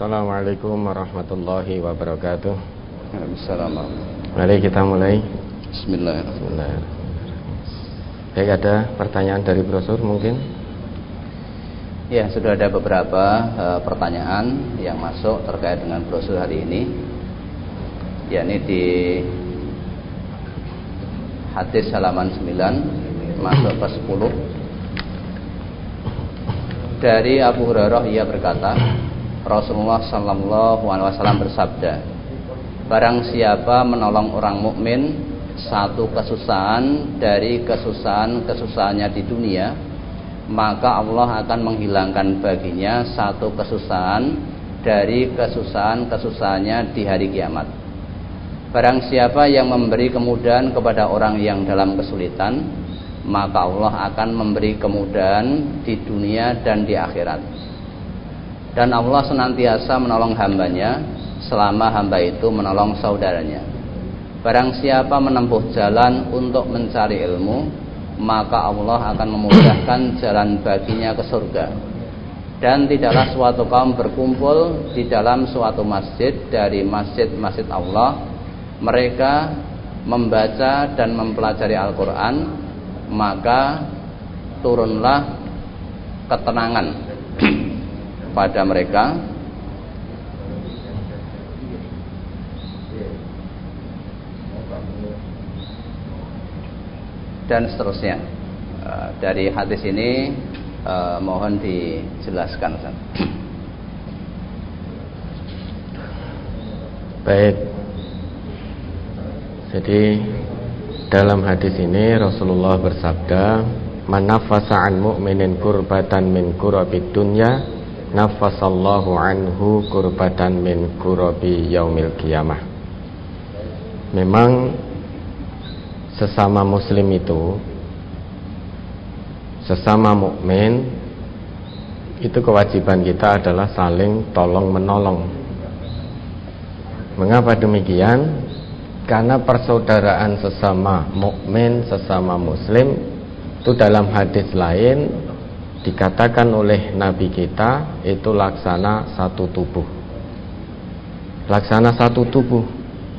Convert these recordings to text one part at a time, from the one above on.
Assalamualaikum warahmatullahi wabarakatuh. Assalamualaikum. Mari kita mulai. Bismillahirrahmanirrahim. Baik, ada pertanyaan dari brosur mungkin? Ya, sudah ada beberapa pertanyaan yang masuk terkait dengan brosur hari ini, yakni di hadis halaman 9 masuk ke 10. Dari Abu Hurairah, ia berkata, Rasulullah sallallahu alaihi wasallam bersabda, barang siapa menolong orang mukmin satu kesusahan dari kesusahan-kesusahannya di dunia, maka Allah akan menghilangkan baginya satu kesusahan dari kesusahan-kesusahannya di hari kiamat. Barang siapa yang memberi kemudahan kepada orang yang dalam kesulitan, maka Allah akan memberi kemudahan di dunia dan di akhirat. Dan Allah senantiasa menolong hambanya selama hamba itu menolong saudaranya. Barang siapa menempuh jalan untuk mencari ilmu, maka Allah akan memudahkan jalan baginya ke surga. Dan tidaklah suatu kaum berkumpul di dalam suatu masjid dari masjid-masjid Allah, mereka membaca dan mempelajari Al-Quran, maka turunlah ketenangan pada mereka dan seterusnya. Dari hadis ini mohon dijelaskan, Ustaz. Baik. Jadi dalam hadis ini Rasulullah bersabda, "Man nafasa an mu'minin kurbatan min kurabid dunya, nafasallahu anhu kurbatan min kurabi yaumil qiyamah." Memang sesama muslim itu, sesama mukmin itu kewajiban kita adalah saling tolong menolong. Mengapa demikian? Karena persaudaraan sesama mukmin, sesama muslim itu dalam hadis lain dikatakan oleh Nabi kita itu laksana satu tubuh. Laksana satu tubuh.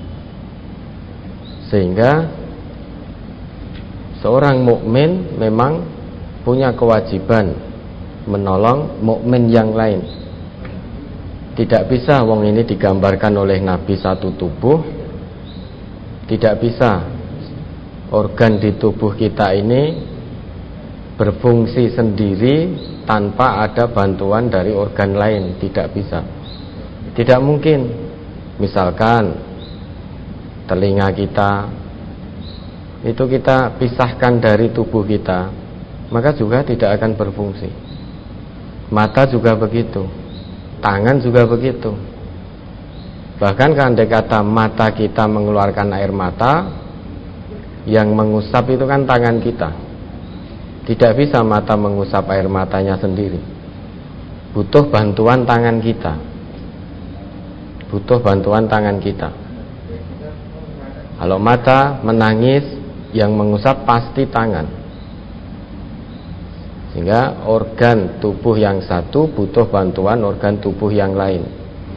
Sehingga seorang mukmin memang punya kewajiban menolong mukmin yang lain. Tidak bisa wong ini digambarkan oleh Nabi satu tubuh. Tidak bisa organ di tubuh kita ini berfungsi sendiri tanpa ada bantuan dari organ lain. Tidak bisa. Tidak mungkin. Misalkan telinga kita itu kita pisahkan dari tubuh kita, maka juga tidak akan berfungsi. Mata juga begitu, tangan juga begitu. Bahkan andai kata mata kita mengeluarkan air mata, yang mengusap itu kan tangan kita. Tidak bisa mata mengusap air matanya sendiri. Butuh bantuan tangan kita. Butuh bantuan tangan kita. Kalau mata menangis, yang mengusap pasti tangan. Sehingga organ tubuh yang satu butuh bantuan organ tubuh yang lain.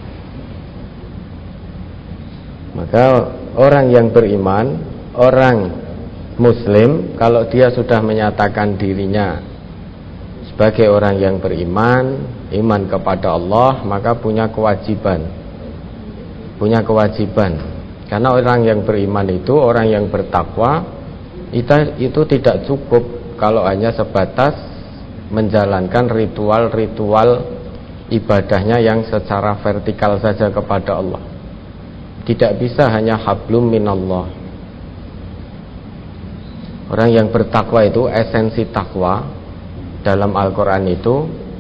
Maka orang yang beriman, orang muslim, kalau dia sudah menyatakan dirinya sebagai orang yang beriman, iman kepada Allah, maka punya kewajiban. Karena orang yang beriman itu, orang yang bertakwa, itu tidak cukup kalau hanya sebatas menjalankan ritual-ritual ibadahnya yang secara vertikal saja kepada Allah. Tidak bisa hanya hablum minallah. Orang yang bertakwa itu, esensi takwa dalam Al-Quran itu,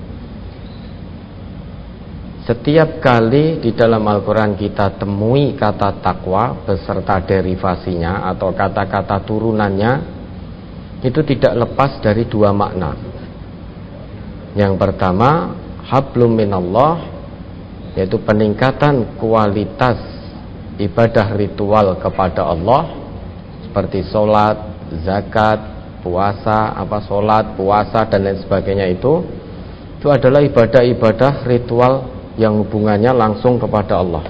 setiap kali di dalam Al-Quran kita temui kata takwa beserta derivasinya atau kata-kata turunannya, itu tidak lepas dari dua makna. Yang pertama, hablum minallah, yaitu peningkatan kualitas ibadah ritual kepada Allah, seperti sholat, zakat, puasa, sholat, puasa dan lain sebagainya, itu adalah ibadah-ibadah ritual yang hubungannya langsung kepada Allah.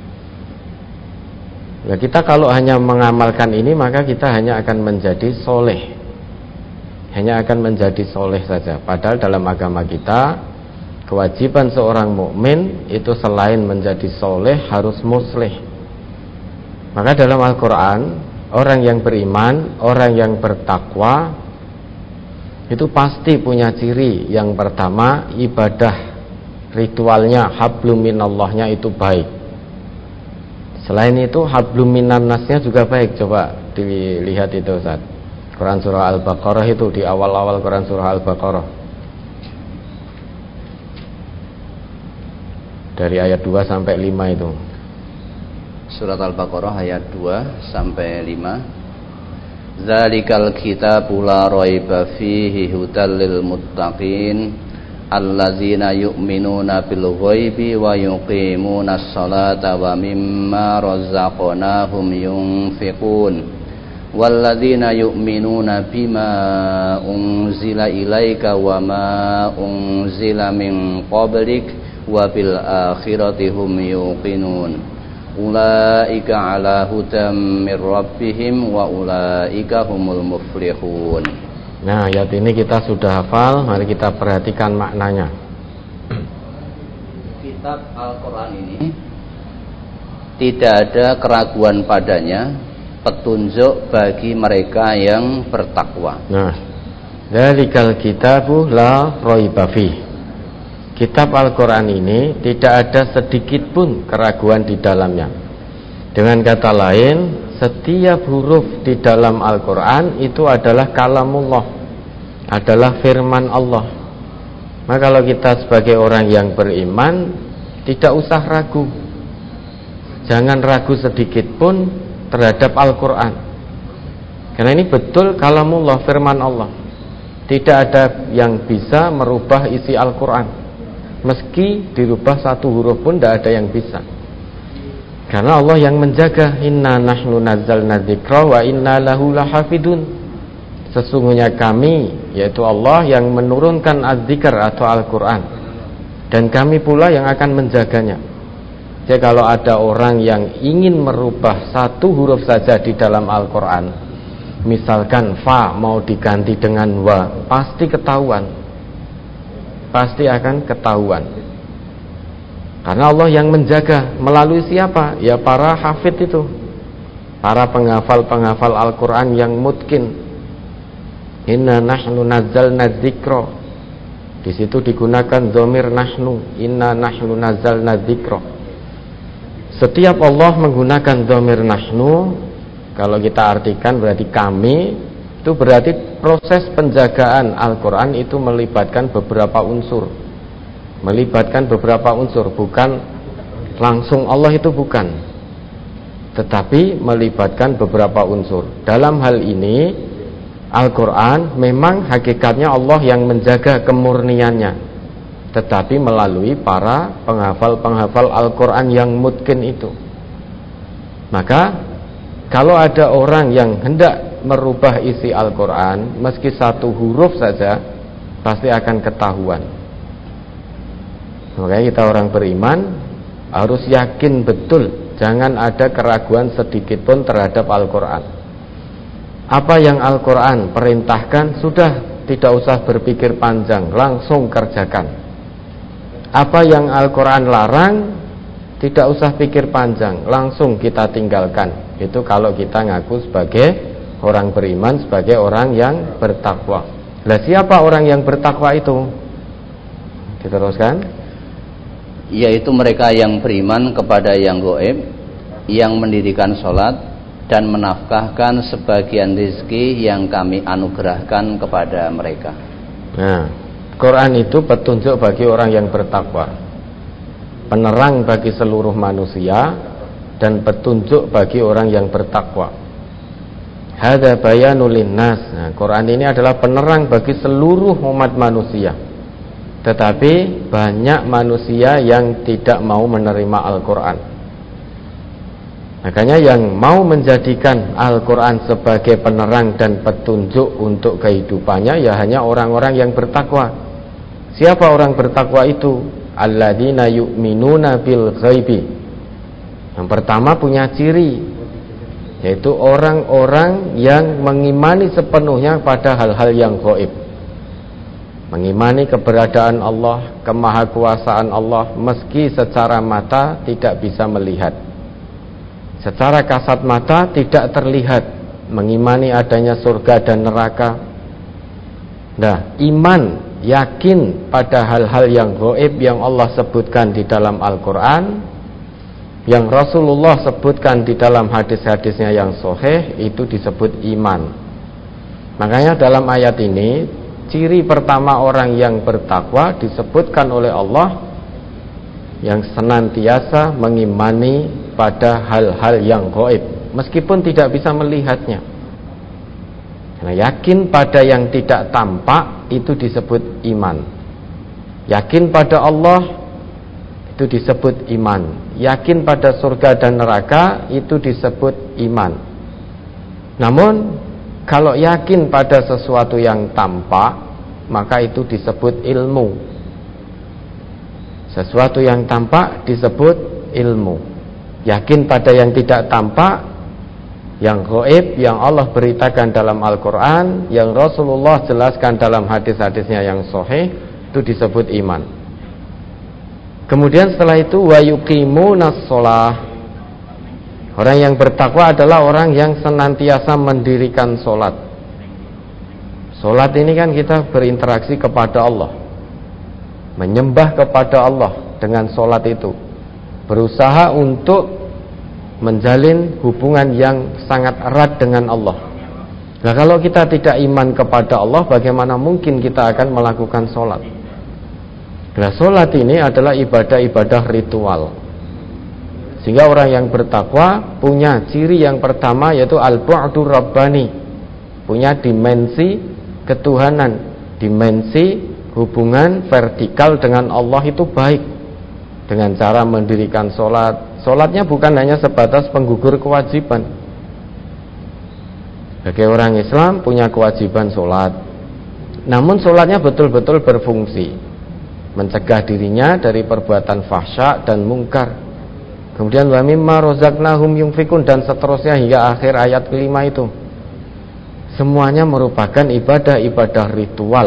Nah, kita kalau hanya mengamalkan ini, maka kita hanya akan menjadi soleh, hanya akan menjadi soleh saja. Padahal dalam agama kita, kewajiban seorang mukmin itu selain menjadi soleh harus muslih. Maka dalam Al-Quran, orang yang beriman, orang yang bertakwa itu pasti punya ciri. Yang pertama, ibadah ritualnya, hablum minallahnya itu baik. Selain itu hablum minan nasnya juga baik. Coba dilihat itu Ustaz, Quran surah Al-Baqarah itu, di awal-awal Quran surah Al-Baqarah, dari ayat 2 sampai 5 itu. Surat Al-Baqarah ayat 2 sampai 5. Dzalikal kitabu la raiba fihi hudal lil muttaqin allazina yu'minuna bil ghaibi wa yuqimunas salata wa mimma razaqnahum yunfiqun walladzina yu'minuna bima unzila ilaika wa ma unzila min qablik wa bil akhirati hum yuqinun ulaika ala hudam mir rabbihim wa ulaika humul muflihun. Nah, ayat ini kita sudah hafal, mari kita perhatikan maknanya. Kitab Al-Quran ini tidak ada keraguan padanya, petunjuk bagi mereka yang bertakwa. Nah, dzalikal kitabu la raiba fih. Kitab Al-Quran ini tidak ada sedikit pun keraguan di dalamnya. Dengan kata lain, setiap huruf di dalam Al-Quran itu adalah kalamullah, adalah firman Allah. Maka kalau kita sebagai orang yang beriman, tidak usah ragu. Jangan ragu sedikit pun terhadap Al-Quran, karena ini betul kalamullah, firman Allah. Tidak ada yang bisa merubah isi Al-Quran. Meski dirubah satu huruf pun tidak ada yang bisa, karena Allah yang menjaga. Inna nahnu nazzalna dzikra wa inna lahu lahafidun. Sesungguhnya kami, yaitu Allah, yang menurunkan az-zikr atau Al-Quran, dan kami pula yang akan menjaganya. Jadi kalau ada orang yang ingin merubah satu huruf saja di dalam Al-Quran, misalkan fa mau diganti dengan wa, pasti ketahuan, pasti akan ketahuan. Karena Allah yang menjaga. Melalui siapa? Ya para hafid itu, para penghafal-penghafal Al-Quran yang mutkin. Inna nahnu nazzalna dzikra, di situ digunakan dhamir nahnu. Inna nahnu nazzalna dzikra. Setiap Allah menggunakan dhamir nahnu, kalau kita artikan berarti kami, itu berarti proses penjagaan Al-Quran itu melibatkan beberapa unsur. Melibatkan beberapa unsur, bukan langsung Allah, itu bukan, tetapi melibatkan beberapa unsur. Dalam hal ini Al-Quran memang hakikatnya Allah yang menjaga kemurniannya, tetapi melalui para penghafal-penghafal Al-Quran yang mutkin itu. Maka kalau ada orang yang hendak merubah isi Al-Quran, meski satu huruf saja, pasti akan ketahuan. Makanya kita orang beriman harus yakin betul, jangan ada keraguan sedikit pun terhadap Al-Quran. Apa yang Al-Quran perintahkan, sudah, tidak usah berpikir panjang, langsung kerjakan. Apa yang Al-Quran larang, tidak usah pikir panjang, langsung kita tinggalkan. Itu kalau kita ngaku sebagai orang beriman, sebagai orang yang bertakwa. Lah siapa orang yang bertakwa itu? Diteruskan, yaitu mereka yang beriman kepada yang gaib, yang mendirikan sholat, dan menafkahkan sebagian rezeki yang kami anugerahkan kepada mereka. Nah, Quran itu petunjuk bagi orang yang bertakwa, penerang bagi seluruh manusia, dan petunjuk bagi orang yang bertakwa. Hadza bayanul linnas. Nah, Quran ini adalah penerang bagi seluruh umat manusia. Tetapi banyak manusia yang tidak mau menerima Al-Quran. Makanya yang mau menjadikan Al-Quran sebagai penerang dan petunjuk untuk kehidupannya ya hanya orang-orang yang bertakwa. Siapa orang bertakwa itu? alladzina yu'minuna bil ghaibi. Yang pertama punya ciri, yaitu orang-orang yang mengimani sepenuhnya pada hal-hal yang gaib. Mengimani keberadaan Allah, kemahakuasaan Allah, meski secara mata tidak bisa melihat. Secara kasat mata tidak terlihat. Mengimani adanya surga dan neraka. Nah, iman, yakin pada hal-hal yang gaib yang Allah sebutkan di dalam Al-Quran, yang Rasulullah sebutkan di dalam hadis-hadisnya yang sahih, itu disebut iman. Makanya dalam ayat ini, ciri pertama orang yang bertakwa disebutkan oleh Allah yang senantiasa mengimani pada hal-hal yang gaib, meskipun tidak bisa melihatnya. Nah, yakin pada yang tidak tampak itu disebut iman. Yakin pada Allah itu disebut iman. Yakin pada surga dan neraka itu disebut iman. Namun kalau yakin pada sesuatu yang tampak, maka itu disebut ilmu. Sesuatu yang tampak disebut ilmu. Yakin pada yang tidak tampak, yang gaib, yang Allah beritakan dalam Al-Quran, yang Rasulullah jelaskan dalam hadis-hadisnya yang sahih, itu disebut iman. Kemudian setelah itu wa yuqimunas shalah. Orang yang bertakwa adalah orang yang senantiasa mendirikan sholat. Sholat ini kan kita berinteraksi kepada Allah, menyembah kepada Allah dengan sholat itu, berusaha untuk menjalin hubungan yang sangat erat dengan Allah. Nah, kalau kita tidak iman kepada Allah, bagaimana mungkin kita akan melakukan sholat? Nah, sholat ini adalah ibadah-ibadah ritual. Sehingga orang yang bertakwa punya ciri yang pertama, yaitu al-bu'du rabbani, punya dimensi ketuhanan, dimensi hubungan vertikal dengan Allah itu baik, dengan cara mendirikan sholat. Sholatnya bukan hanya sebatas penggugur kewajiban. Bagi orang Islam punya kewajiban sholat, namun sholatnya betul-betul berfungsi, mencegah dirinya dari perbuatan fahsya dan mungkar. Kemudian wa mimma razaqnahum yunfikun, dan seterusnya hingga akhir ayat kelima itu. Semuanya merupakan ibadah-ibadah ritual,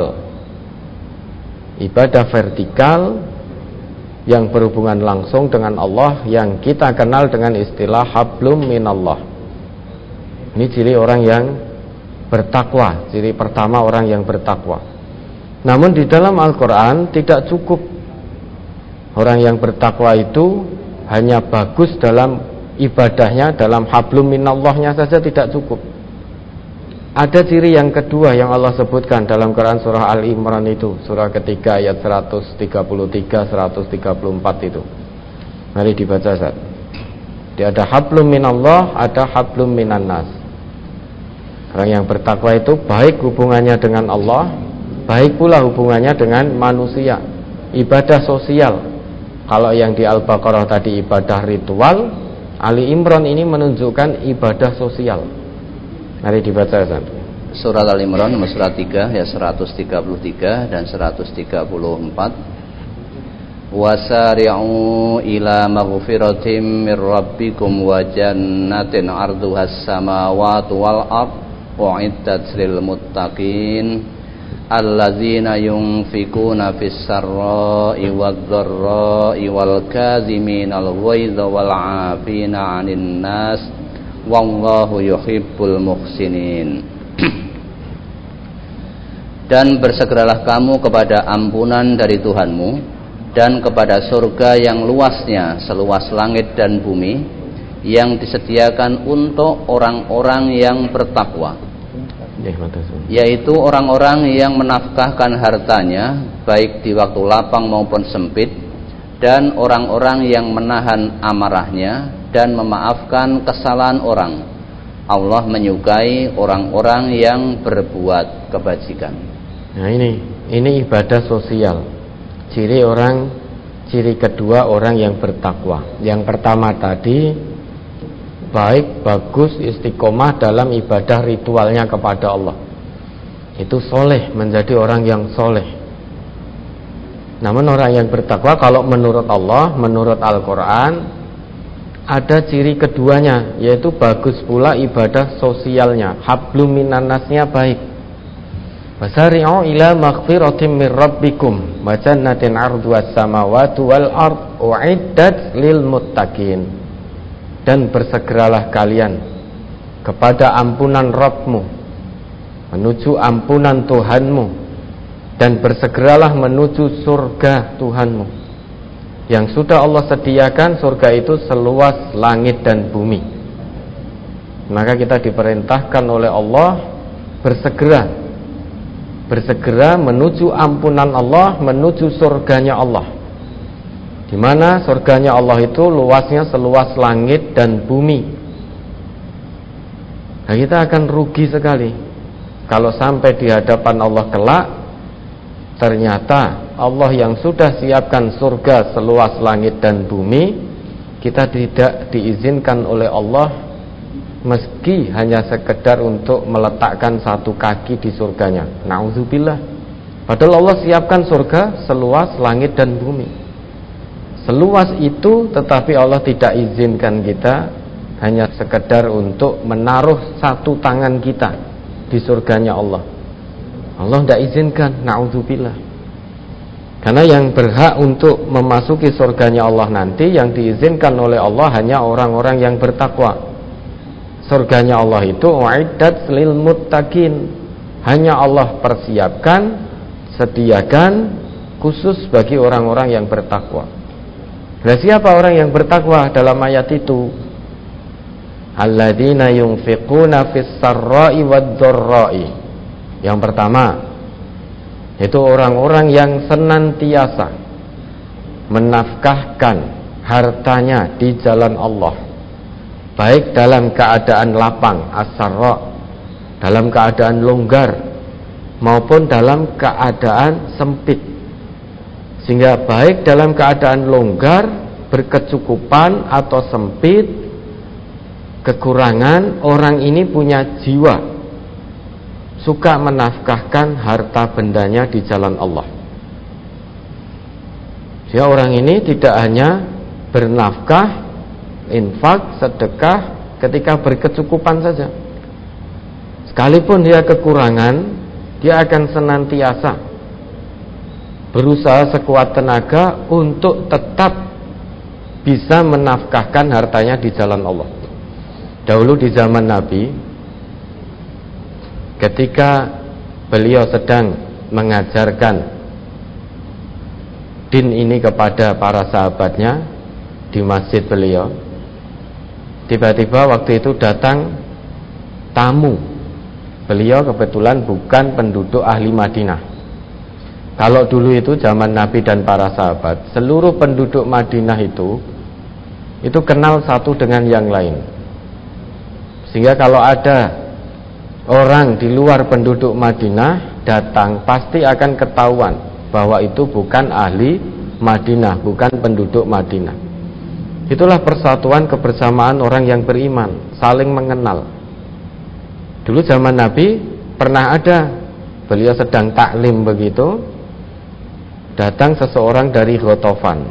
ibadah vertikal yang berhubungan langsung dengan Allah, yang kita kenal dengan istilah hablum minallah. Ini ciri orang yang bertakwa, ciri pertama orang yang bertakwa. Namun di dalam Al-Quran tidak cukup orang yang bertakwa itu hanya bagus dalam ibadahnya, dalam hablum minallahnya saja tidak cukup. Ada ciri yang kedua yang Allah sebutkan dalam Quran surah Al-Imran itu, surah ketiga ayat 133, 134 itu. Mari dibaca Ustaz. Dia ada hablum minallah, ada hablum minannas. Orang yang bertakwa itu baik hubungannya dengan Allah, baik pula hubungannya dengan manusia. Ibadah sosial. Kalau yang di Al-Baqarah tadi ibadah ritual, Ali Imran ini menunjukkan ibadah sosial. Mari dibaca Ustaz. Surat Al-Imran nomor surat 3 ya 133 dan 134. Wasari'u ila maghfiratin mir rabbikum wa jannatin 'arduhas samawati wal ard u'iddat lil muttaqin allazina yunfikuna fis sarra'i wadh-dharra'i wal kaziminal ghaidha wal 'afina 'anil nas wallahu yuhibbul muhsinin. Dan bersegeralah kamu kepada ampunan dari Tuhanmu dan kepada surga yang luasnya seluas langit dan bumi, yang disediakan untuk orang-orang yang bertakwa, yaitu orang-orang yang menafkahkan hartanya baik di waktu lapang maupun sempit, dan orang-orang yang menahan amarahnya dan memaafkan kesalahan orang. Allah menyukai orang-orang yang berbuat kebajikan. Nah, ini ibadah sosial. Ciri kedua orang yang bertakwa. Yang pertama tadi baik, bagus, istiqomah dalam ibadah ritualnya kepada Allah. Itu soleh, menjadi orang yang soleh. Namun orang yang bertakwa kalau menurut Allah, menurut Al-Quran, ada ciri keduanya, yaitu bagus pula ibadah sosialnya, hablum minan nasnya baik. Wasari'u ila maghfiratin min rabbikum wa jannatin 'arduhas samawati wal ard u'iddat lil muttaqin. Dan bersegeralah kalian kepada ampunan Rabbmu, menuju ampunan Tuhanmu, dan bersegeralah menuju surga Tuhanmu yang sudah Allah sediakan. Surga itu seluas langit dan bumi. Maka kita diperintahkan oleh Allah bersegera menuju ampunan Allah, menuju surganya Allah, di mana surganya Allah itu luasnya seluas langit dan bumi. Nah, kita akan rugi sekali kalau sampai di hadapan Allah kelak ternyata Allah yang sudah siapkan surga seluas langit dan bumi, kita tidak diizinkan oleh Allah meski hanya sekedar untuk meletakkan satu kaki di surganya. Na'udzubillah. Padahal Allah siapkan surga seluas langit dan bumi, seluas itu, tetapi Allah tidak izinkan kita hanya sekedar untuk menaruh satu tangan kita di surganya Allah. Allah tidak izinkan, na'udzubillah. Karena yang berhak untuk memasuki surganya Allah nanti, yang diizinkan oleh Allah hanya orang-orang yang bertakwa. Surganya Allah itu u'iddat lil muttaqin, hanya Allah persiapkan, sediakan khusus bagi orang-orang yang bertakwa. Nah, siapa orang yang bertakwa dalam ayat itu? Alladzina yunfiquna fis sarra'i wad dharra'i. Yang pertama, itu orang-orang yang senantiasa menafkahkan hartanya di jalan Allah, baik dalam keadaan lapang, as-sarra, dalam keadaan longgar, maupun dalam keadaan sempit. Sehingga baik dalam keadaan longgar, berkecukupan, atau sempit, kekurangan, orang ini punya jiwa suka menafkahkan harta bendanya di jalan Allah. Sehingga orang ini tidak hanya bernafkah, infak, sedekah ketika berkecukupan saja. Sekalipun dia kekurangan, dia akan senantiasa berusaha sekuat tenaga untuk tetap bisa menafkahkan hartanya di jalan Allah. Dahulu di zaman Nabi, ketika beliau sedang mengajarkan din ini kepada para sahabatnya di masjid beliau, tiba-tiba waktu itu datang tamu. Beliau kebetulan bukan penduduk ahli Madinah. Kalau dulu itu zaman Nabi dan para sahabat, seluruh penduduk Madinah itu kenal satu dengan yang lain. Sehingga kalau ada orang di luar penduduk Madinah datang, pasti akan ketahuan bahwa itu bukan ahli Madinah, bukan penduduk Madinah. Itulah persatuan kebersamaan orang yang beriman, saling mengenal. Dulu zaman Nabi pernah ada, beliau sedang taklim begitu, datang seseorang dari Ghatafan.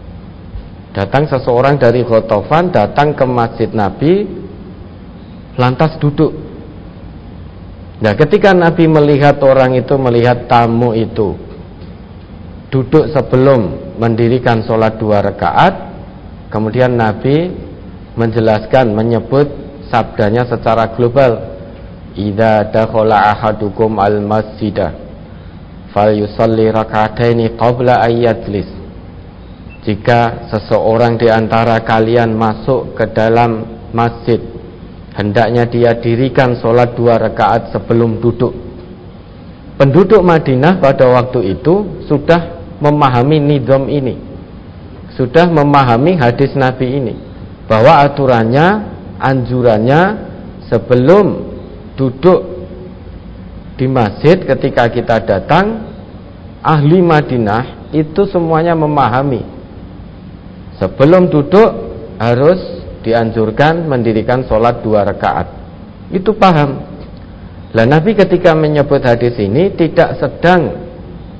Datang ke masjid Nabi, lantas duduk. Nah, ketika Nabi melihat orang itu, melihat tamu itu duduk sebelum mendirikan sholat 2 rakaat, kemudian Nabi menjelaskan, menyebut sabdanya secara global, idza dakhala ahadukum al-masjidah falyusalli raka'ataini qabla an yajlis. Jika seseorang di antara kalian masuk ke dalam masjid, hendaknya dia dirikan sholat 2 rakaat sebelum duduk. Penduduk Madinah pada waktu itu sudah memahami nizam ini, sudah memahami hadis Nabi ini, bahwa aturannya, anjurannya sebelum duduk di masjid ketika kita datang, ahli Madinah itu semuanya memahami sebelum duduk harus dianjurkan mendirikan sholat 2 rakaat. Itu paham. Lah Nabi ketika menyebut hadis ini tidak sedang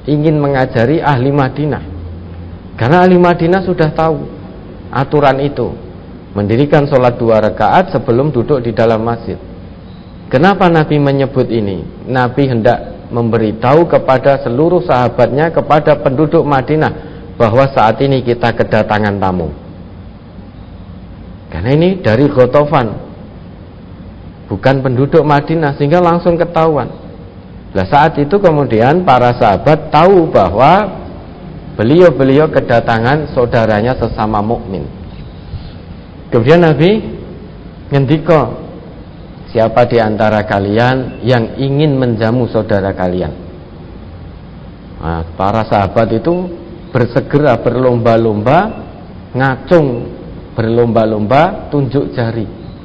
ingin mengajari ahli Madinah. Karena ahli Madinah sudah tahu aturan itu, mendirikan sholat 2 rakaat sebelum duduk di dalam masjid. Kenapa Nabi menyebut ini? Nabi hendak memberitahu kepada seluruh sahabatnya, kepada penduduk Madinah, bahwa saat ini kita kedatangan tamu. Karena ini dari Ghatafan, bukan penduduk Madinah, sehingga langsung ketahuan. Nah, saat itu kemudian para sahabat tahu bahwa beliau kedatangan saudaranya sesama mukmin. Kemudian Nabi ngendika, siapa di antara kalian yang ingin menjamu saudara kalian? Nah, para sahabat itu bersegera, berlomba-lomba, ngacung, berlomba-lomba, tunjuk jari.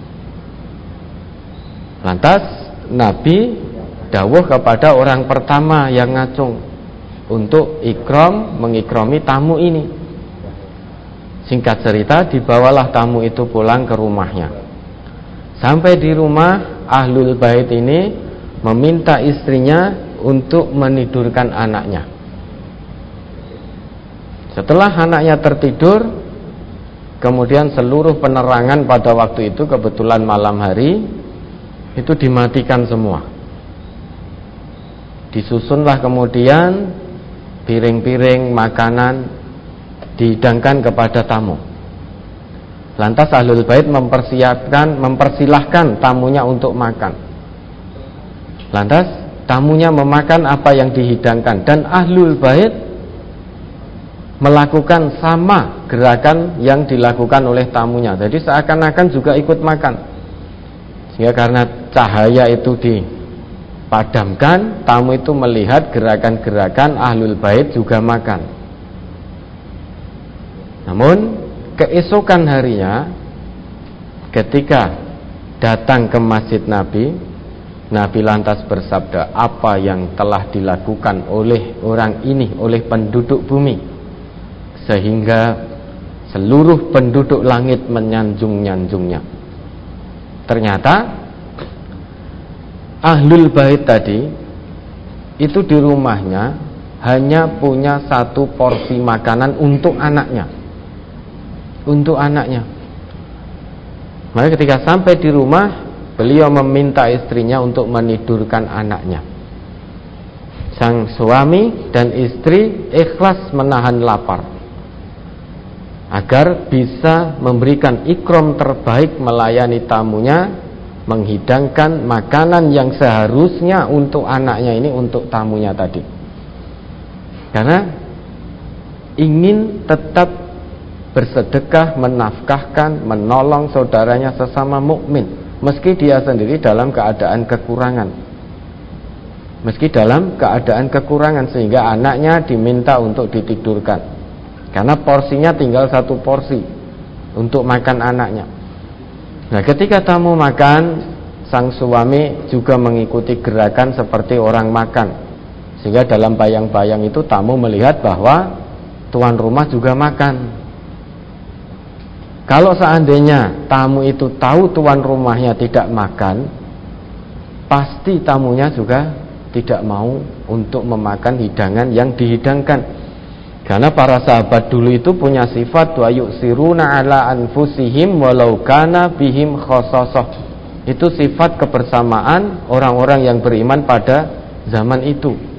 Lantas Nabi dawuh kepada orang pertama yang ngacung untuk mengikrami tamu ini. Singkat cerita, dibawalah tamu itu pulang ke rumahnya. Sampai di rumah, Ahlul Bait ini meminta istrinya untuk menidurkan anaknya. Setelah anaknya tertidur, kemudian seluruh penerangan pada waktu itu, kebetulan malam hari, itu dimatikan semua. Disusunlah kemudian piring-piring makanan dihidangkan kepada tamu. Lantas Ahlul Bait mempersilahkan tamunya untuk makan. Lantas tamunya memakan apa yang dihidangkan, dan Ahlul Bait melakukan sama gerakan yang dilakukan oleh tamunya. Jadi seakan-akan juga ikut makan. Sehingga karena cahaya itu dipadamkan, tamu itu melihat gerakan-gerakan Ahlul Bait juga makan. Namun keesokan harinya, ketika datang ke masjid Nabi, Nabi lantas bersabda, apa yang telah dilakukan oleh orang ini, oleh penduduk bumi, sehingga seluruh penduduk langit menyanjung-nyanjungnya. Ternyata Ahlul Bait tadi itu di rumahnya hanya punya 1 porsi makanan untuk anaknya. Maka ketika sampai di rumah, beliau meminta istrinya untuk menidurkan anaknya. Sang suami dan istri ikhlas menahan lapar agar bisa memberikan ikram terbaik melayani tamunya, menghidangkan makanan yang seharusnya untuk anaknya ini, untuk tamunya tadi. Karena ingin tetap bersedekah, menafkahkan, menolong saudaranya sesama mukmin, meski dia sendiri dalam keadaan kekurangan. Sehingga anaknya diminta untuk ditidurkan, karena porsinya tinggal 1 porsi untuk makan anaknya. Nah, ketika tamu makan, sang suami juga mengikuti gerakan seperti orang makan, sehingga dalam bayang-bayang itu tamu melihat bahwa tuan rumah juga makan. Kalau seandainya tamu itu tahu tuan rumahnya tidak makan, pasti tamunya juga tidak mau untuk memakan hidangan yang dihidangkan. Karena para sahabat dulu itu punya sifat wa yusiruna ala anfusihim walau kana bihim khososoh. Itu sifat kebersamaan orang-orang yang beriman pada zaman itu.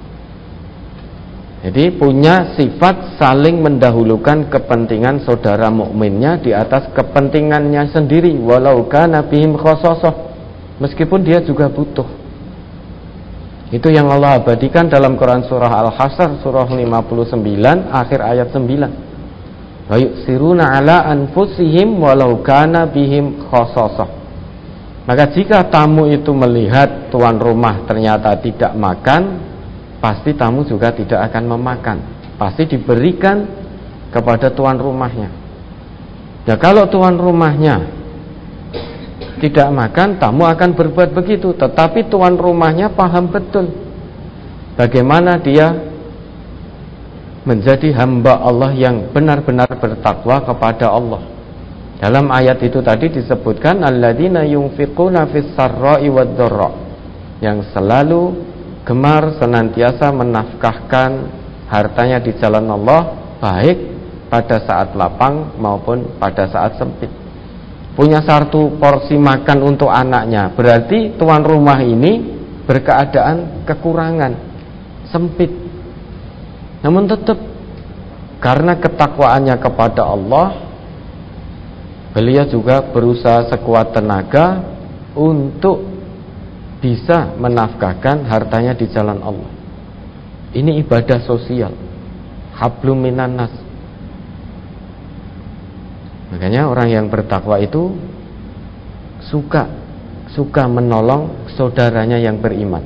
Jadi punya sifat saling mendahulukan kepentingan saudara mukminnya di atas kepentingannya sendiri, walau kana bihim khososoh, meskipun dia juga butuh. Itu yang Allah abadikan dalam Quran surah Al-Hasyr surah 59 akhir ayat 9. Wa yusiruna ala anfusihim walau kana bihim khososoh. Maka jika tamu itu melihat tuan rumah ternyata tidak makan, pasti tamu juga tidak akan memakan, pasti diberikan kepada tuan rumahnya. Ya, kalau tuan rumahnya tidak makan, tamu akan berbuat begitu. Tetapi tuan rumahnya paham betul bagaimana dia menjadi hamba Allah yang benar-benar bertakwa kepada Allah. Dalam ayat itu tadi disebutkan alladzina yunfiquna fis sarra'i wad dharra, yang selalu gemar senantiasa menafkahkan hartanya di jalan Allah, baik pada saat lapang maupun pada saat sempit. Punya satu porsi makan untuk anaknya, berarti tuan rumah ini berkeadaan kekurangan, sempit. Namun tetap karena ketakwaannya kepada Allah, beliau juga berusaha sekuat tenaga untuk bisa menafkahkan hartanya di jalan Allah. Ini ibadah sosial, hablum minan nas. Makanya orang yang bertakwa itu suka menolong saudaranya yang beriman.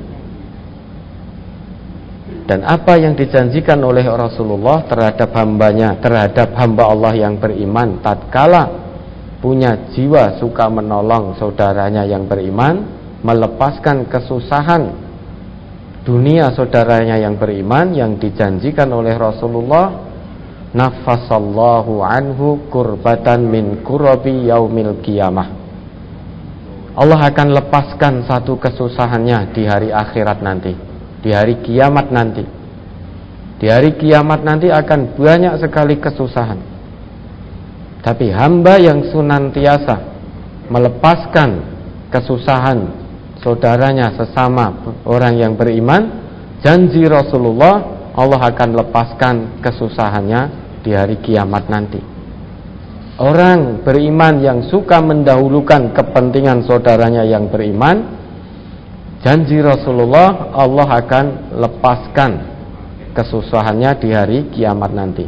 Dan apa yang dijanjikan oleh Rasulullah terhadap hambanya, terhadap hamba Allah yang beriman, tatkala punya jiwa suka menolong saudaranya yang beriman, melepaskan kesusahan dunia saudaranya yang beriman, yang dijanjikan oleh Rasulullah, nafasallahu anhu kurbatan min kurabi yaumil qiyamah. Allah akan lepaskan satu kesusahannya di hari akhirat nanti, di hari kiamat nanti. Di hari kiamat nanti akan banyak sekali kesusahan. Tapi hamba yang senantiasa melepaskan kesusahan saudaranya sesama orang yang beriman, janji Rasulullah, Allah akan lepaskan kesusahannya di hari kiamat nanti. Orang beriman yang suka mendahulukan kepentingan saudaranya yang beriman, janji Rasulullah, Allah akan lepaskan kesusahannya di hari kiamat nanti.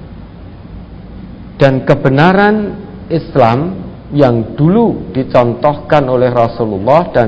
Dan kebenaran Islam yang dulu dicontohkan oleh Rasulullah dan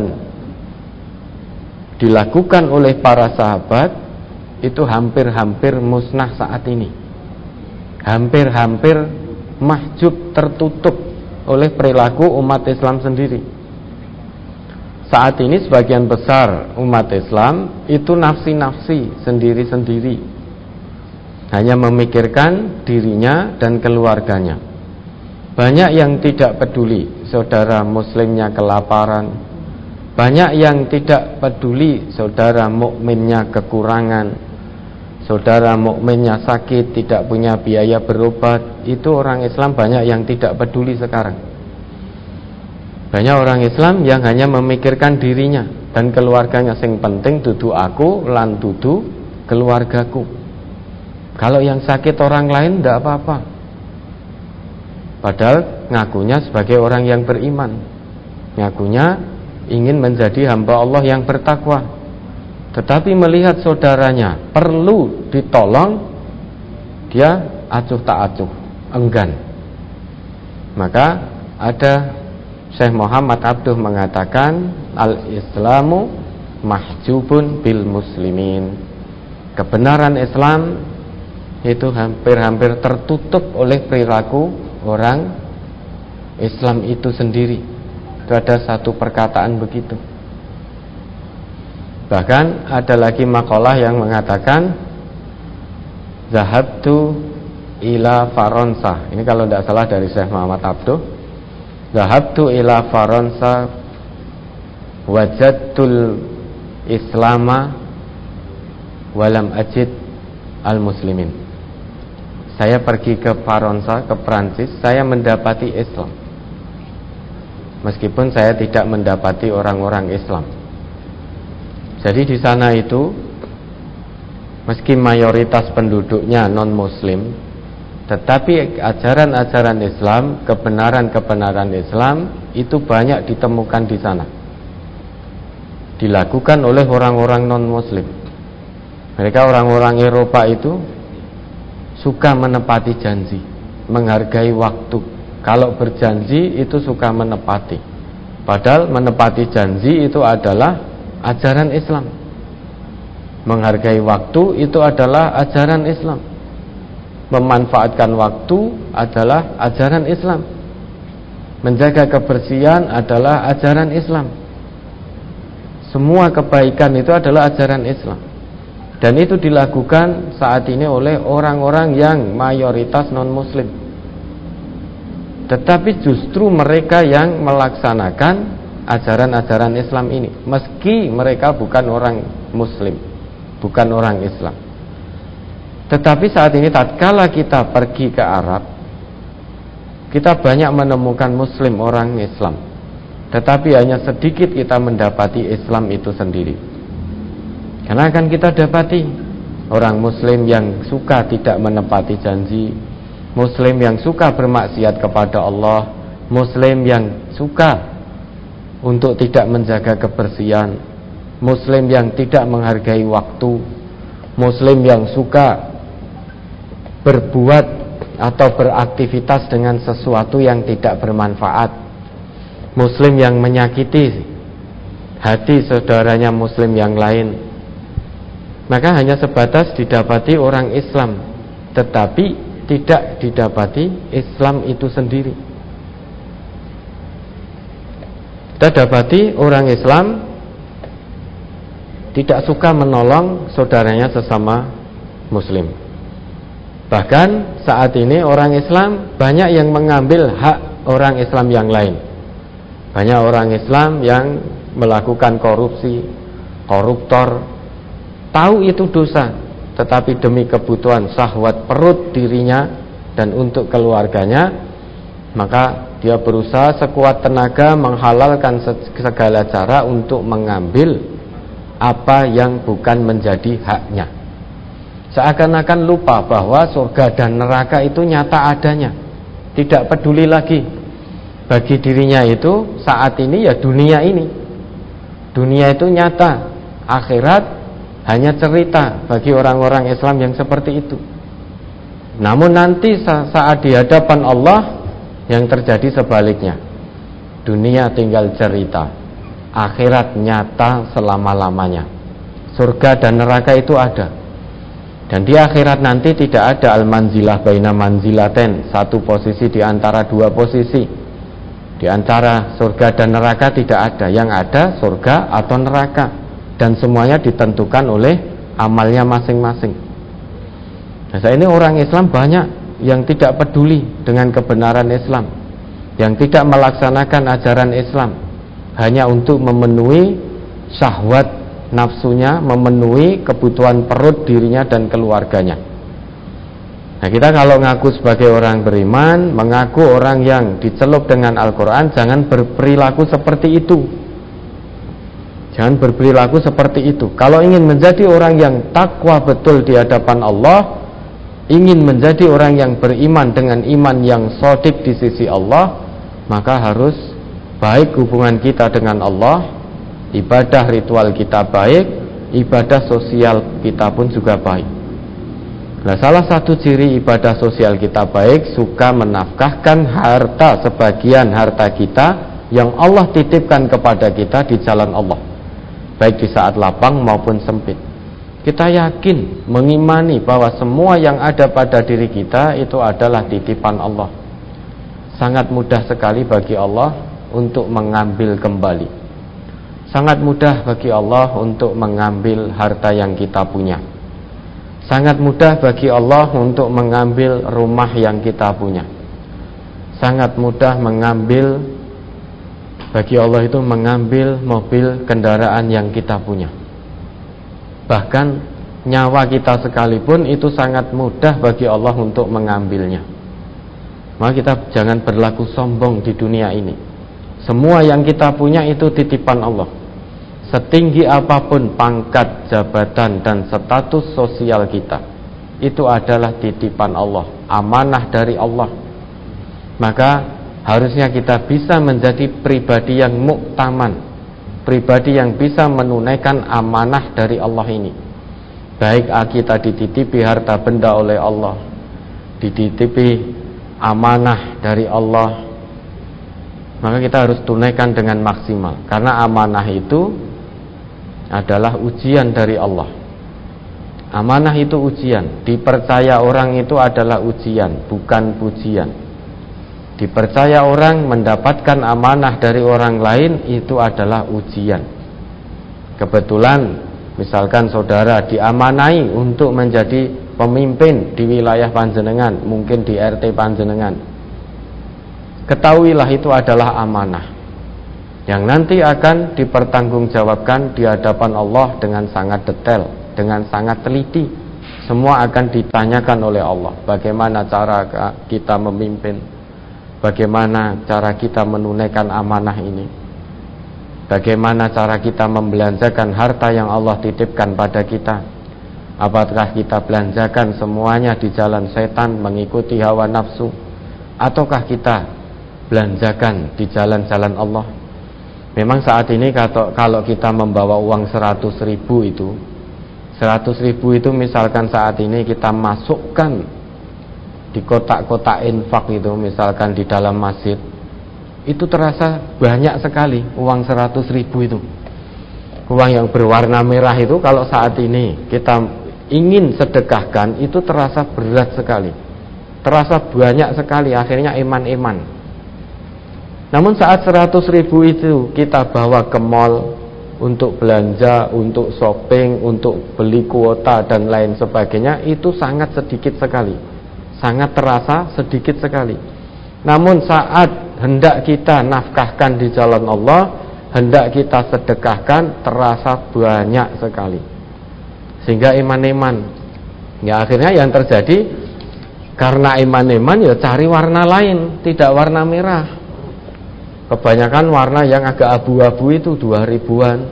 dilakukan oleh para sahabat itu hampir-hampir musnah saat ini. Hampir-hampir mahjub, tertutup oleh perilaku umat Islam sendiri. Saat ini sebagian besar umat Islam itu nafsi-nafsi, sendiri-sendiri, hanya memikirkan dirinya dan keluarganya. Banyak yang tidak peduli saudara muslimnya kelaparan, banyak yang tidak peduli saudara mukminnya kekurangan, saudara mukminnya sakit, tidak punya biaya berobat. Itu orang Islam banyak yang tidak peduli sekarang. Banyak orang Islam yang hanya memikirkan dirinya dan keluarganya. Sing penting dudu aku lan dudu keluargaku. Kalau yang sakit orang lain tidak apa-apa, padahal ngakunya sebagai orang yang beriman, ngakunya ingin menjadi hamba Allah yang bertakwa. Tetapi melihat saudaranya perlu ditolong, dia acuh tak acuh, enggan. Maka ada Syekh Muhammad Abduh mengatakan, al-Islamu mahjubun bil muslimin. Kebenaran Islam itu hampir-hampir tertutup oleh perilaku orang Islam itu sendiri. Itu ada satu perkataan begitu. Bahkan ada lagi makalah yang mengatakan, zahabtu ila Faransa. Ini kalau tidak salah dari Syekh Muhammad Abduh. Zahabtu ila Faransa wajadtul islama walam ajid al muslimin. Saya pergi ke Faransa, ke Prancis, saya mendapati Islam, meskipun saya tidak mendapati orang-orang Islam. Jadi di sana itu, meski mayoritas penduduknya non-Muslim, tetapi ajaran-ajaran Islam, kebenaran-kebenaran Islam itu banyak ditemukan di sana. Dilakukan oleh orang-orang non-Muslim. Mereka orang-orang Eropa itu suka menepati janji, menghargai waktu. Kalau berjanji itu suka menepati. Padahal menepati janji itu adalah ajaran Islam. Menghargai waktu itu adalah ajaran Islam. Memanfaatkan waktu adalah ajaran Islam. Menjaga kebersihan adalah ajaran Islam. Semua kebaikan itu adalah ajaran Islam. Dan itu dilakukan saat ini oleh orang-orang yang mayoritas non-Muslim. Tetapi justru mereka yang melaksanakan ajaran-ajaran Islam ini, meski mereka bukan orang Muslim, bukan orang Islam. Tetapi saat ini tatkala kita pergi ke Arab, kita banyak menemukan Muslim orang Islam, tetapi hanya sedikit kita mendapati Islam itu sendiri. Karena akan kita dapati orang Muslim yang suka tidak menepati janji, Muslim yang suka bermaksiat kepada Allah, Muslim yang suka untuk tidak menjaga kebersihan, Muslim yang tidak menghargai waktu, Muslim yang suka berbuat atau beraktivitas dengan sesuatu yang tidak bermanfaat, Muslim yang menyakiti hati saudaranya Muslim yang lain. Maka hanya sebatas didapati orang Islam, tetapi tidak didapati Islam itu sendiri. Kita dapati orang Islam tidak suka menolong saudaranya sesama Muslim. Bahkan saat ini orang Islam banyak yang mengambil hak orang Islam yang lain. Banyak orang Islam yang melakukan korupsi, koruptor, tahu itu dosa, tetapi demi kebutuhan syahwat perut dirinya dan untuk keluarganya, maka dia berusaha sekuat tenaga menghalalkan segala cara untuk mengambil apa yang bukan menjadi haknya. Seakan-akan lupa bahwa surga dan neraka itu nyata adanya. Tidak peduli lagi bagi dirinya itu saat ini ya dunia ini. Dunia itu nyata, akhirat hanya cerita bagi orang-orang Islam yang seperti itu. Namun nanti saat di hadapan Allah yang terjadi sebaliknya. Dunia tinggal cerita, akhirat nyata selama-lamanya. Surga dan neraka itu ada. Dan di akhirat nanti tidak ada al-manzilah baina manzilaten, satu posisi di antara dua posisi. Di antara surga dan neraka tidak ada. Yang ada surga atau neraka, dan semuanya ditentukan oleh amalnya masing-masing. Nah, saat ini orang Islam banyak yang tidak peduli dengan kebenaran Islam, yang tidak melaksanakan ajaran Islam hanya untuk memenuhi syahwat nafsunya, memenuhi kebutuhan perut dirinya dan keluarganya. Nah, kita kalau ngaku sebagai orang beriman, mengaku orang yang dicelup dengan Al-Quran, jangan berperilaku seperti itu. Jangan berperilaku seperti itu. Kalau ingin menjadi orang yang takwa betul di hadapan Allah, ingin menjadi orang yang beriman dengan iman yang shadiq di sisi Allah, maka harus baik hubungan kita dengan Allah, ibadah ritual kita baik, ibadah sosial kita pun juga baik. Nah, salah satu ciri ibadah sosial kita baik, suka menafkahkan harta, sebagian harta kita yang Allah titipkan kepada kita di jalan Allah, baik di saat lapang maupun sempit. Kita yakin, mengimani bahwa semua yang ada pada diri kita itu adalah titipan Allah. Sangat mudah sekali bagi Allah untuk mengambil kembali. Sangat mudah bagi Allah untuk mengambil harta yang kita punya. Sangat mudah bagi Allah untuk mengambil rumah yang kita punya. Sangat mudah bagi Allah itu mengambil mobil kendaraan yang kita punya. Bahkan nyawa kita sekalipun itu sangat mudah bagi Allah untuk mengambilnya. Maka kita jangan berlaku sombong di dunia ini. Semua yang kita punya itu titipan Allah. Setinggi apapun pangkat, jabatan, dan status sosial kita, itu adalah titipan Allah, amanah dari Allah. Maka harusnya kita bisa menjadi pribadi yang muktaman, pribadi yang bisa menunaikan amanah dari Allah ini. Baik kita dititipi harta benda oleh Allah, dititipi amanah dari Allah, maka kita harus tunaikan dengan maksimal. Karena amanah itu adalah ujian dari Allah. Amanah itu ujian. Dipercaya orang itu adalah ujian, bukan pujian. Dipercaya orang mendapatkan amanah dari orang lain itu adalah ujian. Kebetulan misalkan saudara diamanai untuk menjadi pemimpin di wilayah panjenengan, mungkin di RT panjenengan. Ketahuilah itu adalah amanah. yang nanti akan dipertanggungjawabkan di hadapan Allah dengan sangat detail, dengan sangat teliti. Semua akan ditanyakan oleh Allah. Bagaimana cara kita memimpin, bagaimana cara kita menunaikan amanah ini, bagaimana cara kita membelanjakan harta yang Allah titipkan pada kita. Apakah kita belanjakan semuanya di jalan setan, mengikuti hawa nafsu, ataukah kita belanjakan di jalan-jalan Allah. Memang saat ini kalau kita membawa uang 100.000 itu, 100.000 itu misalkan saat ini kita masukkan di kotak-kotak infak itu, misalkan di dalam masjid, itu terasa banyak sekali uang 100.000 itu. Uang yang berwarna merah itu kalau saat ini kita ingin sedekahkan, itu terasa berat sekali, terasa banyak sekali, akhirnya eman-eman. Namun saat 100.000 itu kita bawa ke mall untuk belanja, untuk shopping, untuk beli kuota dan lain sebagainya, itu sangat sedikit sekali, sangat terasa sedikit sekali. Namun saat hendak kita nafkahkan di jalan Allah, hendak kita sedekahkan, terasa banyak sekali, sehingga iman-iman. Ya akhirnya yang terjadi, karena iman-iman ya cari warna lain, tidak warna merah. Kebanyakan warna yang agak abu-abu itu 2000-an.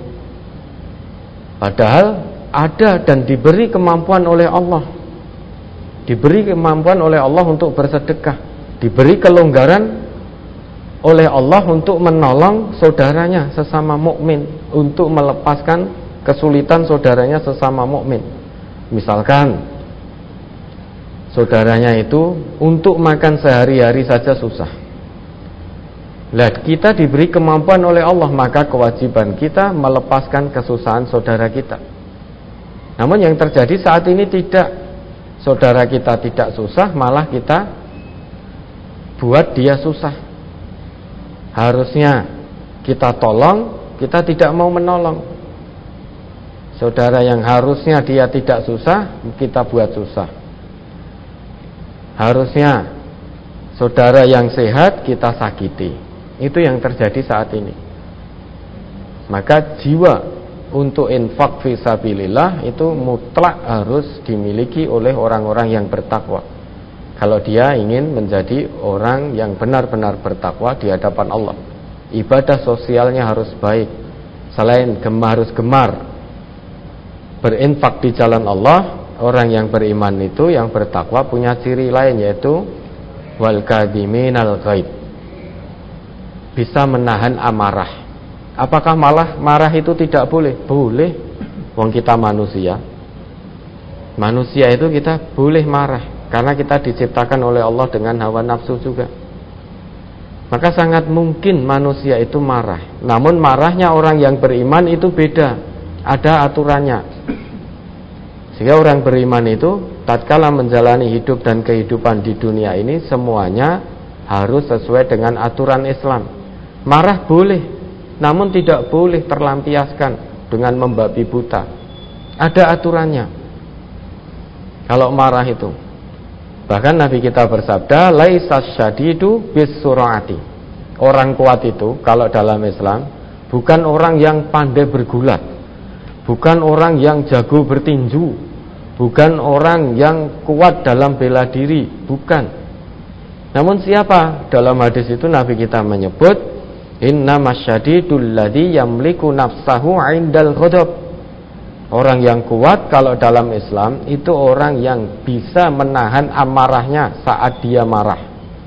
Padahal ada dan diberi kemampuan oleh Allah, diberi kemampuan oleh Allah untuk bersedekah, diberi kelonggaran oleh Allah untuk menolong saudaranya sesama mukmin, untuk melepaskan kesulitan saudaranya sesama mukmin. Misalkan saudaranya itu untuk makan sehari-hari saja susah. Lah kita diberi kemampuan oleh Allah, maka kewajiban kita melepaskan kesusahan saudara kita. Namun yang terjadi saat ini tidak. Saudara kita tidak susah, malah kita buat dia susah. Harusnya kita tolong, kita tidak mau menolong. Saudara yang harusnya dia tidak susah, kita buat susah. Harusnya saudara yang sehat, kita sakiti. Itu yang terjadi saat ini. Maka jiwa untuk infak fisabilillah itu mutlak harus dimiliki oleh orang-orang yang bertakwa. Kalau dia ingin menjadi orang yang benar-benar bertakwa di hadapan Allah, ibadah sosialnya harus baik. Selain harus gemar berinfak di jalan Allah, orang yang beriman itu, yang bertakwa, punya ciri lain, yaitu wal kadhiminal ghaidh, bisa menahan amarah. Apakah malah marah itu tidak boleh? Boleh. Wong kita manusia. Manusia itu kita boleh marah, karena kita diciptakan oleh Allah dengan hawa nafsu juga. Maka sangat mungkin manusia itu marah. Namun marahnya orang yang beriman itu beda, ada aturannya. Sehingga orang beriman itu tatkala menjalani hidup dan kehidupan di dunia ini, semuanya harus sesuai dengan aturan Islam. Marah boleh, namun tidak boleh terlampiaskan dengan membabi buta. Ada aturannya kalau marah itu. Bahkan Nabi kita bersabda, laisas syadidu bis surati. Orang kuat itu kalau dalam Islam bukan orang yang pandai bergulat, bukan orang yang jago bertinju, bukan orang yang kuat dalam bela diri, bukan. Namun siapa? Dalam hadis itu Nabi kita menyebut, innamasyadidul ladzi yamliku nafsahu 'indal ghadab. Orang yang kuat kalau dalam Islam itu orang yang bisa menahan amarahnya saat dia marah.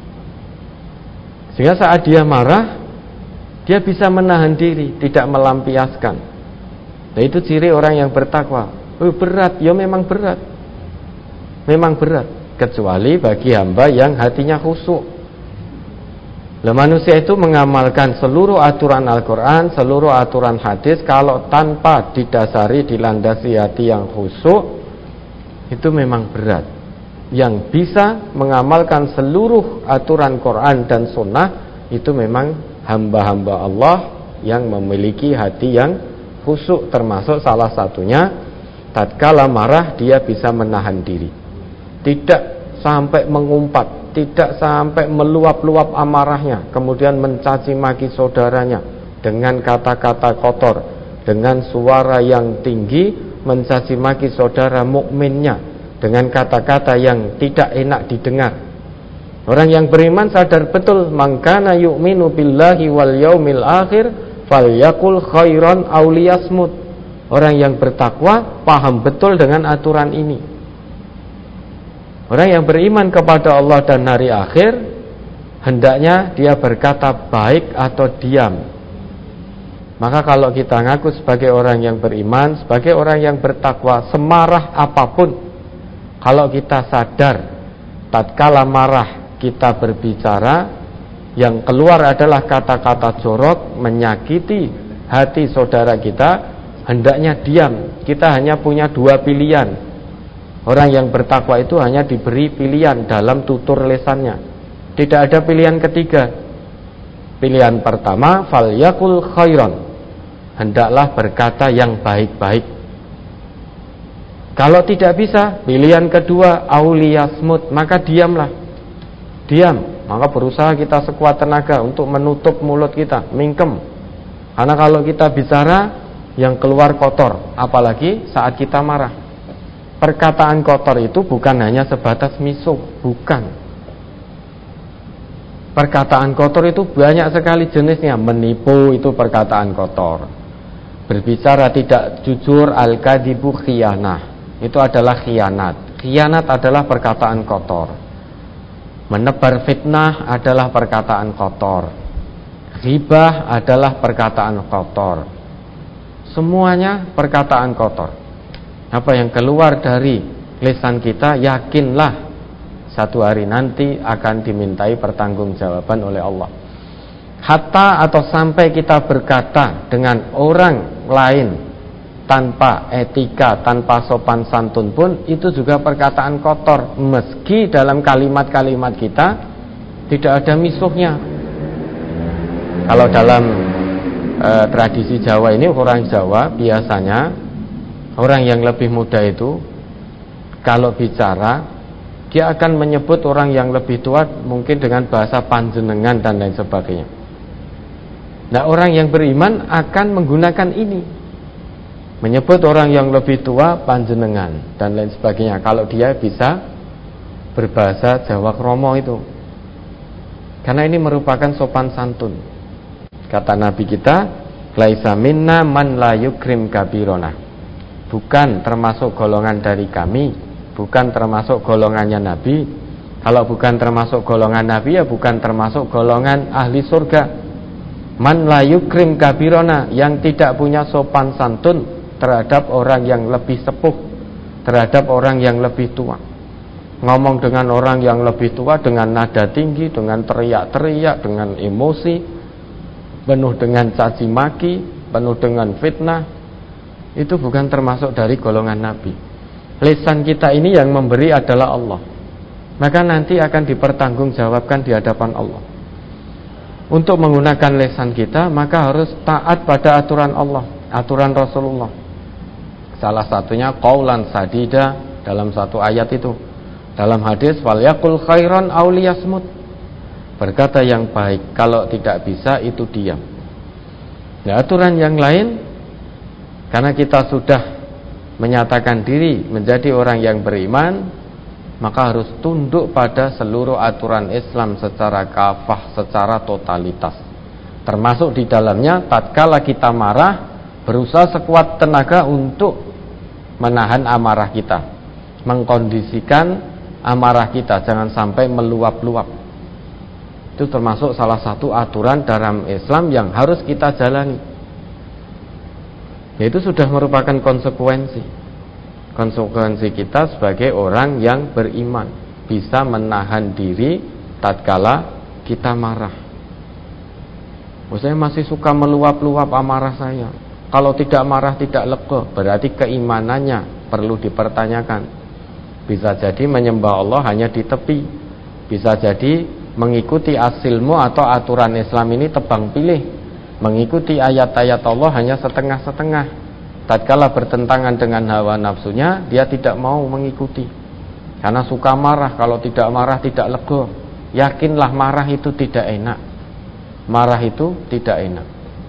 Sehingga saat dia marah, dia bisa menahan diri, tidak melampiaskan. Nah itu ciri orang yang bertakwa. Berat, ya memang berat. Memang berat, kecuali bagi hamba yang hatinya khusyuk. Manusia itu mengamalkan seluruh aturan Al-Quran, seluruh aturan hadis, kalau tanpa didasari, dilandasi hati yang khusyuk, itu memang berat. Yang bisa mengamalkan seluruh aturan Quran dan Sunnah, itu memang hamba-hamba Allah yang memiliki hati yang khusyuk. Termasuk salah satunya, tatkala marah dia bisa menahan diri, tidak sampai mengumpat, tidak sampai meluap-luap amarahnya, kemudian mencaci maki saudaranya, dengan kata-kata kotor, dengan suara yang tinggi mencaci maki saudara mukminnya dengan kata-kata yang tidak enak didengar. Orang yang beriman sadar betul, man kana yu'minu billahi wal yaumil akhir falyakul khairan aw liyasmut. Orang yang bertakwa paham betul dengan aturan ini. Orang yang beriman kepada Allah dan hari akhir, hendaknya dia berkata baik atau diam. Maka kalau kita ngaku sebagai orang yang beriman, sebagai orang yang bertakwa, semarah apapun, kalau kita sadar tatkala marah kita berbicara, yang keluar adalah kata-kata jorok, menyakiti hati saudara kita, hendaknya diam. Kita hanya punya dua pilihan. Orang yang bertakwa itu hanya diberi pilihan dalam tutur lisannya. Tidak ada pilihan ketiga. Pilihan pertama, falyakul khairan, hendaklah berkata yang baik-baik. Kalau tidak bisa, pilihan kedua, auliyasmut, maka diamlah. Diam, maka berusaha kita sekuat tenaga untuk menutup mulut kita, mingkem. Karena kalau kita bicara, yang keluar kotor, apalagi saat kita marah. Perkataan kotor itu bukan hanya sebatas misuh, bukan. Perkataan kotor itu banyak sekali jenisnya. Menipu itu perkataan kotor. Berbicara tidak jujur, al-kadhibu khiyanah, itu adalah khianat. Khianat adalah perkataan kotor. Menebar fitnah adalah perkataan kotor. Ghibah adalah perkataan kotor. Semuanya perkataan kotor. Apa yang keluar dari lisan kita, yakinlah satu hari nanti akan dimintai pertanggungjawaban oleh Allah. Hatta atau sampai kita berkata dengan orang lain tanpa etika, tanpa sopan santun pun, itu juga perkataan kotor. Meski dalam kalimat-kalimat kita tidak ada misuhnya. Kalau dalam tradisi Jawa ini, orang Jawa biasanya orang yang lebih muda itu kalau bicara, dia akan menyebut orang yang lebih tua mungkin dengan bahasa panjenengan dan lain sebagainya. Nah, orang yang beriman akan menggunakan ini, menyebut orang yang lebih tua panjenengan dan lain sebagainya, kalau dia bisa berbahasa Jawa kromo itu, karena ini merupakan sopan santun. Kata Nabi kita, laisa minna man la yukrim kabirona, bukan termasuk golongan dari kami, bukan termasuk golongannya Nabi. Kalau bukan termasuk golongan Nabi, ya bukan termasuk golongan ahli surga. Man la yukrim kabirona, yang tidak punya sopan santun terhadap orang yang lebih sepuh, terhadap orang yang lebih tua. Ngomong dengan orang yang lebih tua dengan nada tinggi, dengan teriak-teriak, dengan emosi, penuh dengan caci maki, penuh dengan fitnah, itu bukan termasuk dari golongan Nabi. Lisan kita ini yang memberi adalah Allah, maka nanti akan dipertanggungjawabkan di hadapan Allah. Untuk menggunakan lisan kita, maka harus taat pada aturan Allah, aturan Rasulullah. Salah satunya qaulan sadida dalam satu ayat itu. Dalam hadis, walyaqul khairan aw liyasmut, berkata yang baik, kalau tidak bisa itu diam. Nah, aturan yang lain, karena kita sudah menyatakan diri menjadi orang yang beriman, maka harus tunduk pada seluruh aturan Islam secara kafah, secara totalitas. Termasuk di dalamnya, tatkala kita marah, berusaha sekuat tenaga untuk menahan amarah kita, mengkondisikan amarah kita, jangan sampai meluap-luap. Itu termasuk salah satu aturan dalam Islam yang harus kita jalani. Itu sudah merupakan konsekuensi kita sebagai orang yang beriman, bisa menahan diri tatkala kita marah. Saya masih suka meluap-luap amarah saya. Kalau tidak marah tidak lega, berarti keimanannya perlu dipertanyakan. Bisa jadi menyembah Allah hanya di tepi, bisa jadi mengikuti asilmu atau aturan Islam ini tebang pilih, mengikuti ayat-ayat Allah hanya setengah-setengah. Tatkala bertentangan dengan hawa nafsunya, dia tidak mau mengikuti karena suka marah. Kalau tidak marah tidak lega. Yakinlah marah itu tidak enak. Marah itu tidak enak.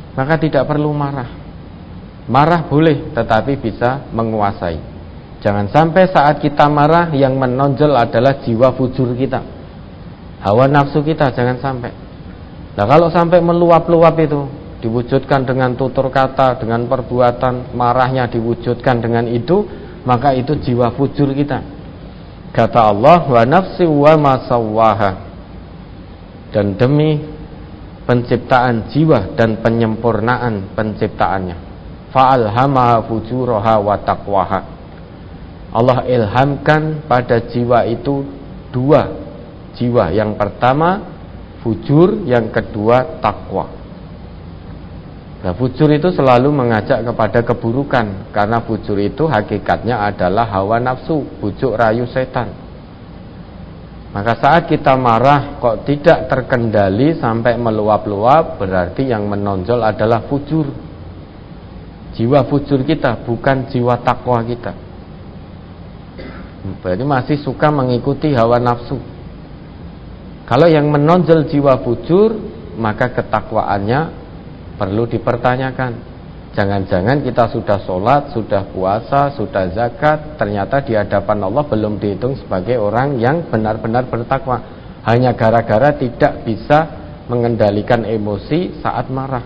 maka tidak perlu marah. Marah boleh, tetapi bisa menguasai. Jangan sampai saat kita marah yang menonjol adalah jiwa fujur kita, hawa nafsu kita, jangan sampai. Nah, kalau sampai meluap-luap itu diwujudkan dengan tutur kata, dengan perbuatan, marahnya diwujudkan dengan itu, maka itu jiwa fujur kita. Kata Allah, wa nafsi wa ma sawwaha, dan demi penciptaan jiwa dan penyempurnaan penciptaannya, fa'alhamaha fujuraha wa taqwaha. Allah ilhamkan pada jiwa itu dua jiwa, yang pertama fujur, yang kedua takwa. Nah, fujur itu selalu mengajak kepada keburukan, karena fujur itu hakikatnya adalah hawa nafsu, bujuk rayu setan. Maka saat kita marah kok tidak terkendali sampai meluap-luap, berarti yang menonjol adalah fujur, jiwa fujur kita, bukan jiwa takwa kita. Berarti masih suka mengikuti hawa nafsu. Kalau yang menonjol jiwa fujur, maka ketakwaannya perlu dipertanyakan. Jangan-jangan kita sudah sholat, sudah puasa, sudah zakat, ternyata di hadapan Allah belum dihitung sebagai orang yang benar-benar bertakwa, hanya gara-gara tidak bisa mengendalikan emosi saat marah.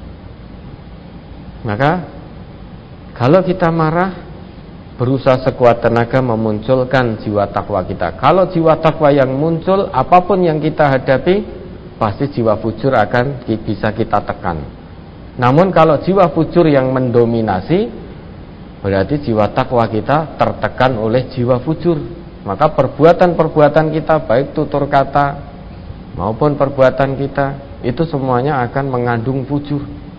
Maka kalau kita marah, berusaha sekuat tenaga memunculkan jiwa takwa kita. Kalau jiwa takwa yang muncul, apapun yang kita hadapi, pasti jiwa fujur akan bisa kita tekan. Namun kalau jiwa fujur yang mendominasi, berarti jiwa takwa kita tertekan oleh jiwa fujur. Maka perbuatan-perbuatan kita, baik tutur kata maupun perbuatan kita, itu semuanya akan mengandung fujur.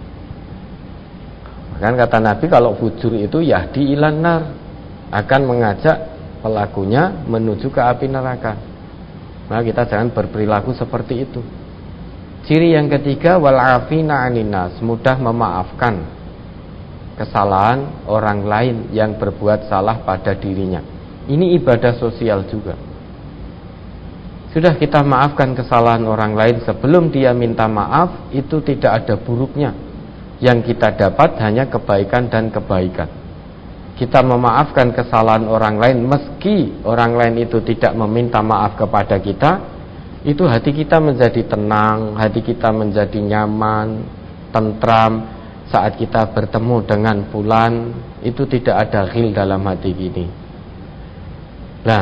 Bahkan kata Nabi, kalau fujur itu yahdi ilan nar, akan mengajak pelakunya menuju ke api neraka. Nah, kita jangan berperilaku seperti itu. Ciri yang ketiga, wal afina 'anin nas, mudah memaafkan kesalahan orang lain yang berbuat salah pada dirinya. Ini ibadah sosial juga. Sudah kita maafkan kesalahan orang lain sebelum dia minta maaf, itu tidak ada buruknya. Yang kita dapat hanya kebaikan dan kebaikan. Kita memaafkan kesalahan orang lain meski orang lain itu tidak meminta maaf kepada kita, itu hati kita menjadi tenang, hati kita menjadi nyaman, tentram. Saat kita bertemu dengan fulan, itu tidak ada ghil dalam hati ini. Nah,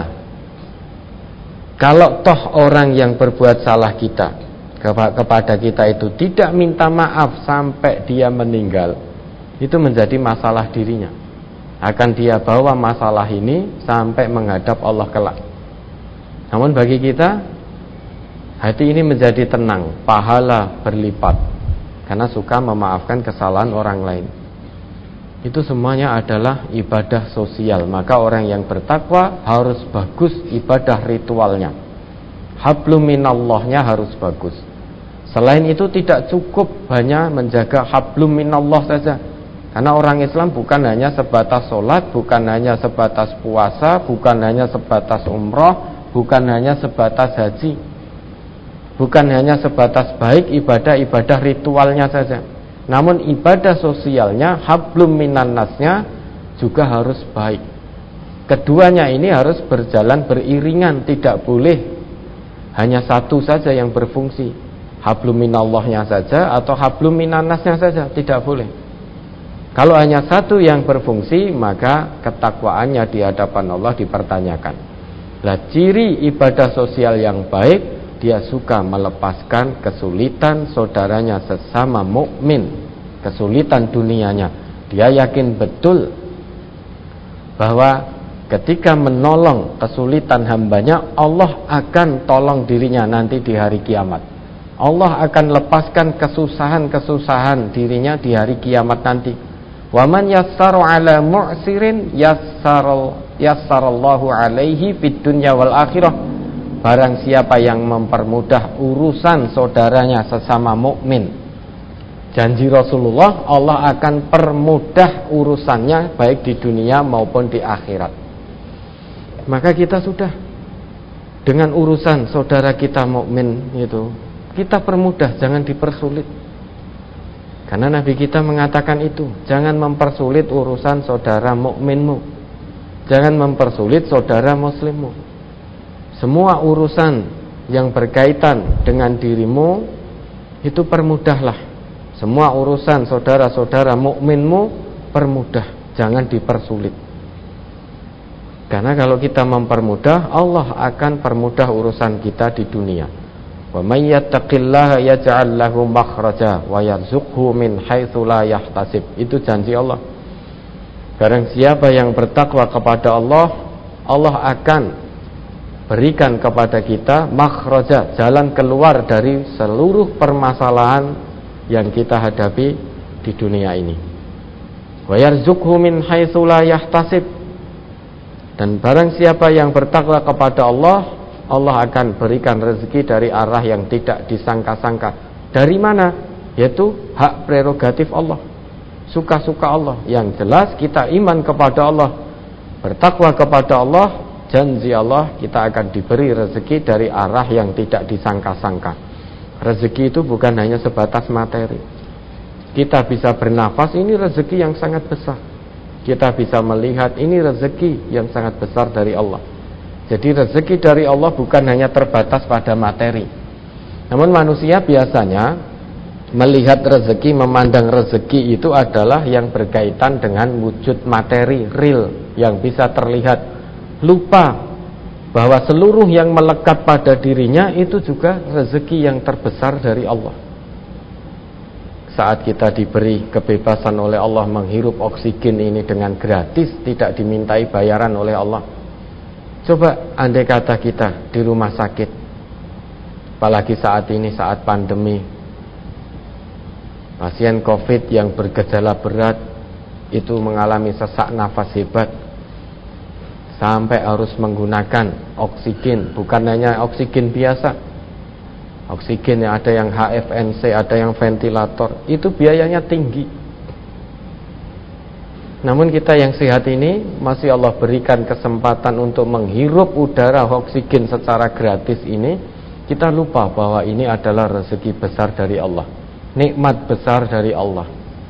kalau toh orang yang berbuat salah kita kepada kita itu tidak minta maaf sampai dia meninggal, itu menjadi masalah dirinya. Akan dia bawa masalah ini sampai menghadap Allah kelak. Namun bagi kita, hati ini menjadi tenang, pahala berlipat, karena suka memaafkan kesalahan orang lain. Itu semuanya adalah ibadah sosial. Maka orang yang bertakwa harus bagus ibadah ritualnya, hablum minallahnya harus bagus. Selain itu tidak cukup hanya menjaga hablum minallah saja. Karena orang Islam bukan hanya sebatas sholat, bukan hanya sebatas puasa, bukan hanya sebatas umroh, bukan hanya sebatas haji, bukan hanya sebatas baik ibadah-ibadah ritualnya saja. Namun ibadah sosialnya, hablum minannasnya juga harus baik. Keduanya ini harus berjalan beriringan, tidak boleh hanya satu saja yang berfungsi, hablum minallahnya saja atau hablum minannasnya saja, tidak boleh. Kalau hanya satu yang berfungsi, maka ketakwaannya di hadapan Allah dipertanyakan. Lah, ciri ibadah sosial yang baik, dia suka melepaskan kesulitan saudaranya sesama mukmin, kesulitan dunianya. Dia yakin betul bahwa ketika menolong kesulitan hambanya, Allah akan tolong dirinya nanti di hari kiamat. Allah akan lepaskan kesusahan-kesusahan dirinya di hari kiamat nanti. Wa man yassaru ala mu'sirin yassarallahu alaihi fid dunya wal akhirah. Barang siapa yang mempermudah urusan saudaranya sesama mukmin, janji Rasulullah, Allah akan permudah urusannya baik di dunia maupun di akhirat. Maka kita sudah dengan urusan saudara kita mukmin itu, kita permudah, jangan dipersulit. Karena Nabi kita mengatakan itu, jangan mempersulit urusan saudara mukminmu, jangan mempersulit saudara muslimmu. Semua urusan yang berkaitan dengan dirimu itu permudahlah. Semua urusan saudara-saudara mukminmu permudah, jangan dipersulit. Karena kalau kita mempermudah, Allah akan permudah urusan kita di dunia. Wa may yattaqillaha yaj'al lahu makhraja wa yarzuqhu min haitsu la yahtasib. Itu janji Allah. Barang siapa yang bertakwa kepada Allah, Allah akan berikan kepada kita makhraja, jalan keluar dari seluruh permasalahan yang kita hadapi di dunia ini. Wa yarzuqhu min haitsu la yahtasib. Dan barang siapa yang bertakwa kepada Allah, Allah akan berikan rezeki dari arah yang tidak disangka-sangka. Dari mana? Yaitu hak prerogatif Allah, suka-suka Allah. Yang jelas kita iman kepada Allah, bertakwa kepada Allah, janji Allah kita akan diberi rezeki dari arah yang tidak disangka-sangka. Rezeki itu bukan hanya sebatas materi. Kita bisa bernafas, ini rezeki yang sangat besar. Kita bisa melihat, ini rezeki yang sangat besar dari Allah. Jadi rezeki dari Allah bukan hanya terbatas pada materi. Namun manusia biasanya melihat rezeki, memandang rezeki itu adalah yang berkaitan dengan wujud materi, real, yang bisa terlihat. Lupa bahwa seluruh yang melekat pada dirinya itu juga rezeki yang terbesar dari Allah. Saat kita diberi kebebasan oleh Allah menghirup oksigen ini dengan gratis, tidak dimintai bayaran oleh Allah. Coba andai kata kita di rumah sakit, apalagi saat ini, saat pandemi, pasien COVID yang bergejala berat itu mengalami sesak nafas hebat, sampai harus menggunakan oksigen, bukan hanya oksigen biasa, oksigen yang ada yang HFNC, ada yang ventilator, itu biayanya tinggi. Namun kita yang sehat ini masih Allah berikan kesempatan untuk menghirup udara oksigen secara gratis ini. Kita lupa bahwa ini adalah rezeki besar dari Allah, nikmat besar dari Allah.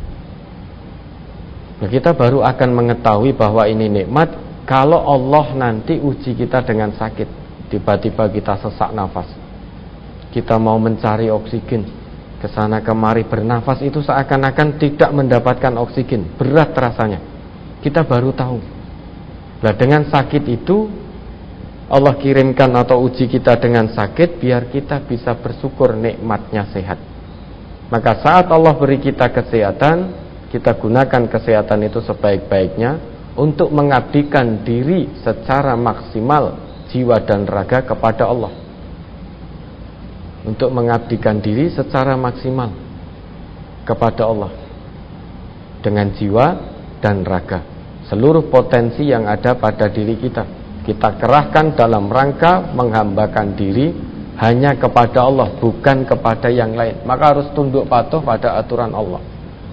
Nah, kita baru akan mengetahui bahwa ini nikmat kalau Allah nanti uji kita dengan sakit. Tiba-tiba kita sesak nafas, kita mau mencari oksigen, kesana kemari bernafas, itu seakan-akan tidak mendapatkan oksigen, berat rasanya. Kita baru tahu. Nah, dengan sakit itu Allah kirimkan atau uji kita dengan sakit biar kita bisa bersyukur nikmatnya sehat. Maka saat Allah beri kita kesehatan, kita gunakan kesehatan itu sebaik-baiknya untuk mengabdikan diri secara maksimal jiwa dan raga kepada Allah. Untuk mengabdikan diri secara maksimal kepada Allah dengan jiwa dan raga. Seluruh potensi yang ada pada diri kita kerahkan dalam rangka menghambakan diri hanya kepada Allah, bukan kepada yang lain. Maka harus tunduk patuh pada aturan Allah.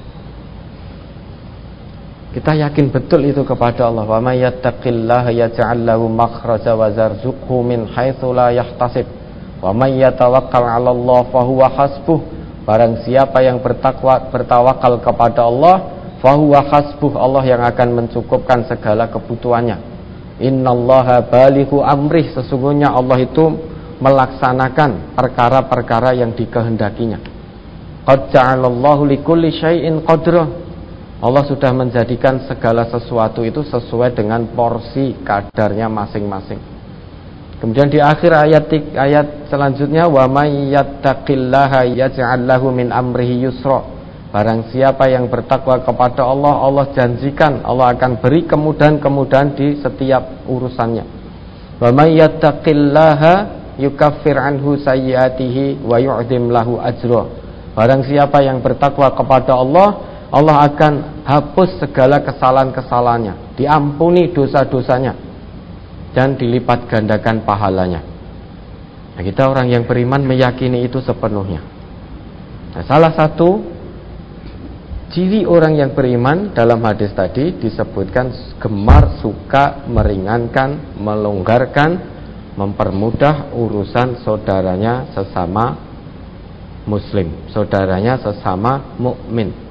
Kita yakin betul itu kepada Allah. Wa may yattaqillaha yaj'al lahu makhraja wa yarzuqhu min haitsu la yahtasib. Wa may yatawakkal 'ala Allah fa huwa hasbuh. Barang siapa yang bertawakal kepada Allah, fahuwa hasbuh, Allah yang akan mencukupkan segala kebutuhannya. Innallaha balighu amrih, sesungguhnya Allah itu melaksanakan perkara-perkara yang dikehendakinya. Qad ja'alallahu likulli syai'in qadra. Allah sudah menjadikan segala sesuatu itu sesuai dengan porsi kadarnya masing-masing. Kemudian di akhir ayat selanjutnya, wa may yattaqillaha yaj'al lahu min amrihi yusra. Barang siapa yang bertakwa kepada Allah, Allah janjikan Allah akan beri kemudahan-kemudahan di setiap urusannya. Wa may yattaqillaha yukaffir anhu sayyiatihi wa yu'dzim lahu ajra. Barang siapa yang bertakwa kepada Allah, Allah akan hapus segala kesalahan-kesalahannya, diampuni dosa-dosanya, dan dilipat gandakan pahalanya. Nah, kita orang yang beriman meyakini itu sepenuhnya. Nah, salah satu ciri orang yang beriman dalam hadis tadi disebutkan gemar, suka, meringankan, melonggarkan, mempermudah urusan saudaranya sesama muslim, saudaranya sesama mukmin.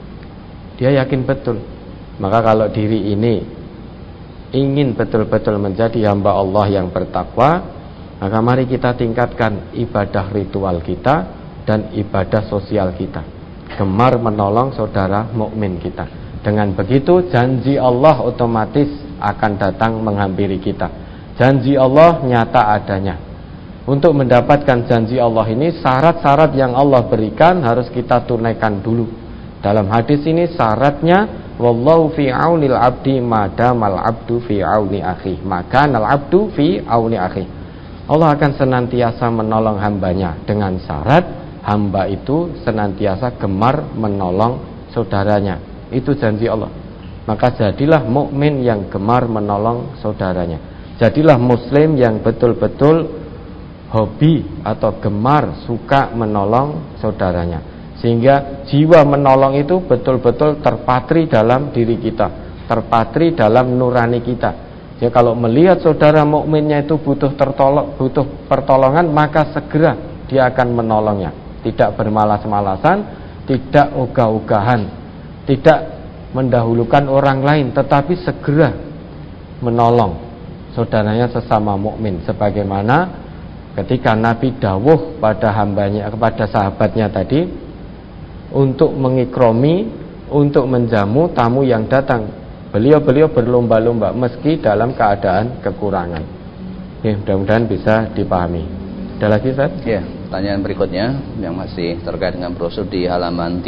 Dia yakin betul. Maka kalau diri ini ingin betul-betul menjadi hamba Allah yang bertakwa, maka mari kita tingkatkan ibadah ritual kita dan ibadah sosial kita. Gemar menolong saudara mukmin kita. Dengan begitu janji Allah otomatis akan datang menghampiri kita. Janji Allah nyata adanya. Untuk mendapatkan janji Allah ini, syarat-syarat yang Allah berikan harus kita tunaikan dulu. Dalam hadis ini syaratnya, wallahu fi aunil abdi madamal abdu fi auni akhi, maka al abdu fi auni akhi. Allah akan senantiasa menolong hambanya dengan syarat hamba itu senantiasa gemar menolong saudaranya. Itu janji Allah. Maka jadilah mukmin yang gemar menolong saudaranya. Jadilah muslim yang betul-betul hobi atau gemar suka menolong saudaranya. Sehingga jiwa menolong itu betul-betul terpatri dalam diri kita, terpatri dalam nurani kita. Ya, kalau melihat saudara mukminnya itu butuh pertolongan, maka segera dia akan menolongnya. Tidak bermalas-malasan, tidak ogah-ogahan, tidak mendahulukan orang lain, tetapi segera menolong saudaranya sesama mukmin. Sebagaimana ketika Nabi dawuh pada hambanya, kepada sahabatnya tadi, untuk mengikromi, untuk menjamu tamu yang datang. Beliau berlomba-lomba meski dalam keadaan kekurangan. Ya, mudah-mudahan bisa dipahami. Ada lagi, Ustaz? Ya, pertanyaan berikutnya yang masih terkait dengan brosur di halaman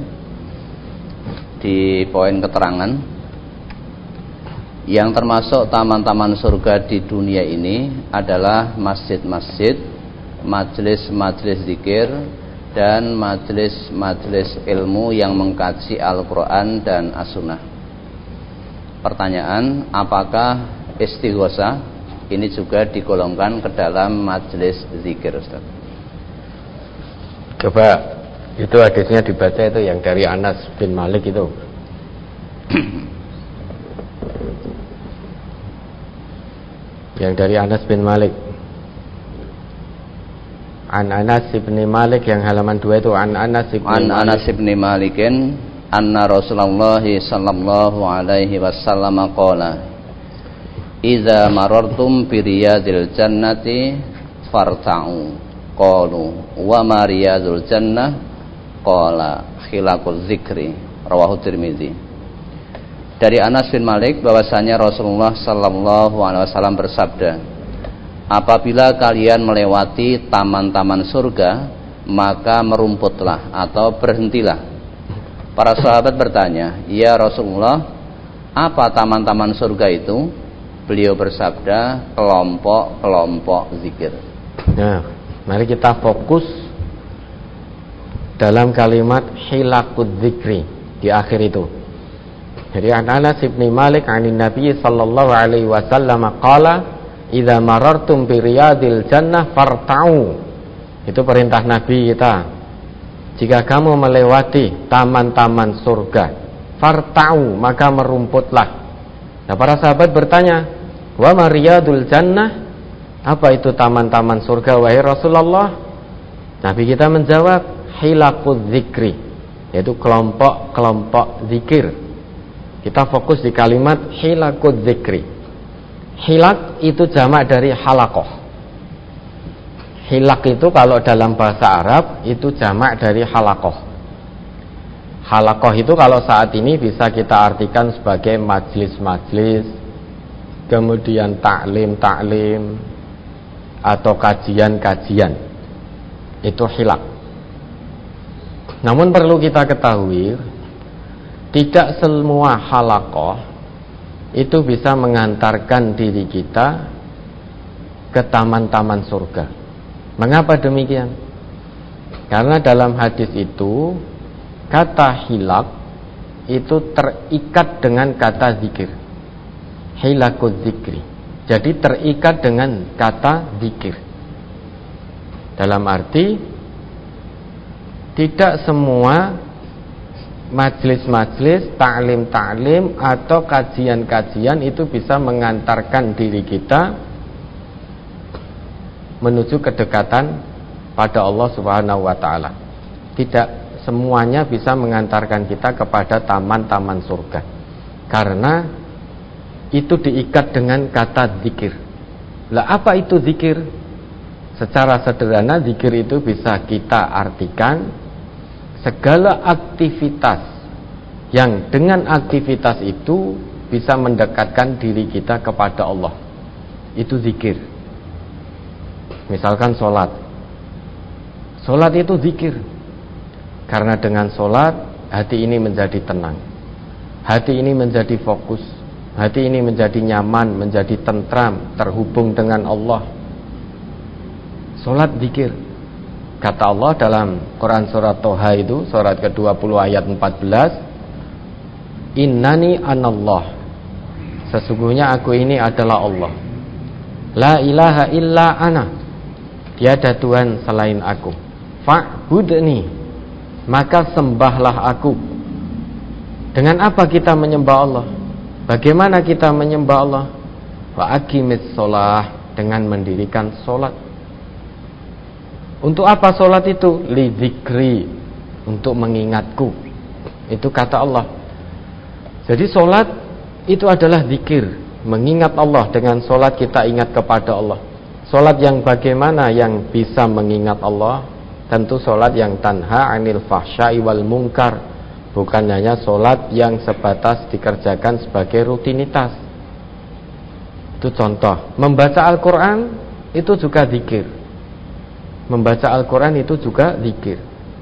3. Di poin keterangan, yang termasuk taman-taman surga di dunia ini adalah masjid-masjid, majelis-majelis zikir, dan majelis-majelis ilmu yang mengkaji Al-Quran dan As-Sunnah. Pertanyaan, apakah istighosah ini juga digolongkan ke dalam majelis zikir, Ustaz? Coba itu hadisnya dibaca, itu yang dari Anas bin Malik itu. Yang dari Anas bin Malik. An Anas bin Malik yang halaman 2 itu. An Anas bin Malikin anna Rasulullah sallallahu alaihi wasallam qala idza marartum bi riyadil jannati farta'u qalu wa ma riyadul jannah qala khilaqul zikri rawahu Tirmizi. Dari Anas bin Malik bahwasanya Rasulullah sallallahu alaihi wasallam bersabda, apabila kalian melewati taman-taman surga, maka merumputlah atau berhentilah. Para sahabat bertanya, ya Rasulullah, apa taman-taman surga itu? Beliau bersabda, kelompok-kelompok zikir. Nah, mari kita fokus dalam kalimat hilaqud zikri di akhir itu. Jadi Anas bin Malik anin Nabi sallallahu alaihi wasallam qala idza marartum bi riyadil jannah farta'u. Itu perintah Nabi kita. Jika kamu melewati taman-taman surga, farta'u, maka merumputlah. Nah, para sahabat bertanya, wa ma riyadul jannah? Apa itu taman-taman surga wahai Rasulullah? Nabi kita menjawab, hilaquz zikri, yaitu kelompok-kelompok zikir. Kita fokus di kalimat hilaquz zikri. Hilak itu jamak dari halakoh. Hilak itu kalau dalam bahasa Arab itu jamak dari halakoh. Halakoh itu kalau saat ini bisa kita artikan sebagai majlis-majlis, kemudian taklim atau kajian-kajian. Itu hilak. Namun perlu kita ketahui, tidak semua halakoh itu bisa mengantarkan diri kita ke taman-taman surga. Mengapa demikian? Karena dalam hadis itu kata hilak itu terikat dengan kata zikir, hilakuz zikri. Jadi terikat dengan kata zikir. Dalam arti tidak semua majlis-majlis, taklim atau kajian-kajian itu bisa mengantarkan diri kita menuju kedekatan pada Allah Subhanahu wa taala. Tidak semuanya bisa mengantarkan kita kepada taman-taman surga. Karena itu diikat dengan kata zikir. Lah apa itu zikir? Secara sederhana zikir itu bisa kita artikan segala aktivitas yang dengan aktivitas itu bisa mendekatkan diri kita kepada Allah. Itu zikir. Misalkan sholat. Sholat itu zikir. Karena dengan sholat hati ini menjadi tenang, hati ini menjadi fokus, hati ini menjadi nyaman, menjadi tentram, terhubung dengan Allah. Sholat zikir. Kata Allah dalam Quran surat Toha itu, surat ke-20 ayat 14, Innani anallah, sesungguhnya aku ini adalah Allah. La ilaha illa ana, tiada Tuhan selain aku. Fa'budni, maka sembahlah aku. Dengan apa kita menyembah Allah? Bagaimana kita menyembah Allah? Wa aqimis sholah, dengan mendirikan sholat. Untuk apa sholat itu? Li dzikri, untuk mengingatku. Itu kata Allah. Jadi sholat itu adalah zikir, mengingat Allah. Dengan sholat kita ingat kepada Allah. Sholat yang bagaimana yang bisa mengingat Allah? Tentu sholat yang tanha anil fahsya'i wal munkar, bukan hanya sholat yang sebatas dikerjakan sebagai rutinitas. Itu contoh. Membaca Al-Quran itu juga zikir. Membaca Al-Quran itu juga zikir.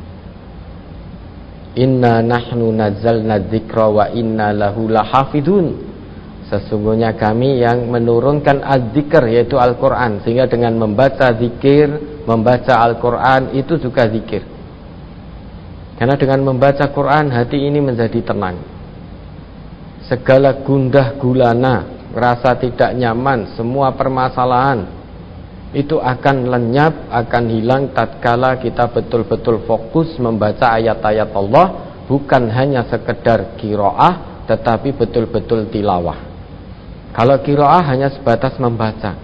Inna nahnu nazzalna dzikra wa inna lahu lahafidun. Sesungguhnya kami yang menurunkan az-zikr, yaitu Al-Quran. Sehingga dengan membaca zikir, membaca Al-Quran itu juga zikir. Karena dengan membaca Quran hati ini menjadi tenang. Segala gundah gulana, rasa tidak nyaman, semua permasalahan itu akan lenyap, akan hilang tatkala kita betul-betul fokus membaca ayat-ayat Allah, bukan hanya sekedar qiraah tetapi betul-betul tilawah. Kalau qiraah hanya sebatas membaca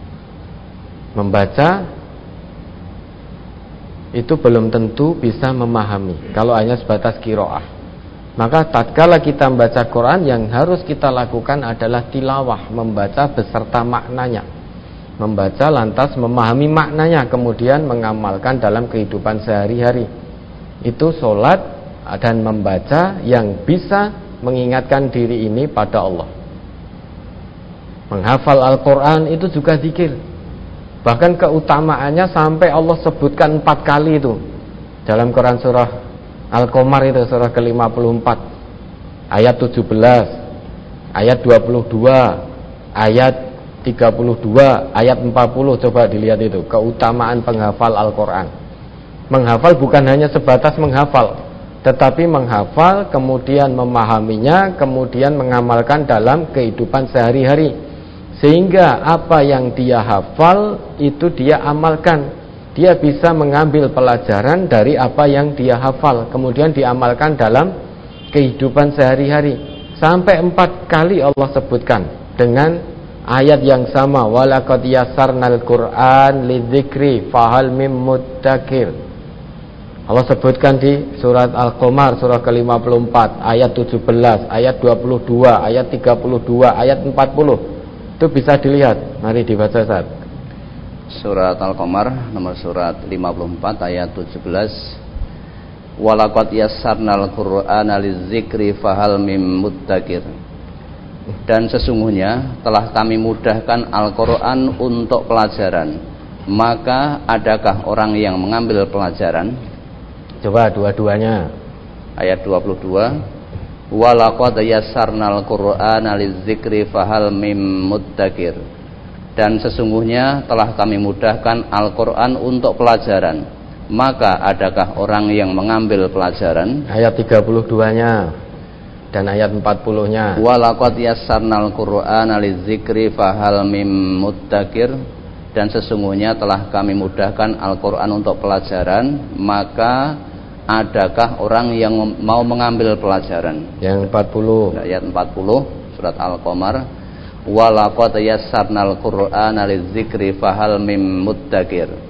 itu belum tentu bisa memahami kalau hanya sebatas qiraah. Maka tatkala kita membaca Quran, yang harus kita lakukan adalah tilawah, membaca beserta maknanya. Membaca lantas memahami maknanya, kemudian mengamalkan dalam kehidupan sehari-hari. Itu sholat dan membaca yang bisa mengingatkan diri ini pada Allah. Menghafal Al-Quran itu juga zikir. Bahkan keutamaannya sampai Allah sebutkan 4 kali itu dalam Quran surah Al-Qamar itu, surah ke-54 ayat 17, ayat 22, ayat 32, ayat 40. Coba dilihat itu keutamaan penghafal Al-Quran. Menghafal bukan hanya sebatas menghafal, tetapi menghafal kemudian memahaminya, kemudian mengamalkan dalam kehidupan sehari-hari, sehingga apa yang dia hafal itu dia amalkan. Dia bisa mengambil pelajaran dari apa yang dia hafal, kemudian diamalkan dalam kehidupan sehari-hari. Sampai 4 kali Allah sebutkan dengan ayat yang sama, walaqad yassarnal Qur'an lidzikri fahal mim muddakir. Allah sebutkan di surat Al-Qamar surah ke-54 ayat 17, ayat 22, ayat 32, ayat 40. Itu bisa dilihat. Mari dibaca Ustaz. Surat Al-Qamar nomor surat 54 ayat 17. Walaqad yassarnal Qur'ana lidzikri fahal mim muddakir. Dan sesungguhnya telah kami mudahkan Al-Quran untuk pelajaran, maka adakah orang yang mengambil pelajaran? Coba dua-duanya. Ayat 22, walaqad yassarnal Qur'ana lidzikri fahal mim muddakir. Dan sesungguhnya telah kami mudahkan Al-Quran untuk pelajaran, maka adakah orang yang mengambil pelajaran? Ayat 32-nya dan ayat 40-nya. Walaqad yassarnal Qur'ana lidzikri fahal mim muddakir. Dan sesungguhnya telah kami mudahkan Al-Quran untuk pelajaran, maka adakah orang yang mau mengambil pelajaran? Yang 40. Ayat 40 surat Al-Qamar. Walaqad yassarnal Qur'ana lidzikri fahal mim muddakir.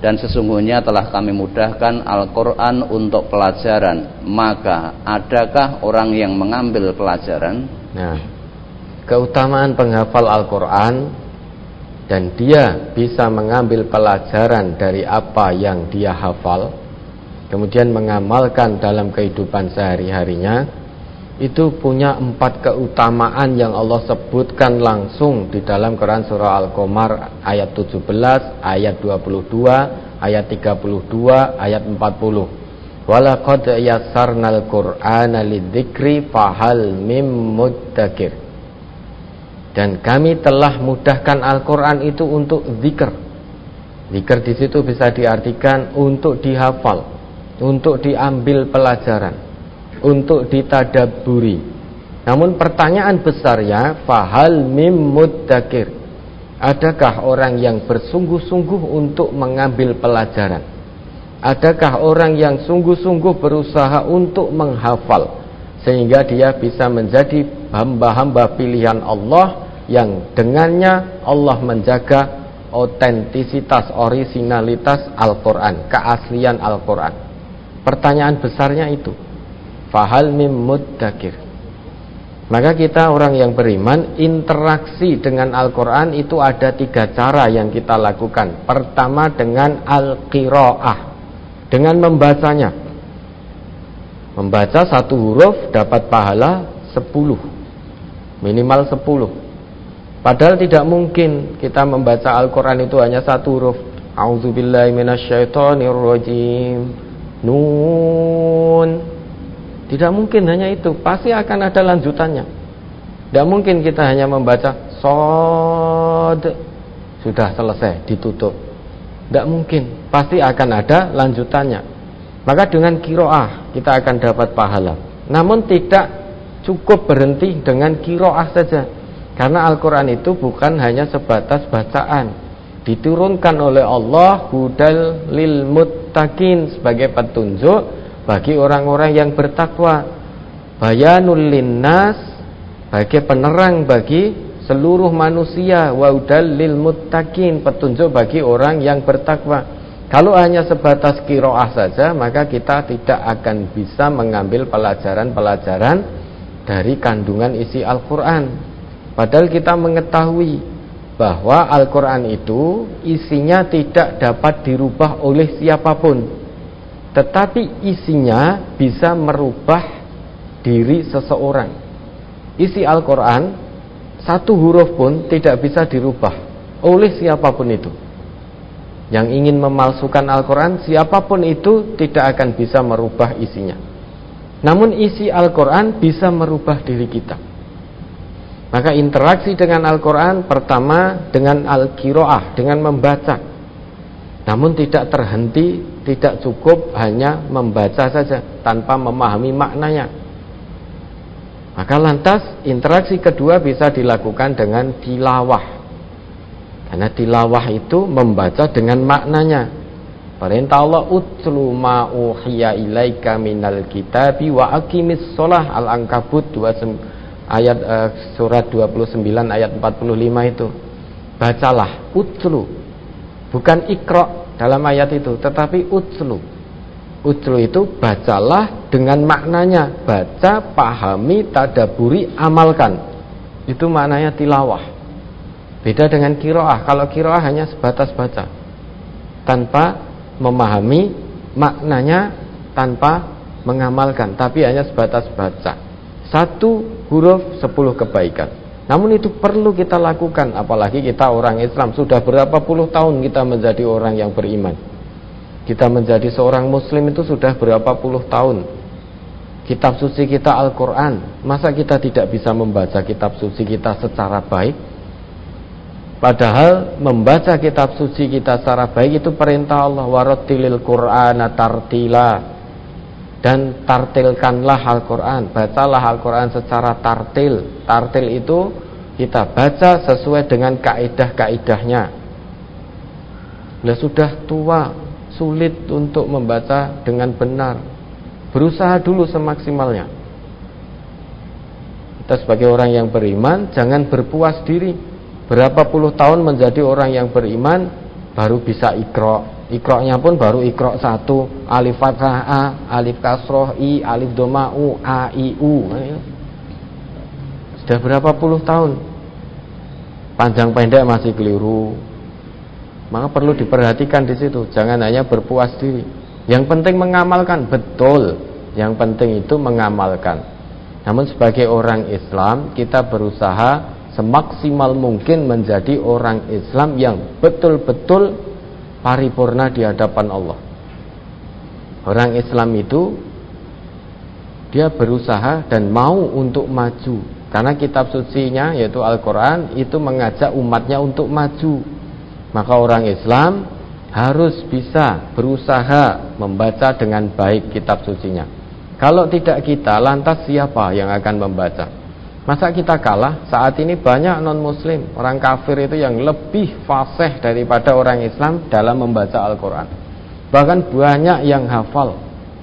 Dan sesungguhnya telah kami mudahkan Al-Quran untuk pelajaran. Maka adakah orang yang mengambil pelajaran? Nah, keutamaan penghafal Al-Quran dan dia bisa mengambil pelajaran dari apa yang dia hafal, kemudian mengamalkan dalam kehidupan sehari-harinya, itu punya 4 keutamaan yang Allah sebutkan langsung di dalam Quran surah Al-Qamar ayat 17, ayat 22, ayat 32, ayat 40. Walaqad yassarnal Qur'ana lidzikri fahal mim muddakir. Dan kami telah mudahkan Al-Qur'an itu untuk zikir. Zikir di situ bisa diartikan untuk dihafal, untuk diambil pelajaran, untuk ditadabburi. Namun pertanyaan besarnya, fahal mim muddakir, adakah orang yang bersungguh-sungguh untuk mengambil pelajaran? Adakah orang yang sungguh-sungguh berusaha untuk menghafal sehingga dia bisa menjadi hamba-hamba pilihan Allah yang dengannya Allah menjaga otentisitas, orisinalitas Al-Quran, keaslian Al-Quran? Pertanyaan besarnya itu, fahal mim muddakir. Maka kita orang yang beriman, interaksi dengan Al-Quran itu ada 3 cara yang kita lakukan. Pertama dengan al-qiraah, dengan membacanya. Membaca 1 huruf dapat pahala 10, minimal 10. Padahal tidak mungkin kita membaca Al-Quran itu hanya 1 huruf. A'udzubillahi minasyaitonirrajim, Nun. Tidak mungkin hanya itu, pasti akan ada lanjutannya. Tidak mungkin kita hanya membaca Shad, sudah selesai, ditutup. Tidak mungkin, pasti akan ada lanjutannya. Maka dengan qiraah kita akan dapat pahala. Namun tidak cukup berhenti dengan qiraah saja, karena Al-Quran itu bukan hanya sebatas bacaan. Diturunkan oleh Allah hudal lil muttaqin, sebagai petunjuk bagi orang-orang yang bertakwa, bayanul linnas, sebagai penerang bagi seluruh manusia, wa hudal lil muttaqin, petunjuk bagi orang yang bertakwa. Kalau hanya sebatas qiraah saja, maka kita tidak akan bisa mengambil pelajaran-pelajaran dari kandungan isi Al-Quran. Padahal kita mengetahui bahwa Al-Quran itu isinya tidak dapat dirubah oleh siapapun, tetapi isinya bisa merubah diri seseorang. Isi Al-Quran 1 huruf pun tidak bisa dirubah oleh siapapun itu. Yang ingin memalsukan Al-Quran, siapapun itu tidak akan bisa merubah isinya. Namun isi Al-Quran bisa merubah diri kita. Maka interaksi dengan Al-Quran pertama dengan al-qiraah, dengan membaca. Namun tidak terhenti, tidak cukup hanya membaca saja tanpa memahami maknanya. Maka lantas interaksi kedua bisa dilakukan dengan tilawah. Karena tilawah itu membaca dengan maknanya. Perintah Allah, utlu ma uhiya ilaika minal kitabi wa aqimis sholah, Al-Ankabut ayat surat 29 ayat 45 itu. Bacalah, utlu, bukan ikra dalam ayat itu, tetapi utlu. Utlu itu bacalah dengan maknanya, baca, pahami, tadaburi, amalkan. Itu maknanya tilawah. Beda dengan qiraah. Kalau qiraah hanya sebatas baca tanpa memahami maknanya, tanpa mengamalkan, tapi hanya sebatas baca. 1 huruf 10 kebaikan. Namun itu perlu kita lakukan, apalagi kita orang Islam. Sudah berapa puluh tahun kita menjadi orang yang beriman. Kita menjadi seorang muslim itu sudah berapa puluh tahun. Kitab suci kita Al-Quran, masa kita tidak bisa membaca kitab suci kita secara baik? Padahal membaca kitab suci kita secara baik itu perintah Allah, warattilil Qur'ana tartila, dan tartilkanlah Al-Quran, bacalah Al-Quran secara tartil. Tartil itu kita baca sesuai dengan kaidah-kaidahnya. Lah sudah tua, sulit untuk membaca dengan benar. Berusaha dulu semaksimalnya. Kita sebagai orang yang beriman jangan berpuas diri. Berapa puluh tahun menjadi orang yang beriman baru bisa ikra, Iqra-nya pun baru Iqra 1, alif fathah A, alif kasroh I, alif dhamma U, A, I, U. Sudah berapa puluh tahun. Panjang pendek masih keliru. Maka perlu diperhatikan di situ. Jangan hanya berpuas diri. Yang penting mengamalkan, betul. Yang penting itu mengamalkan. Namun sebagai orang Islam, kita berusaha semaksimal mungkin menjadi orang Islam yang betul-betul paripurna di hadapan Allah. Orang Islam itu dia berusaha dan mau untuk maju, karena kitab sucinya yaitu Al-Quran itu mengajak umatnya untuk maju. Maka orang Islam harus bisa berusaha membaca dengan baik kitab sucinya. Kalau tidak kita, lantas siapa yang akan membaca? Masa kita kalah? Saat ini banyak non-muslim, orang kafir itu yang lebih fasih daripada orang Islam dalam membaca Al-Quran. Bahkan banyak yang hafal.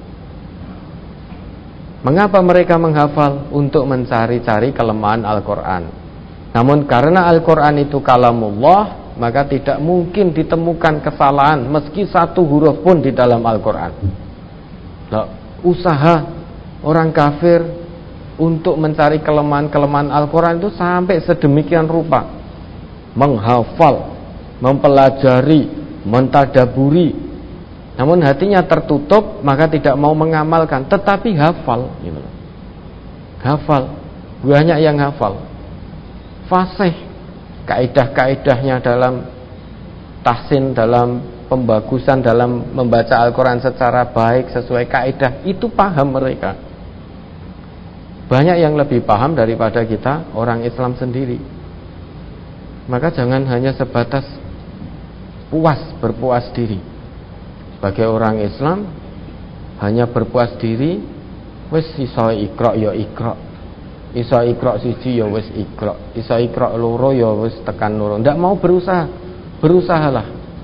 Mengapa mereka menghafal? Untuk mencari-cari kelemahan Al-Quran. Namun karena Al-Quran itu kalamullah, maka tidak mungkin ditemukan kesalahan meski satu huruf pun di dalam Al-Quran. Usaha orang kafir untuk mencari kelemahan-kelemahan Al-Quran itu sampai sedemikian rupa. Menghafal, mempelajari, mentadaburi. Namun hatinya tertutup, maka tidak mau mengamalkan. Tetapi hafal gitu. Hafal, banyak yang hafal. Fasih, kaidah-kaidahnya dalam tahsin, dalam pembagusan, dalam membaca Al-Quran secara baik, sesuai kaidah, itu paham mereka. Banyak yang lebih paham daripada kita orang Islam sendiri. Maka jangan hanya sebatas berpuas diri. Sebagai orang Islam hanya berpuas diri, wis iso Iqra ya Iqra, iso Iqra siji ya wis Iqra, iso Iqra loro ya wis tekan loro. Ndak mau berusahalah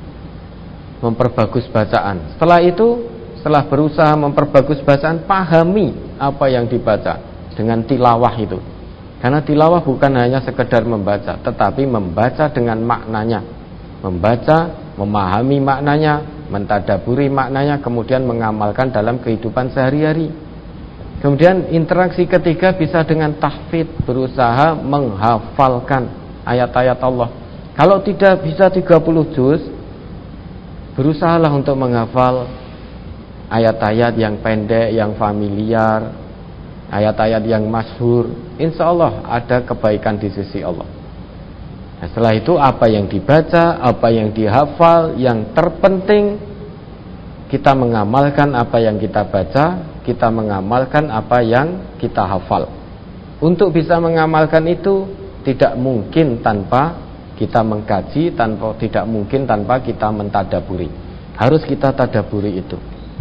memperbagus bacaan. Setelah berusaha memperbagus bacaan, pahami apa yang dibaca dengan tilawah itu. Karena tilawah bukan hanya sekedar membaca, tetapi membaca dengan maknanya. Membaca, memahami maknanya, mentadaburi maknanya, kemudian mengamalkan dalam kehidupan sehari-hari. Kemudian interaksi ketiga bisa dengan tahfidz, berusaha menghafalkan ayat-ayat Allah. Kalau tidak bisa 30 juz, berusahalah untuk menghafal ayat-ayat yang pendek, yang familiar, ayat-ayat yang masyhur. Insya Allah ada kebaikan di sisi Allah. Nah, setelah itu apa yang dibaca, apa yang dihafal, yang terpenting kita mengamalkan apa yang kita baca, kita mengamalkan apa yang kita hafal. Untuk bisa mengamalkan itu tidak mungkin tanpa kita mengkaji, tidak mungkin tanpa kita mentadaburi. Harus kita tadaburi itu.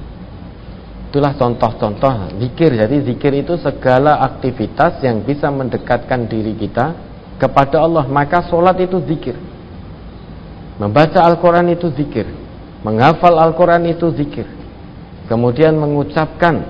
Itulah contoh-contoh zikir. Jadi zikir itu segala aktivitas yang bisa mendekatkan diri kita kepada Allah. Maka sholat itu zikir, membaca Al-Quran itu zikir, menghafal Al-Quran itu zikir, kemudian mengucapkan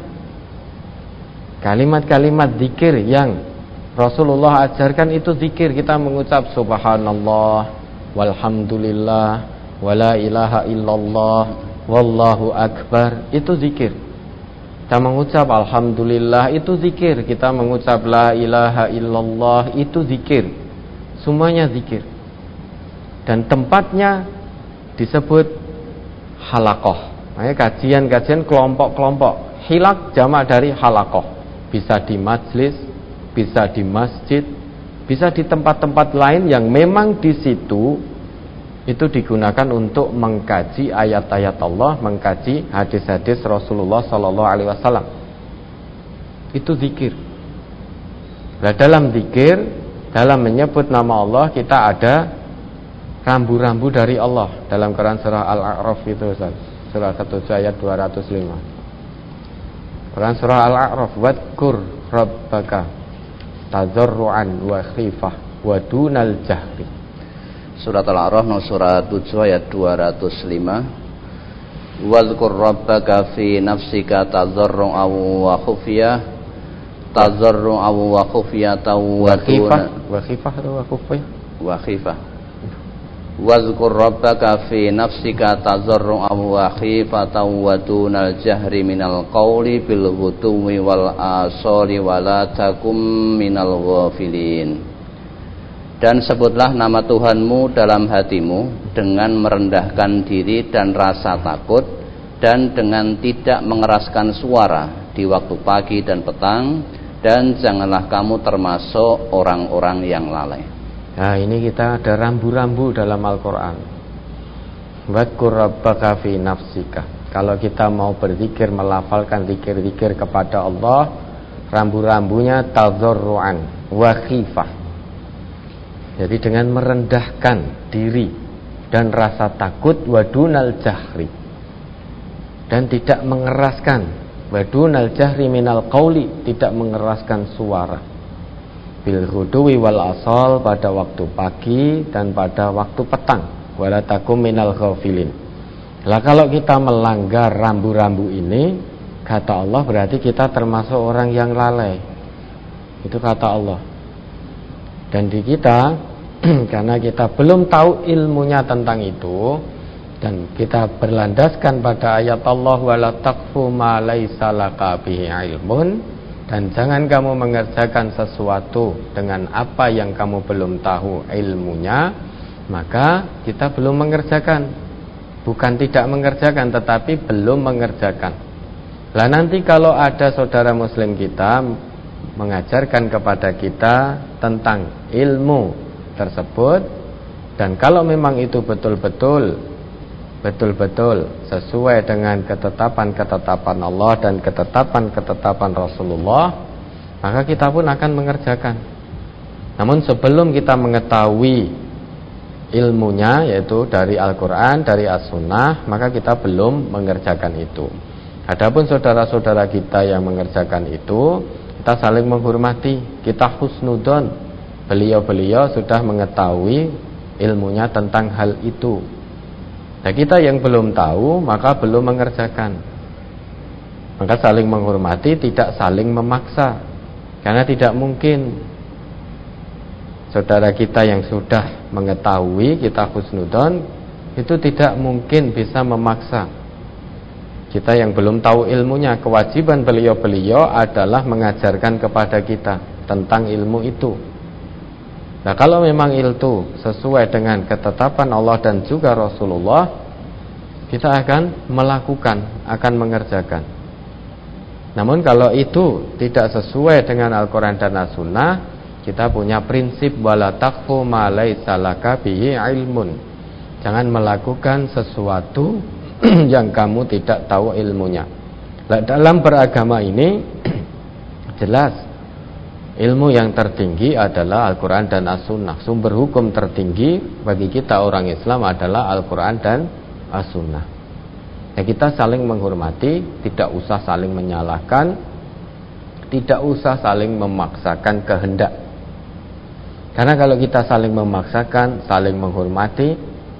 kalimat-kalimat zikir yang Rasulullah ajarkan itu zikir. Kita mengucap subhanallah, walhamdulillah, wala ilaha illallah, wallahu akbar, itu zikir. Kita mengucap alhamdulillah, itu zikir. Kita mengucap la ilaha illallah, itu zikir. Semuanya zikir. Dan tempatnya disebut halaqah. Makanya kajian-kajian kelompok-kelompok. Hilak jamak dari halaqah. Bisa di majlis, bisa di masjid, bisa di tempat-tempat lain yang memang di situ itu digunakan untuk mengkaji ayat-ayat Allah, mengkaji hadis-hadis Rasulullah SAW. Itu zikir. Nah, dalam zikir, dalam menyebut nama Allah, kita ada rambu-rambu dari Allah. Dalam Quran surah Al-A'raf itu, surah 1 ayat 205. Quran surah Al-A'raf, wadkur rabbaka tadzarruan wa khifah wa dunal jahri. Surat Al-A'raf surat 7 ayat 205. Wadhkur rabbaka fi nafsika tadzarru'an wa khufyah, tadzarru'an wa khufyatan wa khifah atau wa khufyah. Wa khifah. Wazkur rabbaka fi nafsika tazarru'an wa khifatan wa dunal jahri minal qawli bil ghuduwi wal asali wa la takum minal ghafilin. Dan sebutlah nama Tuhanmu dalam hatimu dengan merendahkan diri dan rasa takut, dan dengan tidak mengeraskan suara di waktu pagi dan petang, dan janganlah kamu termasuk orang-orang yang lalai. Nah, ini kita ada rambu-rambu dalam Al-Quran. Wadkur rabbaka fi nafsika. Kalau kita mau berzikir, melafalkan zikir-zikir kepada Allah, rambu-rambunya tadzarru'an wa khifah. Jadi dengan merendahkan diri dan rasa takut, wadunal jahri, dan tidak mengeraskan, wadunal jahri minal qauli, tidak mengeraskan suara, bil ghuduwi wal asal, pada waktu pagi dan pada waktu petang, wala takum minal ghafilin. Lah kalau kita melanggar rambu-rambu ini, kata Allah, berarti kita termasuk orang yang lalai. Itu kata Allah. Dan di kita karena kita belum tahu ilmunya tentang itu, dan kita berlandaskan pada ayat Allah, wala taqfu ma laisa laka bihi ilmun, dan jangan kamu mengerjakan sesuatu dengan apa yang kamu belum tahu ilmunya, maka kita belum mengerjakan. Bukan tidak mengerjakan, tetapi belum mengerjakan. Lah nanti kalau ada saudara muslim kita mengajarkan kepada kita tentang ilmu tersebut, dan kalau memang itu betul-betul sesuai dengan ketetapan Allah dan ketetapan Rasulullah, maka kita pun akan mengerjakan. Namun sebelum kita mengetahui ilmunya, yaitu dari Al-Quran, dari As-Sunnah, maka kita belum mengerjakan itu. Adapun saudara-saudara kita yang mengerjakan itu, kita saling menghormati, kita husnudon. Beliau-beliau sudah mengetahui ilmunya tentang hal itu. Nah, kita yang belum tahu, maka belum mengerjakan. Maka saling menghormati, tidak saling memaksa. Karena tidak mungkin saudara kita yang sudah mengetahui, kita husnudon, itu tidak mungkin bisa memaksa kita yang belum tahu ilmunya. Kewajiban beliau-beliau adalah mengajarkan kepada kita tentang ilmu itu. Nah, kalau memang itu sesuai dengan ketetapan Allah dan juga Rasulullah, kita akan melakukan, akan mengerjakan. Namun kalau itu tidak sesuai dengan Al-Quran dan As-Sunnah, kita punya prinsip wala taqfu ma laisa laka bihi ilmun. Jangan melakukan sesuatu yang kamu tidak tahu ilmunya. Nah, dalam beragama ini jelas ilmu yang tertinggi adalah Al-Quran dan As-Sunnah. Sumber hukum tertinggi bagi kita orang Islam adalah Al-Quran dan As-Sunnah. Ya, kita saling menghormati, tidak usah saling menyalahkan, tidak usah saling memaksakan kehendak. Karena kalau kita saling memaksakan, saling menghormati,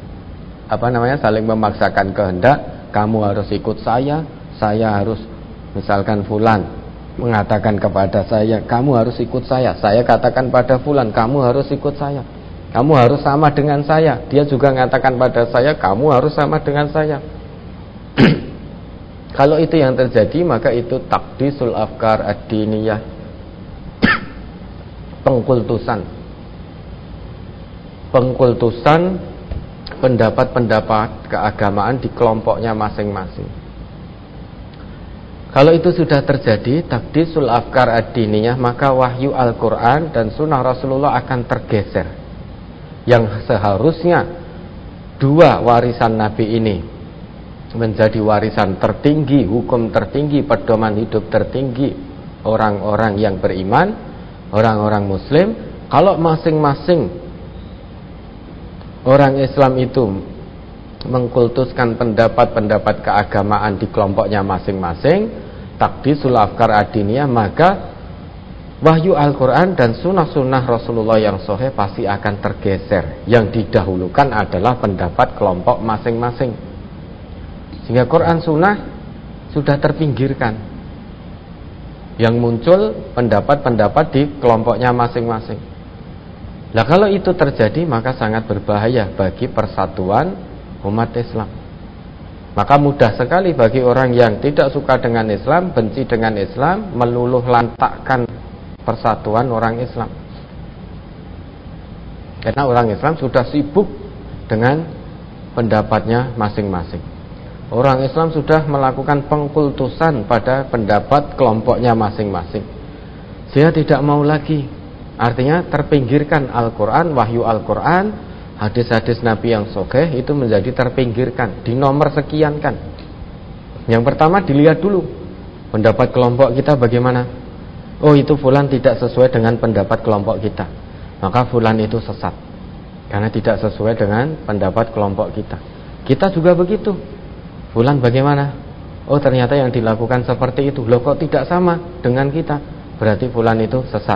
saling memaksakan kehendak, kamu harus ikut saya harus, misalkan fulan mengatakan kepada saya, kamu harus ikut saya katakan pada fulan, kamu harus ikut saya, kamu harus sama dengan saya, dia juga mengatakan pada saya, kamu harus sama dengan saya. Kalau itu yang terjadi, maka itu taqdisul afkar ad-diniyah, pengkultusan pendapat-pendapat keagamaan di kelompoknya masing-masing. Kalau itu sudah terjadi, taqdisul afkar ad-diniyah, maka wahyu Al-Quran dan sunnah Rasulullah akan tergeser. Yang seharusnya dua warisan Nabi ini menjadi warisan tertinggi, hukum tertinggi, pedoman hidup tertinggi orang-orang yang beriman, orang-orang muslim. Kalau masing-masing orang Islam itu mengkultuskan pendapat-pendapat keagamaan di kelompoknya masing-masing, taqdisul afkar ad-diniyah, maka wahyu Al-Quran dan sunnah-sunnah Rasulullah yang sahih pasti akan tergeser. Yang didahulukan adalah pendapat kelompok masing-masing, sehingga Quran sunnah sudah terpinggirkan. Yang muncul pendapat-pendapat di kelompoknya masing-masing. Nah, kalau itu terjadi maka sangat berbahaya bagi persatuan umat Islam. Maka mudah sekali bagi orang yang tidak suka dengan Islam, benci dengan Islam, meluluh lantakkan persatuan orang Islam. Karena orang Islam sudah sibuk dengan pendapatnya masing-masing. Orang Islam sudah melakukan pengkultusan pada pendapat kelompoknya masing-masing. Dia tidak mau lagi, artinya terpinggirkan Al-Quran, wahyu Al-Quran, hadis-hadis Nabi yang sahih itu menjadi terpinggirkan, dinomor sekiankan. Yang pertama dilihat dulu pendapat kelompok kita bagaimana. Oh, itu fulan tidak sesuai dengan pendapat kelompok kita, maka fulan itu sesat karena tidak sesuai dengan pendapat kelompok kita. Kita juga begitu. Fulan bagaimana? Oh, ternyata yang dilakukan seperti itu. Loh, kok tidak sama dengan kita? Berarti fulan itu sesat.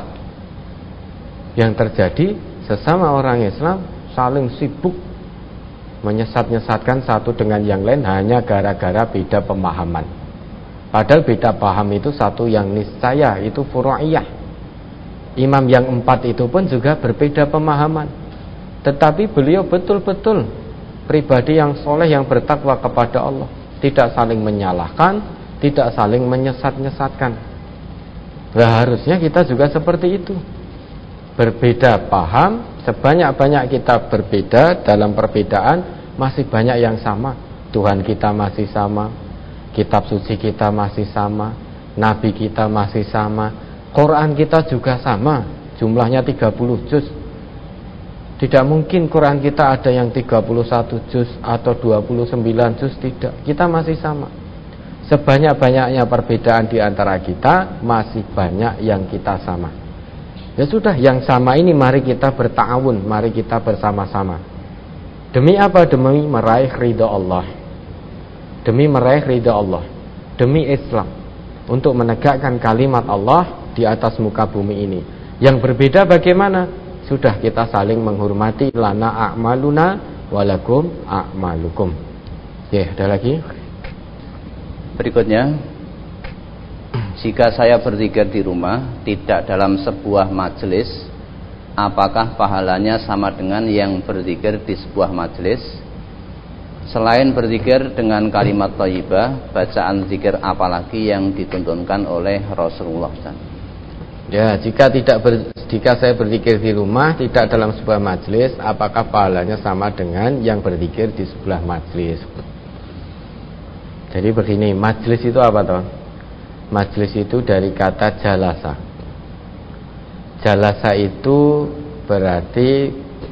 Yang terjadi, sesama orang Islam saling sibuk menyesat-nyesatkan satu dengan yang lain hanya gara-gara beda pemahaman. Padahal beda paham itu satu yang niscaya, itu furu'iyah. Imam yang 4 itu pun juga berbeda pemahaman, tetapi beliau betul-betul pribadi yang soleh, yang bertakwa kepada Allah, tidak saling menyalahkan, tidak saling menyesat-nyesatkan. Nah, harusnya kita juga seperti itu. Berbeda paham, sebanyak-banyak kita berbeda, dalam perbedaan masih banyak yang sama. Tuhan kita masih sama, kitab suci kita masih sama, nabi kita masih sama, Quran kita juga sama, jumlahnya 30 juz. Tidak mungkin Quran kita ada yang 31 juz atau 29 juz, tidak. Kita masih sama. Sebanyak-banyaknya perbedaan di antara kita, masih banyak yang kita sama. Ya sudah, yang sama ini mari kita berta'awun, mari kita bersama-sama. Demi apa? Demi meraih ridha Allah. Demi meraih ridha Allah, demi Islam, untuk menegakkan kalimat Allah di atas muka bumi ini. Yang berbeda bagaimana? Sudah, kita saling menghormati, lana a'maluna walakum a'malukum. Ya, ada lagi. Berikutnya, jika saya berzikir di rumah, tidak dalam sebuah majelis, apakah pahalanya sama dengan yang berzikir di sebuah majelis? Selain berzikir dengan kalimat thayyibah, bacaan zikir apalagi yang dituntunkan oleh Rasulullah? Ya, jika saya berzikir di rumah tidak dalam sebuah majelis, apakah pahalanya sama dengan yang berzikir di sebuah majelis? Jadi begini, majelis itu apa toh? Majelis itu dari kata jalasa. Jalasa itu berarti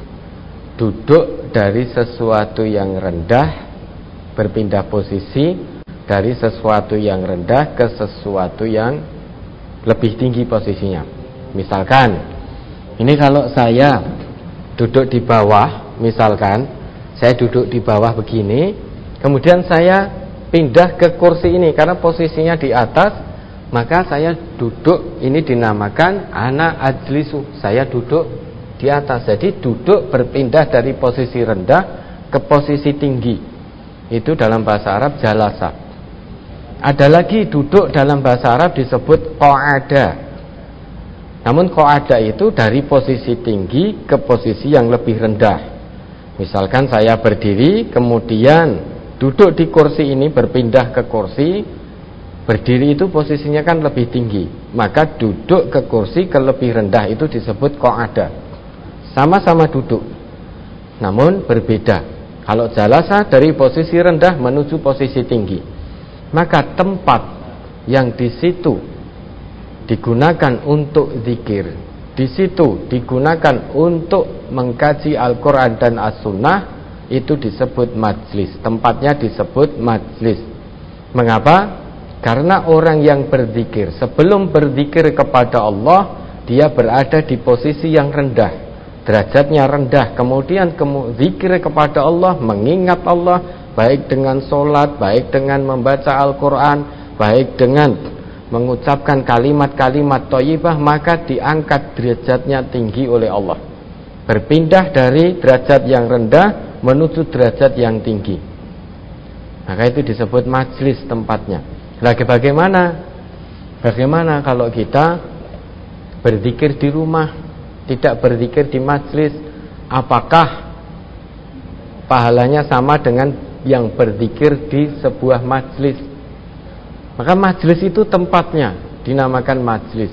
duduk dari sesuatu yang rendah, berpindah posisi dari sesuatu yang rendah ke sesuatu yang lebih tinggi posisinya. Misalkan, ini kalau saya duduk di bawah, misalkan saya duduk di bawah begini, kemudian saya pindah ke kursi ini karena posisinya di atas, maka saya duduk, ini dinamakan ana ajlisu, saya duduk di atas. Jadi duduk berpindah dari posisi rendah ke posisi tinggi. Itu dalam bahasa Arab jalasa. Ada lagi duduk dalam bahasa Arab disebut qa'ada. Namun qa'ada itu dari posisi tinggi ke posisi yang lebih rendah. Misalkan saya berdiri, kemudian duduk di kursi ini, berpindah ke kursi. Berdiri itu posisinya kan lebih tinggi, maka duduk ke kursi ke lebih rendah itu disebut qa'ada. Sama-sama duduk, namun berbeda. Kalau jalasa dari posisi rendah menuju posisi tinggi, maka tempat yang di situ digunakan untuk zikir, di situ digunakan untuk mengkaji Al-Quran dan As-Sunnah, itu disebut majlis. Tempatnya disebut majlis. Mengapa? Karena orang yang berzikir, sebelum berzikir kepada Allah, dia berada di posisi yang rendah, derajatnya rendah. Kemudian zikir kepada Allah, mengingat Allah, baik dengan sholat, baik dengan membaca Al-Quran, baik dengan mengucapkan kalimat-kalimat thayyibah, maka diangkat derajatnya tinggi oleh Allah, berpindah dari derajat yang rendah menuju derajat yang tinggi. Maka itu disebut majlis tempatnya. Lagi bagaimana kalau kita berzikir di rumah? tidak berzikir di majlis, apakah pahalanya sama dengan yang berzikir di sebuah majlis? Maka majlis itu tempatnya dinamakan majlis.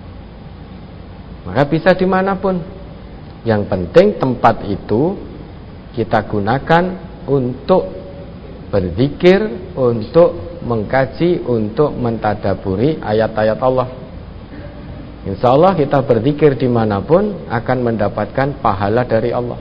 Maka bisa dimanapun. Yang penting tempat itu kita gunakan untuk berzikir, untuk mengkaji, untuk mentadaburi ayat-ayat Allah. Insya Allah kita berzikir dimanapun akan mendapatkan pahala dari Allah.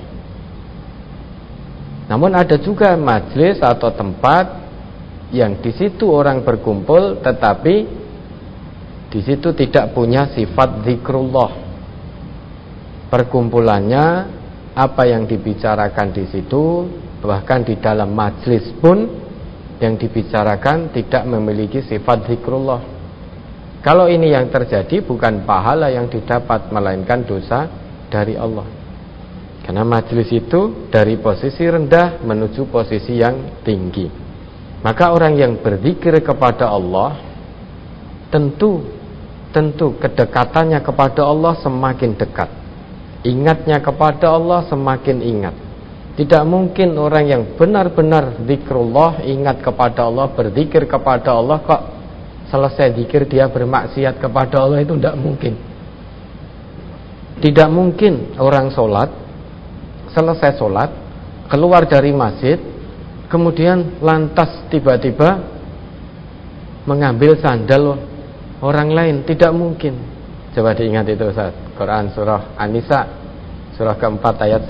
Namun ada juga majlis atau tempat yang di situ orang berkumpul, tetapi di situ tidak punya sifat zikrullah. Perkumpulannya, apa yang dibicarakan di situ, bahkan di dalam majlis pun yang dibicarakan tidak memiliki sifat zikrullah. Kalau ini yang terjadi, bukan pahala yang didapat, melainkan dosa dari Allah. Karena majlis itu dari posisi rendah menuju posisi yang tinggi. Maka orang yang berzikir kepada Allah, tentu kedekatannya kepada Allah semakin dekat. Ingatnya kepada Allah semakin ingat. Tidak mungkin orang yang benar-benar zikrullah, ingat kepada Allah, berzikir kepada Allah, kok selesai zikir dia bermaksiat kepada Allah, itu tidak mungkin. Tidak mungkin orang sholat, selesai sholat, keluar dari masjid, kemudian lantas tiba-tiba mengambil sandal orang lain. Tidak mungkin. Coba diingat itu Ustaz. Quran surah An-Nisa surah keempat ayat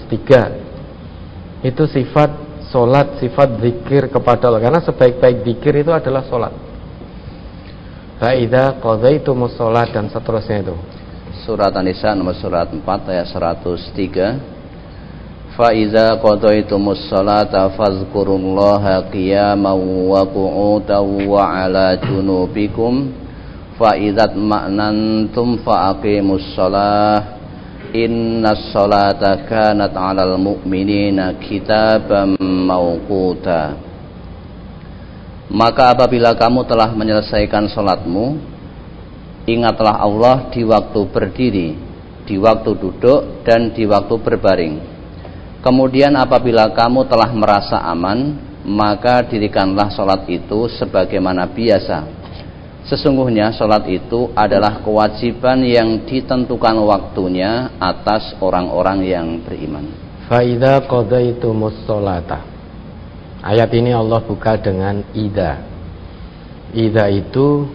103. Itu sifat sholat, sifat zikir kepada Allah. Karena sebaik-baik zikir itu adalah sholat. Fa'idha qadhaitumus sholat, dan seterusnya itu. Surat An-Nisa nomor surat 4 ayat 103. Fa'idha qadhaitumus sholata fazkurullaha qiyaman wa qu'udan wa ala junubikum fa'idhat ma'nantum fa'aqimus sholah innas sholata kanat 'alal mu'minina kitaban mawquta. Maka apabila kamu telah menyelesaikan sholatmu, ingatlah Allah di waktu berdiri, di waktu duduk, dan di waktu berbaring. Kemudian apabila kamu telah merasa aman, maka dirikanlah sholat itu sebagaimana biasa. Sesungguhnya sholat itu adalah kewajiban yang ditentukan waktunya atas orang-orang yang beriman. Fa'idha qadaitumus sholata. Ayat ini Allah buka dengan idza. Idza itu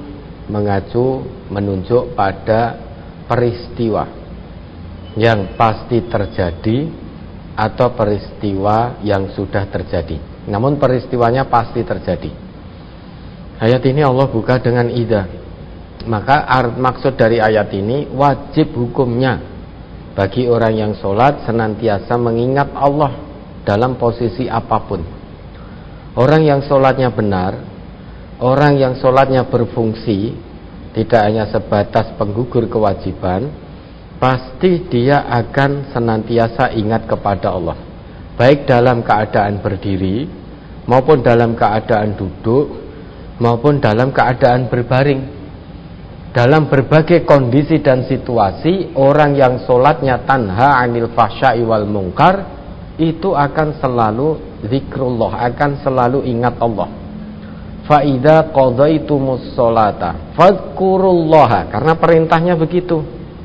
menunjuk pada peristiwa yang pasti terjadi atau peristiwa yang sudah terjadi. Namun peristiwanya pasti terjadi. Ayat ini Allah buka dengan idza. Maka maksud dari ayat ini, wajib hukumnya bagi orang yang sholat senantiasa mengingat Allah dalam posisi apapun. Orang yang sholatnya benar, orang yang sholatnya berfungsi, tidak hanya sebatas penggugur kewajiban, pasti dia akan senantiasa ingat kepada Allah, baik dalam keadaan berdiri, maupun dalam keadaan duduk, maupun dalam keadaan berbaring. Dalam berbagai kondisi dan situasi, orang yang sholatnya tanha anil fahsya'i wal munkar, itu akan selalu zikrullah, akan selalu ingat Allah. Fa'idha qadaitumus sholata fadhkurullaha, karena perintahnya begitu,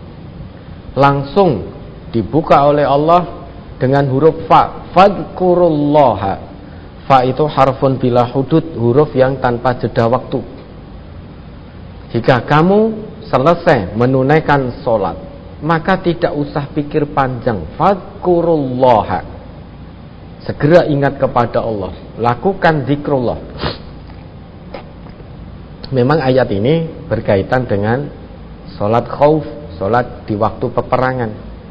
langsung dibuka oleh Allah dengan huruf fa, fadhkurullaha. Fa itu harfun bila hudud, huruf yang tanpa jeda waktu. Jika kamu selesai menunaikan sholat, maka tidak usah pikir panjang, fadhkurullaha, segera ingat kepada Allah, lakukan zikrullah. Memang ayat ini berkaitan dengan sholat khauf, sholat di waktu peperangan.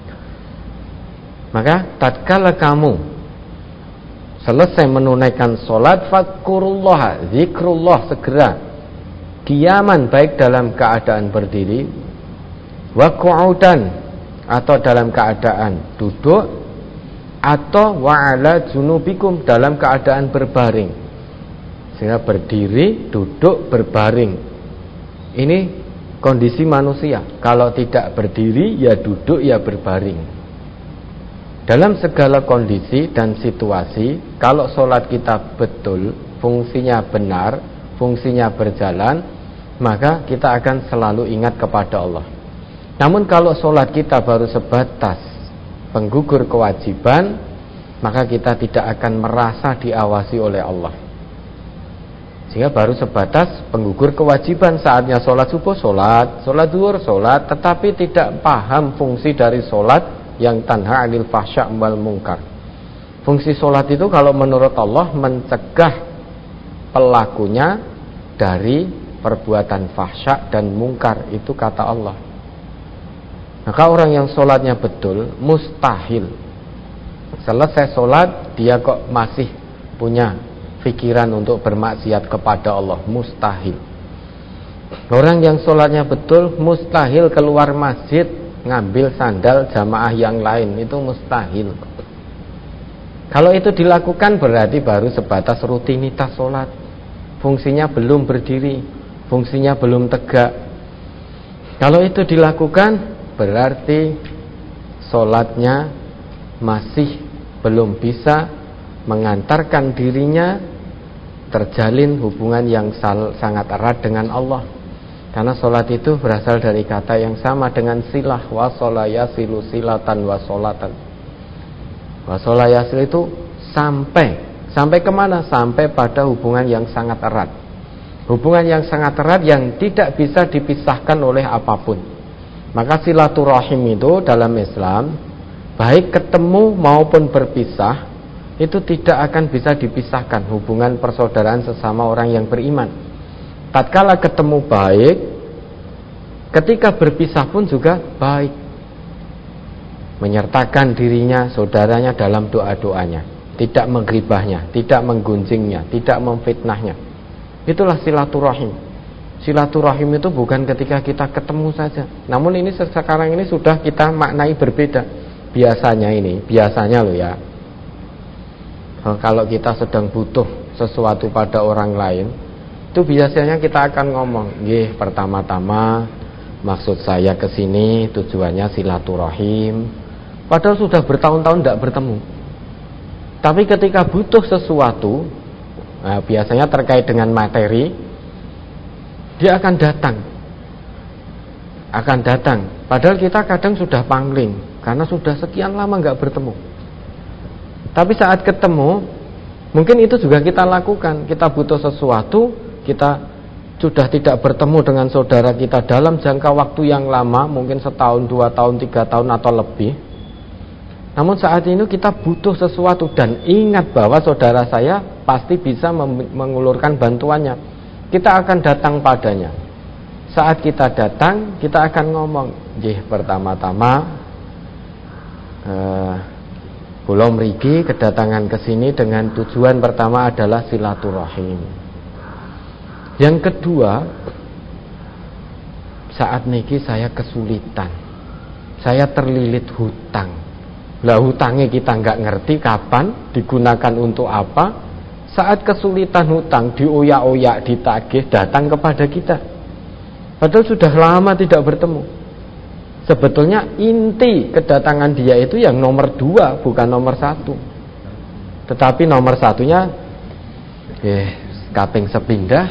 Maka tatkala kamu selesai menunaikan sholat, fadhkurullaha, zikrullah segera, qiyaman baik dalam keadaan berdiri, wa qu'udan atau dalam keadaan duduk, atau wa'ala junubikum dalam keadaan berbaring. Sehingga berdiri, duduk, berbaring. Ini kondisi manusia. Kalau tidak berdiri, ya duduk, ya berbaring. Dalam segala kondisi dan situasi, kalau sholat kita betul, fungsinya benar, fungsinya berjalan, maka kita akan selalu ingat kepada Allah. Namun kalau sholat kita baru sebatas penggugur kewajiban, maka kita tidak akan merasa diawasi oleh Allah. Sehingga baru sebatas penggugur kewajiban, saatnya sholat subuh sholat, sholat zuhur sholat, tetapi tidak paham fungsi dari sholat yang tanha 'anil fahsya' wal munkar. Fungsi sholat itu kalau menurut Allah mencegah pelakunya dari perbuatan fahsya dan mungkar, itu kata Allah. Maka orang yang sholatnya betul, mustahil selesai sholat dia kok masih punya pikiran untuk bermaksiat kepada Allah, mustahil. Orang yang sholatnya betul, mustahil keluar masjid ngambil sandal jamaah yang lain, itu mustahil. Kalau itu dilakukan berarti baru sebatas rutinitas sholat, fungsinya belum berdiri, fungsinya belum tegak. Kalau itu dilakukan berarti sholatnya masih belum bisa mengantarkan dirinya terjalin hubungan yang sangat erat dengan Allah. Karena sholat itu berasal dari kata yang sama dengan silah, wasola yasilu silatan wasolatan. Wasola yasil itu sampai kemana? Sampai pada hubungan yang sangat erat. Hubungan yang sangat erat yang tidak bisa dipisahkan oleh apapun. Maka silaturahim itu dalam Islam, baik ketemu maupun berpisah, itu tidak akan bisa dipisahkan hubungan persaudaraan sesama orang yang beriman. Tatkala ketemu baik, ketika berpisah pun juga baik. Menyertakan dirinya, saudaranya dalam doa-doanya, tidak menggibahnya, tidak menggunjingnya, tidak memfitnahnya. Itulah silaturahim. Silaturahim itu bukan ketika kita ketemu saja. Namun ini sekarang ini sudah kita maknai berbeda. Biasanya loh ya, kalau kita sedang butuh sesuatu pada orang lain, itu biasanya kita akan ngomong, nggih, pertama-tama maksud saya ke sini tujuannya silaturahim. Padahal sudah bertahun-tahun tidak bertemu. Tapi ketika butuh sesuatu, nah, biasanya terkait dengan materi, dia akan datang. Padahal kita kadang sudah pangling karena sudah sekian lama nggak bertemu. Tapi saat ketemu, mungkin itu juga kita lakukan. Kita butuh sesuatu, kita sudah tidak bertemu dengan saudara kita dalam jangka waktu yang lama, mungkin setahun, 2 tahun, 3 tahun atau lebih. Namun saat ini kita butuh sesuatu dan ingat bahwa saudara saya pasti bisa mengulurkan bantuannya. Kita akan datang padanya. Saat kita datang, kita akan ngomong, nggih, pertama-tama kula mriki kedatangan ke sini dengan tujuan pertama adalah silaturahim. Yang kedua, saat niki saya kesulitan. Saya terlilit hutang. Lah hutangnya kita nggak ngerti kapan digunakan untuk apa. Saat kesulitan hutang dioyak-oyak, ditagih, datang kepada kita. Padahal sudah lama tidak bertemu. Sebetulnya inti kedatangan dia itu yang nomor 2, bukan nomor 1. Tetapi nomor 1-nya kaping sepindah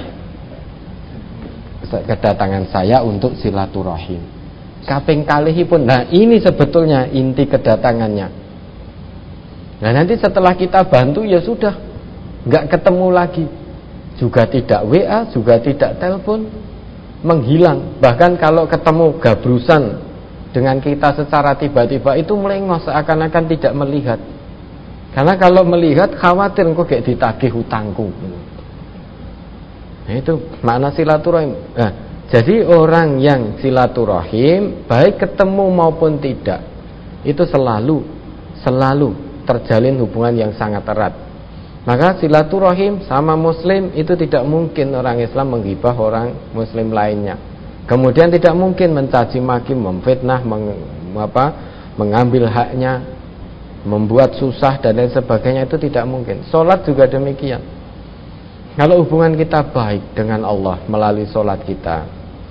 kedatangan saya untuk silaturahim. Kaping kalihipun, nah ini sebetulnya inti kedatangannya. Nah nanti setelah kita bantu ya sudah, nggak ketemu lagi, juga tidak WA, juga tidak telepon, menghilang. Bahkan kalau ketemu gabrusan dengan kita secara tiba-tiba itu melengos, seakan-akan tidak melihat. Karena kalau melihat khawatir kok kayak ditagih hutangku. Nah, itu makna silaturahim. Nah, jadi orang yang silaturahim baik ketemu maupun tidak, itu selalu terjalin hubungan yang sangat erat. Maka silaturahim sama muslim itu tidak mungkin orang Islam menggibah orang muslim lainnya. Kemudian tidak mungkin mencaci maki, memfitnah, mengambil haknya, membuat susah dan lain sebagainya, itu tidak mungkin. Sholat juga demikian. Kalau hubungan kita baik dengan Allah melalui sholat kita,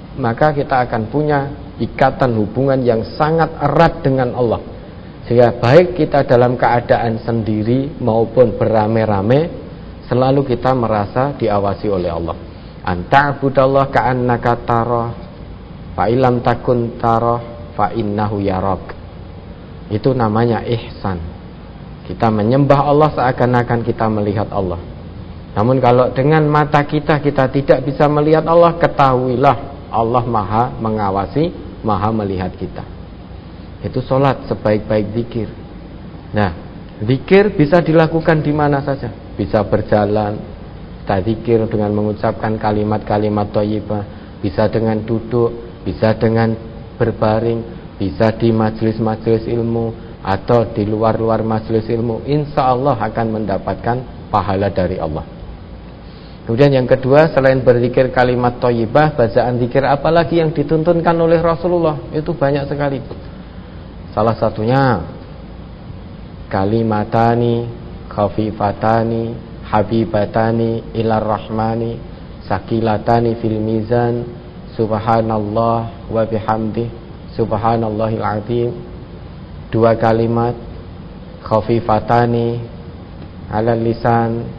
maka kita akan punya ikatan hubungan yang sangat erat dengan Allah. Sehingga baik kita dalam keadaan sendiri maupun beramai-ramai, selalu kita merasa diawasi oleh Allah. Anta'budallah ka'annaka tarah, fa illam takun tarah fa innahu yarak. Itu namanya ihsan. Kita menyembah Allah seakan-akan kita melihat Allah. Namun kalau dengan mata kita tidak bisa melihat Allah, ketahuilah Allah maha mengawasi, maha melihat kita. Itu sholat sebaik-baik zikir. Nah, zikir bisa dilakukan di mana saja. Bisa berjalan, kita zikir dengan mengucapkan kalimat-kalimat thayyibah. Bisa dengan duduk, bisa dengan berbaring, bisa di majelis-majelis ilmu atau di luar-luar majelis ilmu. Insya Allah akan mendapatkan pahala dari Allah. Kemudian yang kedua, selain berzikir kalimat thayyibah, bacaan zikir apalagi yang dituntunkan oleh Rasulullah? Itu banyak sekali. Salah satunya kalimatani khafifatani habibatani ilar rahmani sakilatani fil mizan subhanallah wa bihamdih subhanallahil azim. Dua kalimat khafifatani ala lisan,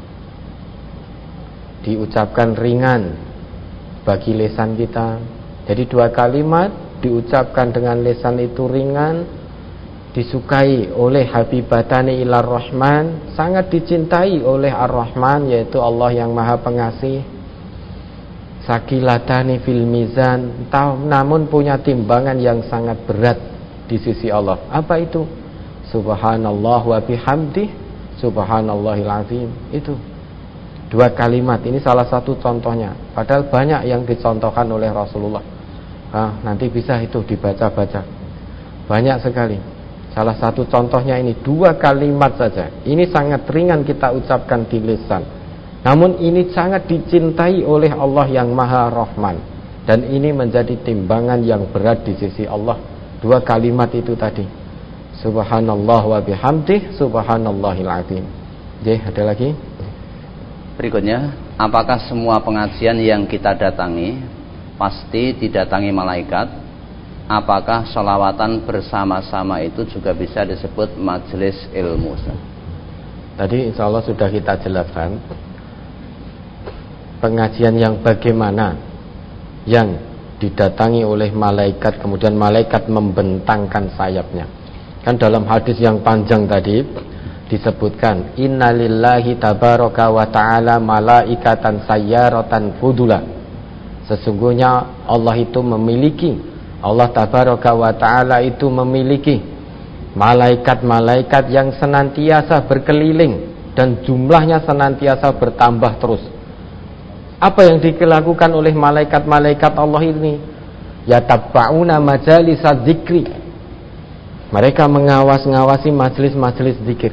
diucapkan ringan bagi lisan kita. Jadi dua kalimat diucapkan dengan lisan itu ringan, disukai oleh habibatani ilar rahman, sangat dicintai oleh ar-rahman, yaitu Allah yang maha pengasih. Sakilatani fil mizan, namun punya timbangan yang sangat berat di sisi Allah. Apa itu? Subhanallah wa bihamdih subhanallahil azim. Itu dua kalimat, ini salah satu contohnya. Padahal banyak yang dicontohkan oleh Rasulullah. Nanti bisa itu dibaca-baca. Banyak sekali. Salah satu contohnya ini, dua kalimat saja. Ini sangat ringan kita ucapkan di lisan. Namun ini sangat dicintai oleh Allah yang Maha Rahman. Dan ini menjadi timbangan yang berat di sisi Allah. Dua kalimat itu tadi. Subhanallah wa bihamdih subhanallahil azim. Ada lagi? Berikutnya, apakah semua pengajian yang kita datangi pasti didatangi malaikat? Apakah sholawatan bersama-sama itu juga bisa disebut majelis ilmu? Tadi insya Allah sudah kita jelaskan. Pengajian yang bagaimana yang didatangi oleh malaikat, kemudian malaikat membentangkan sayapnya. Kan dalam hadis yang panjang tadi disebutkan, innalillahi tabaraka wa ta'ala malaikatan sayyaratan fudula. Sesungguhnya Allah itu memiliki, Allah tabaraka wa ta'ala itu memiliki malaikat-malaikat yang senantiasa berkeliling dan jumlahnya senantiasa bertambah terus. Apa yang dilakukan oleh malaikat-malaikat Allah ini? Yatabba'una majalis dzikri. Mereka mengawasi majelis-majelis zikir.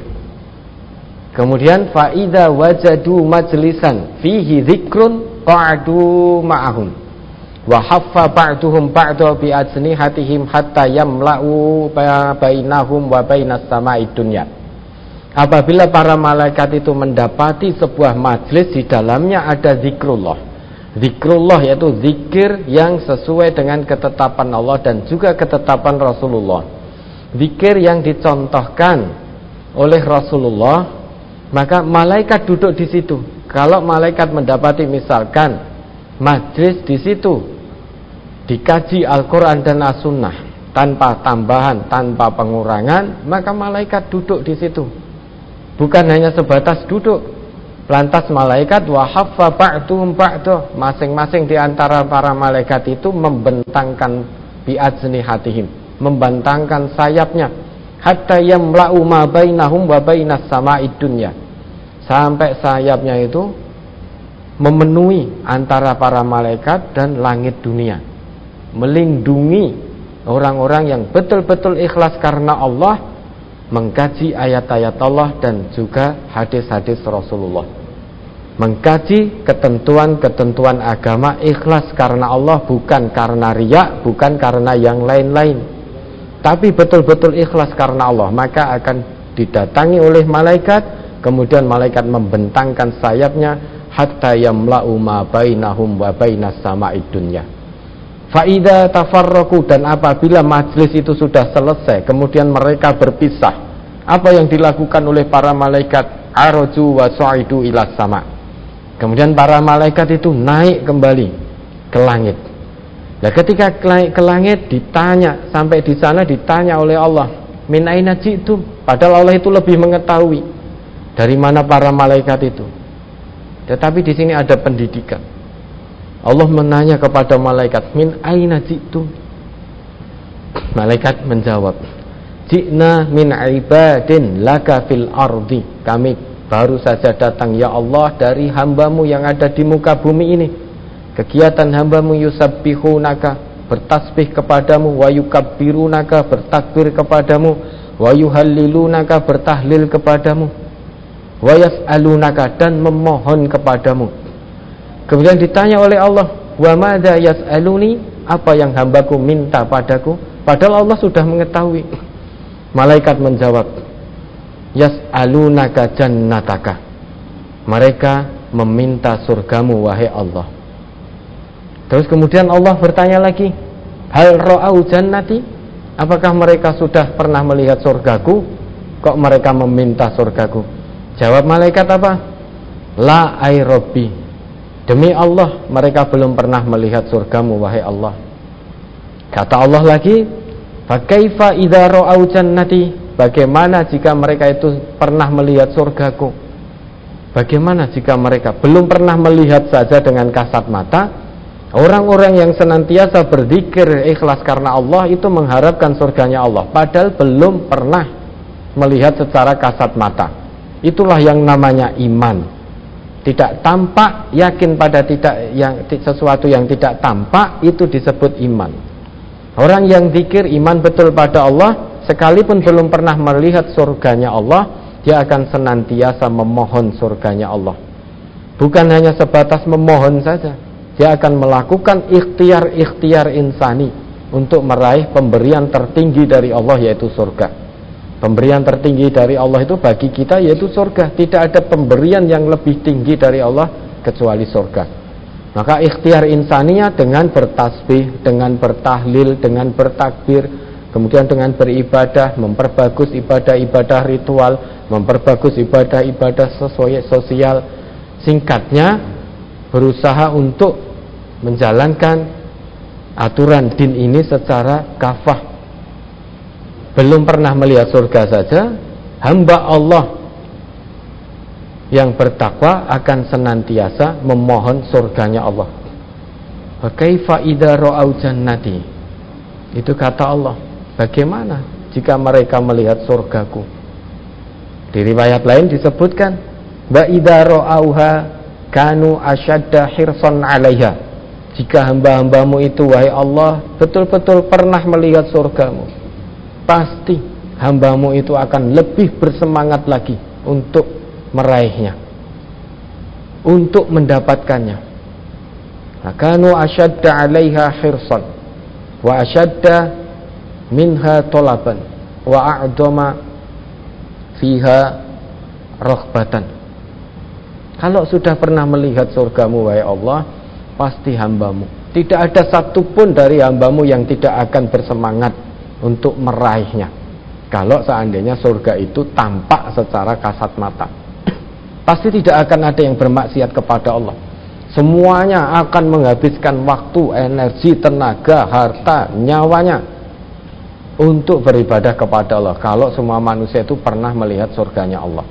Kemudian fa'idha wajadu majlisan fihi dzikrun qa'du ma'ahum wa haffa ba'duhum ba'da bi ajnihatihim hatta yamla'u bainahum wa bainas sama'id dunya. Apabila para malaikat itu mendapati sebuah majlis di dalamnya ada zikrullah. Zikrullah yaitu zikir yang sesuai dengan ketetapan Allah dan juga ketetapan Rasulullah. Zikir yang dicontohkan oleh Rasulullah, maka malaikat duduk di situ. Kalau malaikat mendapati misalkan majlis di situ dikaji Al-Quran dan As-Sunnah tanpa tambahan, tanpa pengurangan, maka malaikat duduk di situ. Bukan hanya sebatas duduk, lantas malaikat wa haffa ba'duhum ba'da, masing-masing di antara para malaikat itu membentangkan bi ajnihatihim, membentangkan sayapnya, hatta yamla'u ma bainahum wa bainas sama'id dunya, sampai sayapnya itu memenuhi antara para malaikat dan langit dunia, melindungi orang-orang yang betul-betul ikhlas karena Allah, mengkaji ayat-ayat Allah dan juga hadis-hadis Rasulullah, mengkaji ketentuan-ketentuan agama, ikhlas karena Allah, bukan karena riya, bukan karena yang lain-lain, tapi betul-betul ikhlas karena Allah. Maka akan didatangi oleh malaikat, kemudian malaikat membentangkan sayapnya hatta yamla'u ma bainahum wa bainas sama'id dunya, Faida tafarraqu, dan apabila majlis itu sudah selesai, kemudian mereka berpisah, apa yang dilakukan oleh para malaikat? Araju wa sa'idu ila sama. Kemudian para malaikat itu naik kembali ke langit. Nah, ketika naik ke langit ditanya, sampai di sana ditanya oleh Allah, min aina ji'tum? Padahal Allah itu lebih mengetahui dari mana para malaikat itu. Tetapi di sini ada pendidikan. Allah menanya kepada malaikat, min aina ji'tum? Malaikat menjawab, ji'na min ibadin laka fil ardi. Kami baru saja datang ya Allah dari hambamu yang ada di muka bumi ini. Kegiatan hambamu yusabbihunaka, bertasbih kepadamu, wa yukabbirunaka, bertakbir kepadamu, wa yuhallilunaka, bertahlil kepadamu, wa yas'alunaka, dan memohon kepadamu. Kemudian ditanya oleh Allah, wa madza yas'aluni? Apa yang hambaku minta padaku? Padahal Allah sudah mengetahui. Malaikat menjawab, yas'alunaka jannataka. Mereka meminta surgamu wahai Allah. Terus kemudian Allah bertanya lagi, hal ra'au jannati? Apakah mereka sudah pernah melihat surgaku? Kok mereka meminta surgaku? Jawab malaikat apa? La ay rabbi. Demi Allah, mereka belum pernah melihat surgamu wahai Allah. Kata Allah lagi, fa kaifa idza ra'au jannati? Bagaimana jika mereka itu pernah melihat surgaku? Bagaimana jika mereka belum pernah melihat saja dengan kasat mata? Orang-orang yang senantiasa berzikir ikhlas karena Allah itu mengharapkan surganya Allah, padahal belum pernah melihat secara kasat mata. Itulah yang namanya iman. Tidak tampak, yakin pada sesuatu yang tidak tampak, itu disebut iman. Orang yang zikir iman betul pada Allah, sekalipun belum pernah melihat surganya Allah, dia akan senantiasa memohon surganya Allah. Bukan hanya sebatas memohon saja, dia akan melakukan ikhtiar insani untuk meraih pemberian tertinggi dari Allah, yaitu surga. Pemberian tertinggi dari Allah itu bagi kita yaitu surga. Tidak ada pemberian yang lebih tinggi dari Allah kecuali surga. Maka ikhtiar insaninya dengan bertasbih, dengan bertahlil, dengan bertakbir, kemudian dengan beribadah, memperbagus ibadah-ibadah ritual, memperbagus ibadah-ibadah sosial. Singkatnya, berusaha untuk menjalankan aturan din ini secara kafah. Belum pernah melihat surga saja, hamba Allah yang bertakwa akan senantiasa memohon surganya Allah. Wa kaifa idza ra'au jannati? Itu kata Allah, bagaimana jika mereka melihat surgaku? Di riwayat lain disebutkan, wa idza ra'auha kanu asyadda hirsan 'alaiha. Jika hamba-hambamu itu wahai Allah betul-betul pernah melihat surgamu, pasti hambamu itu akan lebih bersemangat lagi untuk meraihnya, untuk mendapatkannya. Kanu asyadda 'alaiha hirsan wa asyadda minha talaban wa a'dama fiha raghbatan. Kalau sudah pernah melihat surgamu wahai Allah, pasti hambamu, tidak ada satupun dari hambamu yang tidak akan bersemangat untuk meraihnya. Kalau seandainya surga itu tampak secara kasat mata, pasti tidak akan ada yang bermaksiat kepada Allah. Semuanya akan menghabiskan waktu, energi, tenaga, harta, nyawanya untuk beribadah kepada Allah. Kalau semua manusia itu pernah melihat surganya Allah.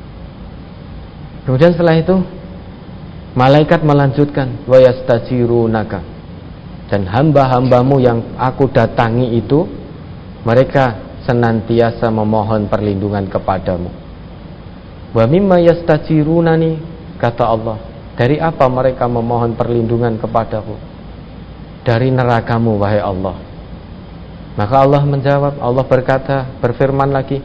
Kemudian setelah itu malaikat melanjutkan, wa yastajirunaka, dan hamba-hambamu yang aku datangi itu mereka senantiasa memohon perlindungan kepadamu. Wa mimma yastajirunani, kata Allah, dari apa mereka memohon perlindungan kepadaku? Dari nerakamu wahai Allah. Maka Allah menjawab, Allah berfirman lagi,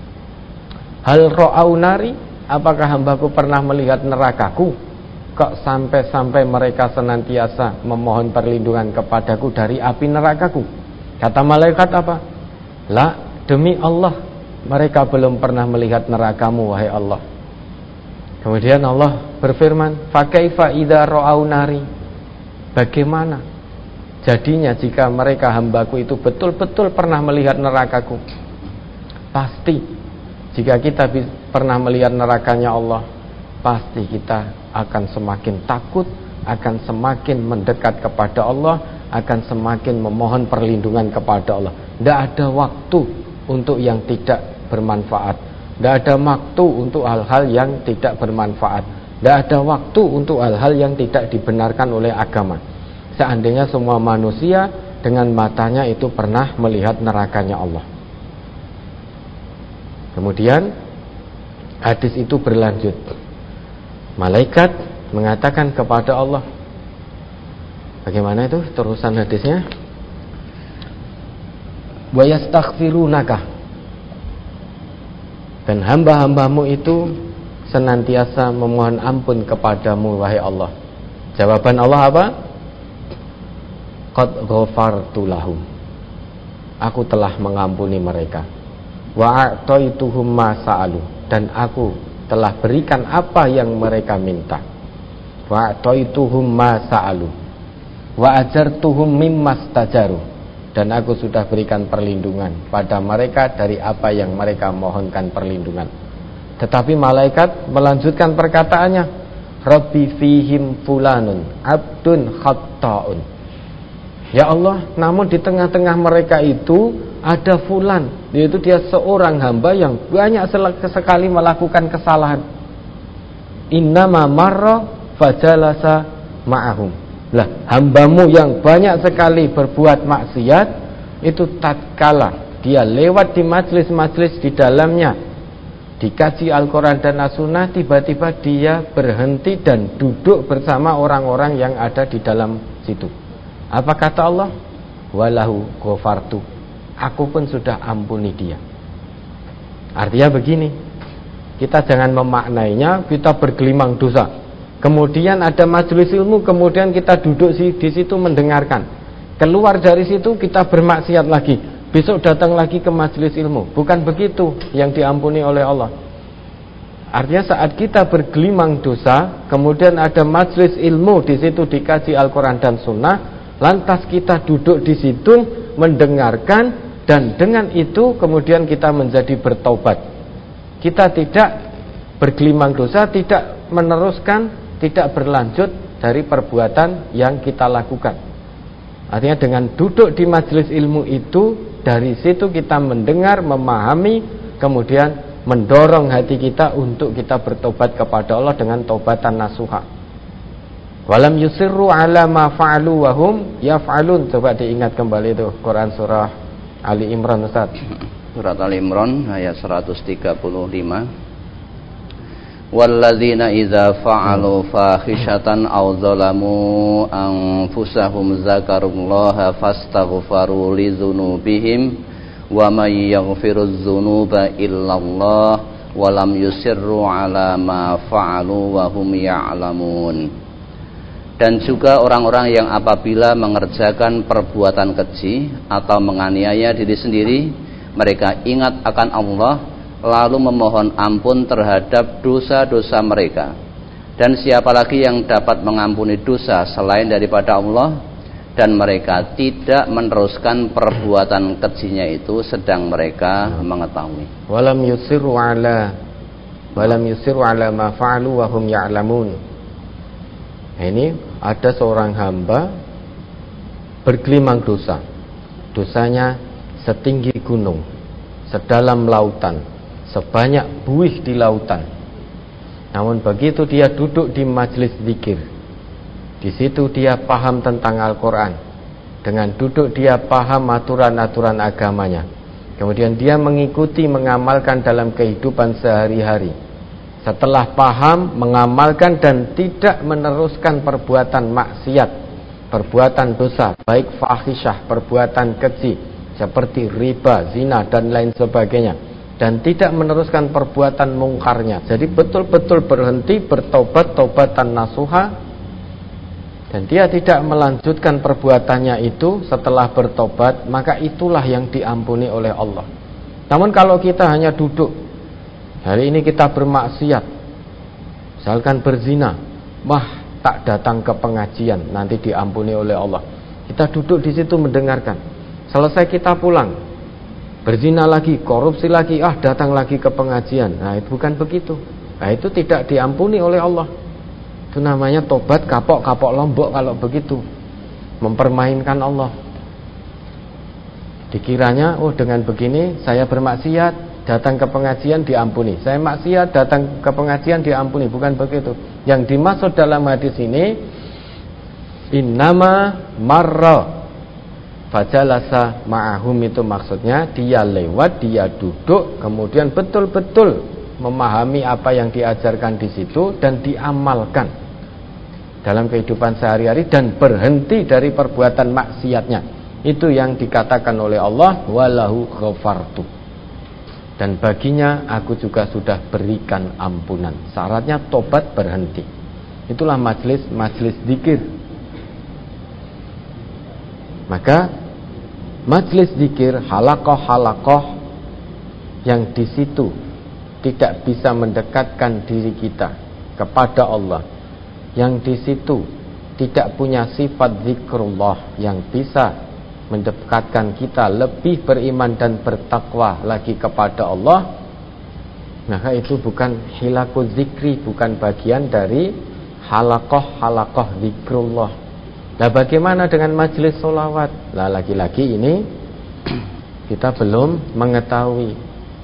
hal ra'au nari? Apakah hambaku pernah melihat nerakaku? Kok sampai-sampai mereka senantiasa memohon perlindungan kepadaku dari api nerakaku? Kata malaikat apa? La, demi Allah, mereka belum pernah melihat nerakamu wahai Allah. Kemudian Allah berfirman, fa kaifa idza ra'au nari? Bagaimana Jadinya jika mereka hambaku itu betul-betul pernah melihat nerakaku, pasti jika kita pernah melihat nerakanya Allah, pasti kita akan semakin takut, akan semakin mendekat kepada Allah, akan semakin memohon perlindungan kepada Allah. Tidak ada waktu untuk yang tidak bermanfaat, tidak ada waktu untuk hal-hal yang tidak bermanfaat, tidak ada waktu untuk hal-hal yang tidak dibenarkan oleh agama. Seandainya semua manusia dengan matanya itu pernah melihat nerakanya Allah. Kemudian hadis itu berlanjut. Malaikat mengatakan kepada Allah, bagaimana itu terusan hadisnya? Wa yastaghfirunaka, dan hamba-hambamu itu senantiasa memohon ampun kepadamu wahai Allah. Jawaban Allah apa? Qad ghafartu lahum, aku telah mengampuni mereka. Wa a'taituhum ma sa'alu, dan aku telah berikan apa yang mereka minta. Wa a'taituhum ma sa'alu wa ajartuhum mimma stajaru, dan aku sudah berikan perlindungan pada mereka dari apa yang mereka mohonkan perlindungan. Tetapi malaikat melanjutkan perkataannya, Rabbi fihim fulanun abdun khatta'un. Ya Allah, namun di tengah-tengah mereka itu ada fulan, yaitu dia seorang hamba yang banyak sekali melakukan kesalahan. Innama marra fajalasa ma'ahum. Lah, hambamu yang banyak sekali berbuat maksiat itu tatkala dia lewat di majlis-majlis di dalamnya dikaji Al-Quran dan As-Sunnah, tiba-tiba dia berhenti dan duduk bersama orang-orang yang ada di dalam situ. Apa kata Allah? Walahu ghafartu, aku pun sudah ampuni dia. Artinya begini, kita jangan memaknainya kita bergelimang dosa, kemudian ada majelis ilmu, kemudian kita duduk di situ mendengarkan, keluar dari situ kita bermaksiat lagi, besok datang lagi ke majelis ilmu. Bukan begitu yang diampuni oleh Allah. Artinya saat kita bergelimang dosa, kemudian ada majelis ilmu di situ dikaji Al-Quran dan Sunnah, lantas kita duduk di situ mendengarkan, dan dengan itu kemudian kita menjadi bertobat. Kita tidak bergelimang dosa, tidak meneruskan, tidak berlanjut dari perbuatan yang kita lakukan. Artinya dengan duduk di majelis ilmu itu, dari situ kita mendengar, memahami, kemudian mendorong hati kita untuk kita bertobat kepada Allah dengan taubatan nasuha. Walam yusirru ala ma fa'alu wa hum yaf'alun. Coba diingat kembali itu Quran surah Ali Imran, Ustaz. Surat Ali Imran ayat 135. Walladzina idza fa'alu fahishatan aw zalamu anfusahum zakarullaha fastaghfaru lidzunubihim wa may yaghfirudz dzunuba illallah wa lam yusirru ala ma fa'alu wa hum ya'lamun. Dan juga orang-orang yang apabila mengerjakan perbuatan keji atau menganiaya diri sendiri, mereka ingat akan Allah lalu memohon ampun terhadap dosa-dosa mereka. Dan siapa lagi yang dapat mengampuni dosa selain daripada Allah, dan mereka tidak meneruskan perbuatan kejinya itu sedang mereka mengetahui. Walam yusiru ala ma fa'alu wa hum ya'lamun. Ini ada seorang hamba bergelimang dosa, dosanya setinggi gunung, sedalam lautan, sebanyak buih di lautan. Namun begitu dia duduk di majelis zikir, di situ dia paham tentang Al-Quran, dengan duduk dia paham aturan-aturan agamanya, kemudian dia mengikuti, mengamalkan dalam kehidupan sehari-hari. Setelah paham, mengamalkan dan tidak meneruskan perbuatan maksiat, perbuatan dosa, baik fahisyah, perbuatan keji seperti riba, zina dan lain sebagainya, dan tidak meneruskan perbuatan mungkarnya. Jadi betul-betul berhenti, bertobat, taubatan nasuha, dan dia tidak melanjutkan perbuatannya itu setelah bertobat, maka itulah yang diampuni oleh Allah. Namun kalau kita hanya duduk, hari ini kita bermaksiat, misalkan berzina, tak datang ke pengajian, nanti diampuni oleh Allah. Kita duduk di situ mendengarkan. Selesai kita pulang, berzina lagi, korupsi lagi, datang lagi ke pengajian. Nah, itu bukan begitu. Nah, itu tidak diampuni oleh Allah. Itu namanya tobat kapok-kapok lombok kalau begitu. Mempermainkan Allah. Dikiranya, dengan begini saya bermaksiat, datang ke pengajian diampuni. Saya maksiat, datang ke pengajian diampuni. Bukan begitu. Yang dimaksud dalam hadis ini, innama marra fajalasa ma'ahum, itu maksudnya dia lewat, dia duduk, kemudian betul-betul memahami apa yang diajarkan di situ dan diamalkan dalam kehidupan sehari-hari dan berhenti dari perbuatan maksiatnya. Itu yang dikatakan oleh Allah, walahu ghafartu, dan baginya aku juga sudah berikan ampunan. Syaratnya tobat, berhenti. Itulah majlis zikir. Maka majlis zikir, halakoh yang di situ tidak bisa mendekatkan diri kita kepada Allah, yang di situ tidak punya sifat zikrullah yang bisa mendekatkan kita lebih beriman dan bertakwa lagi kepada Allah, maka itu bukan hilakul zikri, bukan bagian dari halakoh zikrullah. Nah, bagaimana dengan majelis sholawat? Nah, lagi-lagi ini kita belum mengetahui,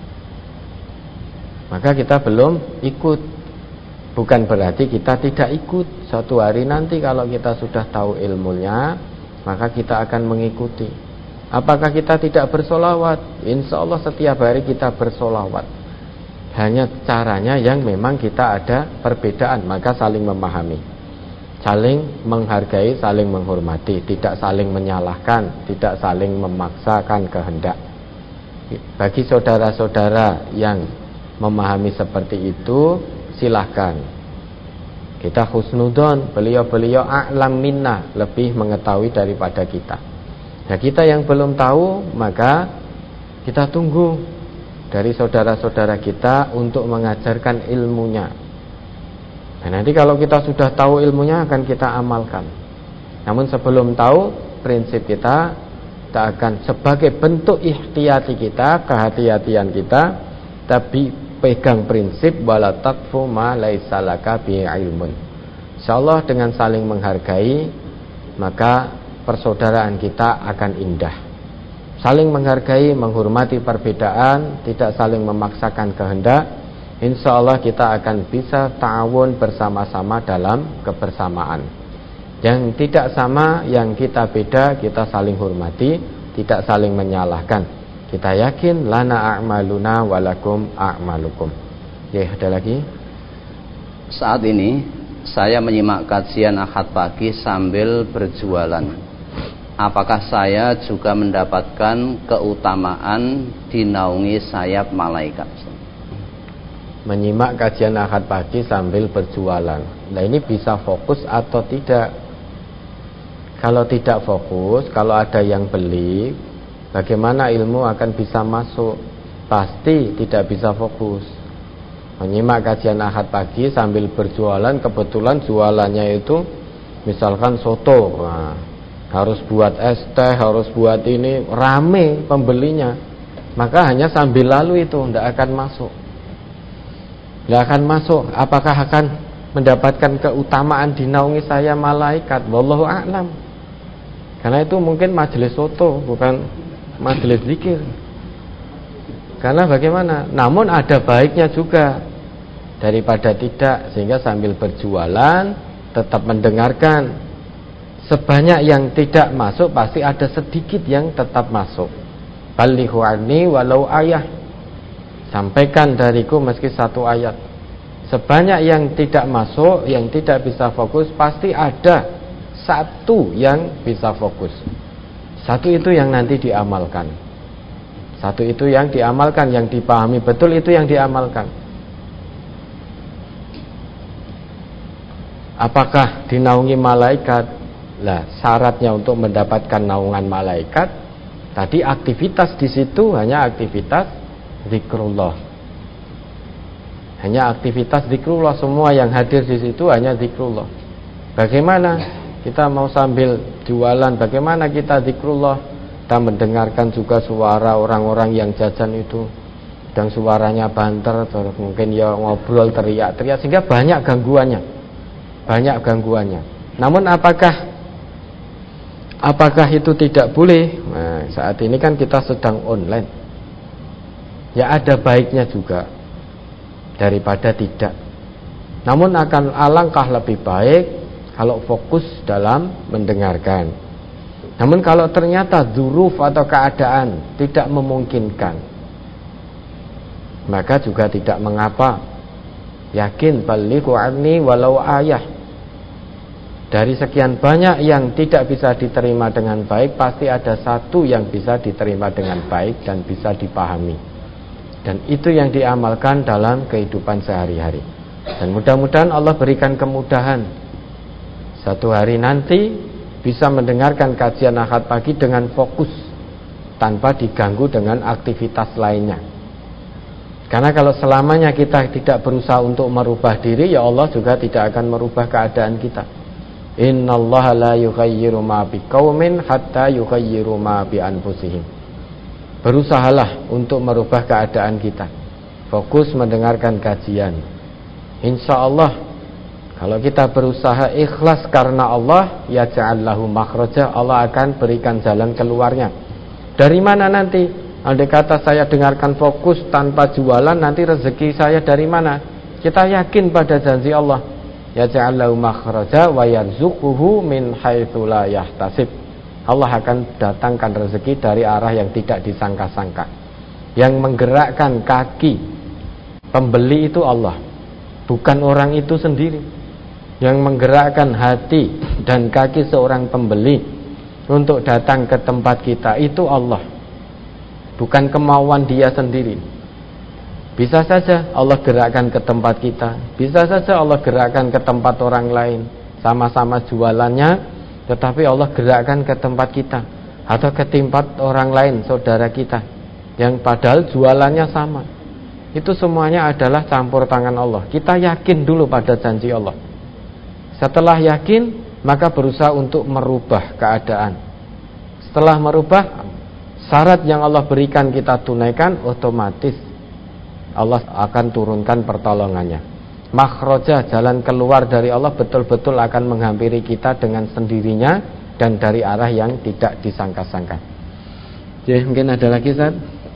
maka kita belum ikut. Bukan berarti kita tidak ikut. Suatu hari nanti kalau kita sudah tahu ilmunya, maka kita akan mengikuti. Apakah kita tidak bersolawat? Insya Allah setiap hari kita bersolawat. Hanya caranya yang memang kita ada perbedaan. Maka saling memahami, saling menghargai, saling menghormati, tidak saling menyalahkan, tidak saling memaksakan kehendak. Bagi saudara-saudara yang memahami seperti itu, silahkan. Kita husnudon, beliau-beliau a'lam minna, lebih mengetahui daripada kita. Nah, kita yang belum tahu, maka kita tunggu dari saudara-saudara kita untuk mengajarkan ilmunya. Nah, nanti kalau kita sudah tahu ilmunya akan kita amalkan. Namun sebelum tahu, prinsip kita akan sebagai bentuk ihtiyati kita, kehati-hatian kita, tapi pegang prinsip wala taqfu ma laisa laka bi ilmun. Insyaallah dengan saling menghargai, maka persaudaraan kita akan indah. Saling menghargai, menghormati perbedaan, tidak saling memaksakan kehendak, insyaallah kita akan bisa ta'awun bersama-sama dalam kebersamaan. Yang tidak sama, yang kita beda, kita saling hormati, tidak saling menyalahkan. Kita yakin lana a'maluna walakum a'malukum. Ya, ada lagi. Saat ini saya menyimak kajian Ahad pagi sambil berjualan. Apakah saya juga mendapatkan keutamaan dinaungi sayap malaikat? Menyimak kajian Ahad pagi sambil berjualan. Nah, ini bisa fokus atau tidak? Kalau tidak fokus, kalau ada yang beli, bagaimana ilmu akan bisa masuk? Pasti tidak bisa fokus. Menyimak kajian Ahad pagi sambil berjualan, kebetulan jualannya itu misalkan soto, harus buat es teh, harus buat ini, rame pembelinya, maka hanya sambil lalu itu tidak akan masuk. Tidak akan masuk. Apakah akan mendapatkan keutamaan dinaungi saya malaikat? Wallahu a'lam. Karena itu mungkin majelis soto, bukan majelis zikir. Karena bagaimana? Namun ada baiknya juga daripada tidak, sehingga sambil berjualan tetap mendengarkan. Sebanyak yang tidak masuk, pasti ada sedikit yang tetap masuk. Balighu anni walau ayah, sampaikan dariku meski satu ayat. Sebanyak yang tidak masuk, yang tidak bisa fokus, pasti ada satu yang bisa fokus. Satu itu yang nanti diamalkan. Satu itu yang diamalkan, yang dipahami betul itu yang diamalkan. Apakah dinaungi malaikat? Lah, syaratnya untuk mendapatkan naungan malaikat tadi aktivitas di situ hanya aktivitas zikrullah. Hanya aktivitas zikrullah, semua yang hadir di situ hanya zikrullah. Bagaimana? Kita mau sambil jualan, bagaimana kita zikrullah? Kita mendengarkan juga suara orang-orang yang jajan itu, dan suaranya banter, terus mungkin ya ngobrol teriak-teriak, sehingga banyak gangguannya. Namun apakah itu tidak boleh? Nah, saat ini kan kita sedang online. Ya ada baiknya juga daripada tidak. Namun akan alangkah lebih baik kalau fokus dalam mendengarkan. Namun kalau ternyata dzuruf atau keadaan tidak memungkinkan, maka juga tidak mengapa. Yakin balighu anni walau ayah. Dari sekian banyak yang tidak bisa diterima dengan baik, pasti ada satu yang bisa diterima dengan baik dan bisa dipahami. Dan itu yang diamalkan dalam kehidupan sehari-hari. Dan mudah-mudahan Allah berikan kemudahan. Satu hari nanti bisa mendengarkan kajian Ahad pagi dengan fokus, tanpa diganggu dengan aktivitas lainnya. Karena kalau selamanya kita tidak berusaha untuk merubah diri, ya Allah juga tidak akan merubah keadaan kita. Innallaha la yughayyiru ma biqaumin hatta yughayyiru ma bi anfusihim. Berusahalah untuk merubah keadaan kita. Fokus mendengarkan kajian. Insya Allah, kalau kita berusaha ikhlas karena Allah, yaj'al lahu makhraja, Allah akan berikan jalan keluarnya. Dari mana nanti? Andai kata saya dengarkan fokus tanpa jualan, nanti rezeki saya dari mana? Kita yakin pada janji Allah. Yaj'al lahu makhraja wa yarzuquhu min haitsu la yahtasib. Allah akan datangkan rezeki dari arah yang tidak disangka-sangka. Yang menggerakkan kaki pembeli itu Allah, bukan orang itu sendiri. Yang menggerakkan hati dan kaki seorang pembeli untuk datang ke tempat kita itu Allah, bukan kemauan dia sendiri. Bisa saja Allah gerakkan ke tempat kita, bisa saja Allah gerakkan ke tempat orang lain, sama-sama jualannya, tetapi Allah gerakkan ke tempat kita, atau ke tempat orang lain, saudara kita, yang padahal jualannya sama. Itu semuanya adalah campur tangan Allah. Kita yakin dulu pada janji Allah. Setelah yakin, maka berusaha untuk merubah keadaan. Setelah merubah, syarat yang Allah berikan kita tunaikan, otomatis Allah akan turunkan pertolongannya. Makhraja, jalan keluar dari Allah betul-betul akan menghampiri kita dengan sendirinya dan dari arah yang tidak disangka-sangka. Jadi mungkin ada lagi, Ustaz?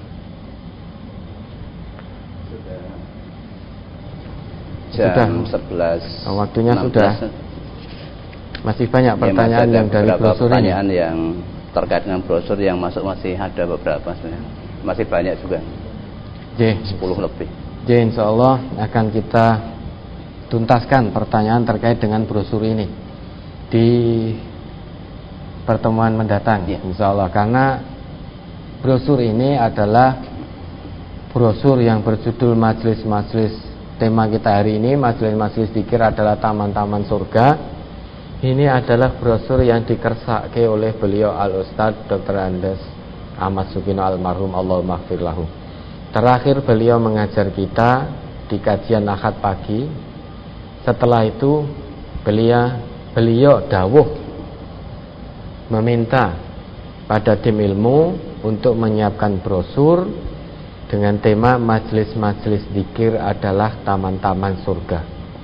Jam 11. Waktunya 16. Sudah. Masih banyak pertanyaan yang dari brosur ini. Pertanyaan yang terkait dengan brosur yang masuk masih ada beberapa sebenarnya. Masih banyak juga. 10 lebih. Jadi insya Allah akan kita tuntaskan pertanyaan terkait dengan brosur ini di pertemuan mendatang, insya Allah. Karena brosur ini adalah brosur yang berjudul Majelis-Majelis. Tema kita hari ini Majelis-Majelis Dzikir adalah taman-taman surga. Ini adalah brosur yang dikersake oleh beliau Al-Ustadz Dr. Andes Ahmad Sukino almarhum, Allahumma ighfir lahu. Terakhir beliau mengajar kita di kajian Ahad pagi. Setelah itu beliau dawuh meminta pada tim ilmu untuk menyiapkan brosur dengan tema Majelis-Majelis Dzikir adalah taman-taman surga.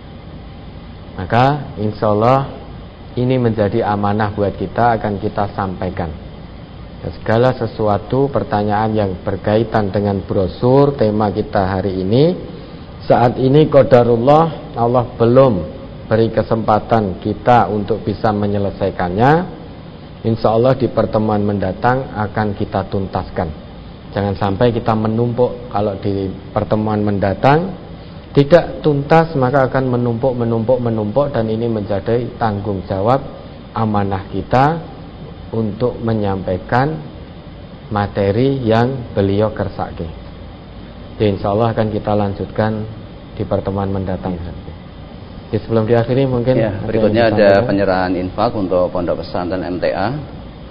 Maka insya Allah ini menjadi amanah buat kita, akan kita sampaikan. Segala sesuatu pertanyaan yang berkaitan dengan brosur tema kita hari ini, saat ini qadarullah Allah belum beri kesempatan kita untuk bisa menyelesaikannya. Insya Allah di pertemuan mendatang akan kita tuntaskan. Jangan sampai kita menumpuk. Kalau di pertemuan mendatang tidak tuntas, maka akan menumpuk dan ini menjadi tanggung jawab amanah kita untuk menyampaikan materi yang beliau kersake. Jadi insya Allah akan kita lanjutkan di pertemuan mendatang. Jadi sebelum diakhiri mungkin berikutnya ada penyerahan infak untuk Pondok Pesantren MTA.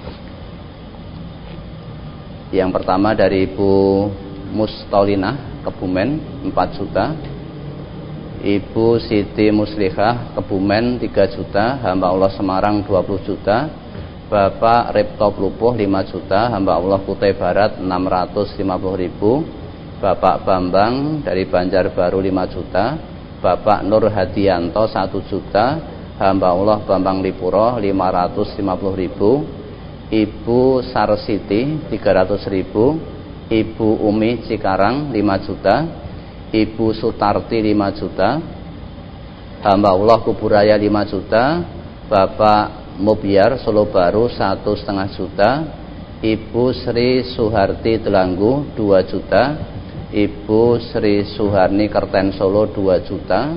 Yang pertama dari Ibu Mustolinah Kebumen 4 juta. Ibu Siti Muslihah Kebumen 3 juta, hamba Allah Semarang 20 juta. Bapak Ripto Plupuh 5 juta, hamba Allah Kutai Barat 650.000. Bapak Bambang dari Banjarbaru 5 juta. Bapak Nur Hadianto 1 juta, hamba Allah Bambang Lipuro 550.000. Ibu Sarsiti 300.000. Ibu Umi Cikarang 5 juta. Ibu Sutarti 5 juta, hamba Allah Kuburaya 5 juta. Bapak Mubiar Solo Baru 1,5 juta. Ibu Sri Suharti Delanggu 2 juta. Ibu Sri Suharni Kerten Solo 2 juta.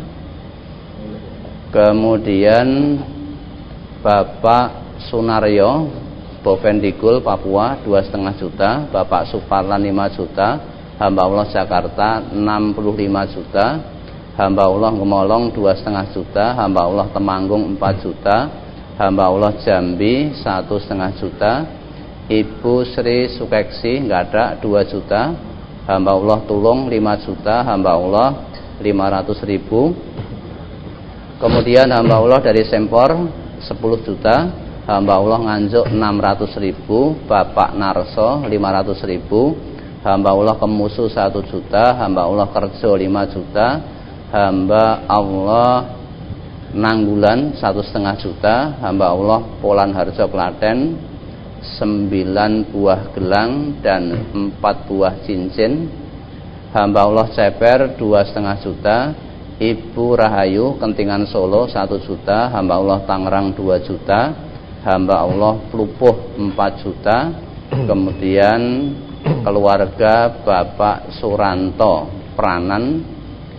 Kemudian Bapak Sunaryo Bovendigul Papua 2,5 juta. Bapak Suparlan 5 juta, hamba Allah Jakarta 65 juta. Hamba Allah Gemolong 2,5 juta. Hamba Allah Temanggung 4 juta. Hamba Allah Jambi 1,5 juta. Ibu Sri Sukeksi nggak ada 2 juta. Hamba Allah Tulung 5 juta. Hamba Allah 500.000. Kemudian hamba Allah dari Sempor 10 juta. Hamba Allah Nganjuk 600.000. Bapak Narso 500.000. Hamba Allah Kemusu 1 juta. Hamba Allah Kerjo 5 juta. Hamba Allah Nanggulan 1,5 juta. Hamba Allah Polan Harjo Klaten 9 buah gelang dan 4 buah cincin. Hamba Allah Ceper 2,5 juta. Ibu Rahayu Kentingan Solo 1 juta. Hamba Allah Tangerang 2 juta. Hamba Allah Plupuh 4 juta. Kemudian keluarga Bapak Suranto Pranan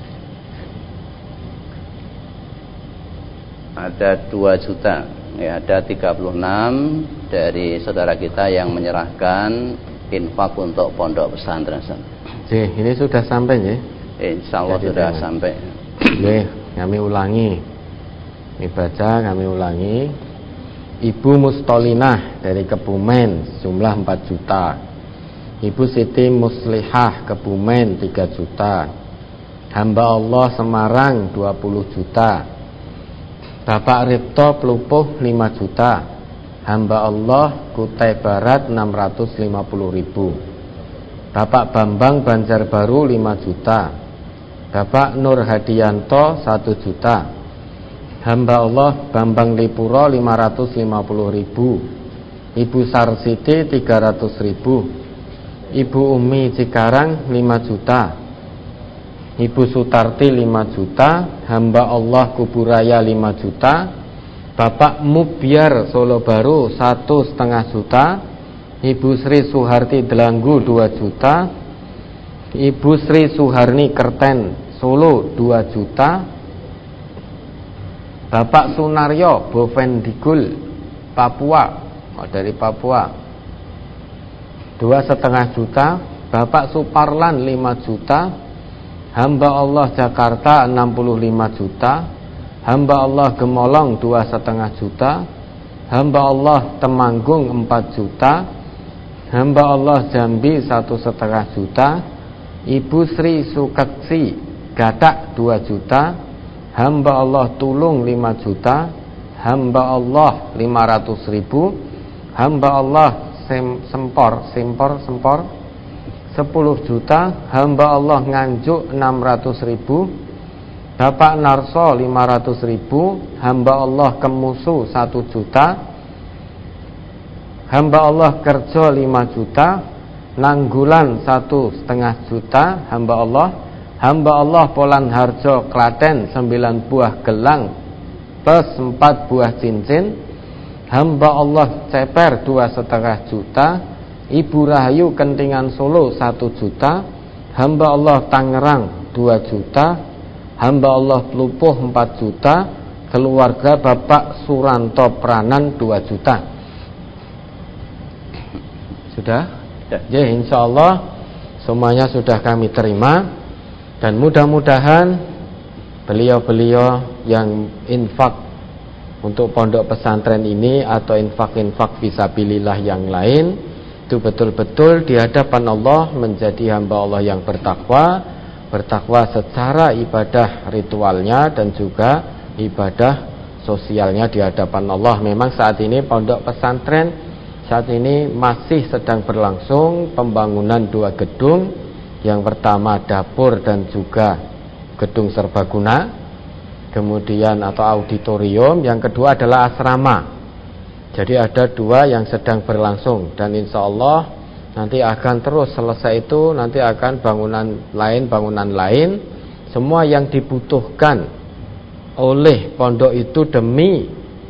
ada 2 juta. Ya, ada 36 dari saudara kita yang menyerahkan infak untuk pondok pesantren. Ini sudah sampai ya? Insya Allah sudah sampai. Kami ulangi. Ini baca, kami ulangi. Ibu Mustolinah dari Kebumen jumlah 4 juta. Ibu Siti Muslihah Kebumen 3 juta. Hamba Allah Semarang 20 juta. Bapak Ripto Plupuh 5 juta. Hamba Allah Kutai Barat 650.000. Bapak Bambang Banjarbaru 5 juta. Bapak Nur Hadianto 1 juta. Hamba Allah Bambang Lipuro 550.000. Ibu Sarsiti 300.000. Ibu Umi Cikarang 5 juta. Ibu Sutarti 5 juta. Hamba Allah Kuburaya 5 juta. Bapak Mubiar Solo Baru 1,5 juta. Ibu Sri Suharti Delanggu 2 juta. Ibu Sri Suharni Kerten Solo 2 juta. Bapak Sunaryo Bovendigul Papua, dari Papua 2,5 juta. Bapak Suparlan 5 juta. Hamba Allah Jakarta 65 juta. Hamba Allah Gemolong 2,5 juta. Hamba Allah Temanggung 4 juta. Hamba Allah Jambi 1,5 juta. Ibu Sri Sukeksi Gadak 2 juta. Hamba Allah Tulung 5 juta. Hamba Allah 500.000. Hamba Allah Sempor 10 juta. Hamba Allah Nganjuk 600.000. Bapak Narso 500.000. Hamba Allah Kemusu 1 juta. Hamba Allah Kerjo 5 juta. Nanggulan 1,5 juta. Hamba Allah Polan Harjo Klaten 9 buah gelang plus 4 buah cincin. Hamba Allah Ceper 2,5 juta. Ibu Rahayu Kentingan Solo 1 juta. Hamba Allah Tangerang 2 juta. Hamba Allah Plupuh 4 juta. Keluarga Bapak Suranto Pranan 2 juta. Sudah? Ya, insya Allah semuanya sudah kami terima. Dan mudah-mudahan beliau-beliau yang infak untuk pondok pesantren ini atau infak-infak fisabilillah yang lain itu betul-betul di hadapan Allah menjadi hamba Allah yang bertakwa, bertakwa secara ibadah ritualnya dan juga ibadah sosialnya di hadapan Allah. Memang saat ini pondok pesantren saat ini masih sedang berlangsung pembangunan 2 gedung. Yang pertama dapur dan juga gedung serbaguna, kemudian atau auditorium. Yang kedua adalah asrama. Jadi ada 2 yang sedang berlangsung, dan insya Allah nanti akan terus selesai itu, nanti akan bangunan lain, semua yang dibutuhkan oleh pondok itu demi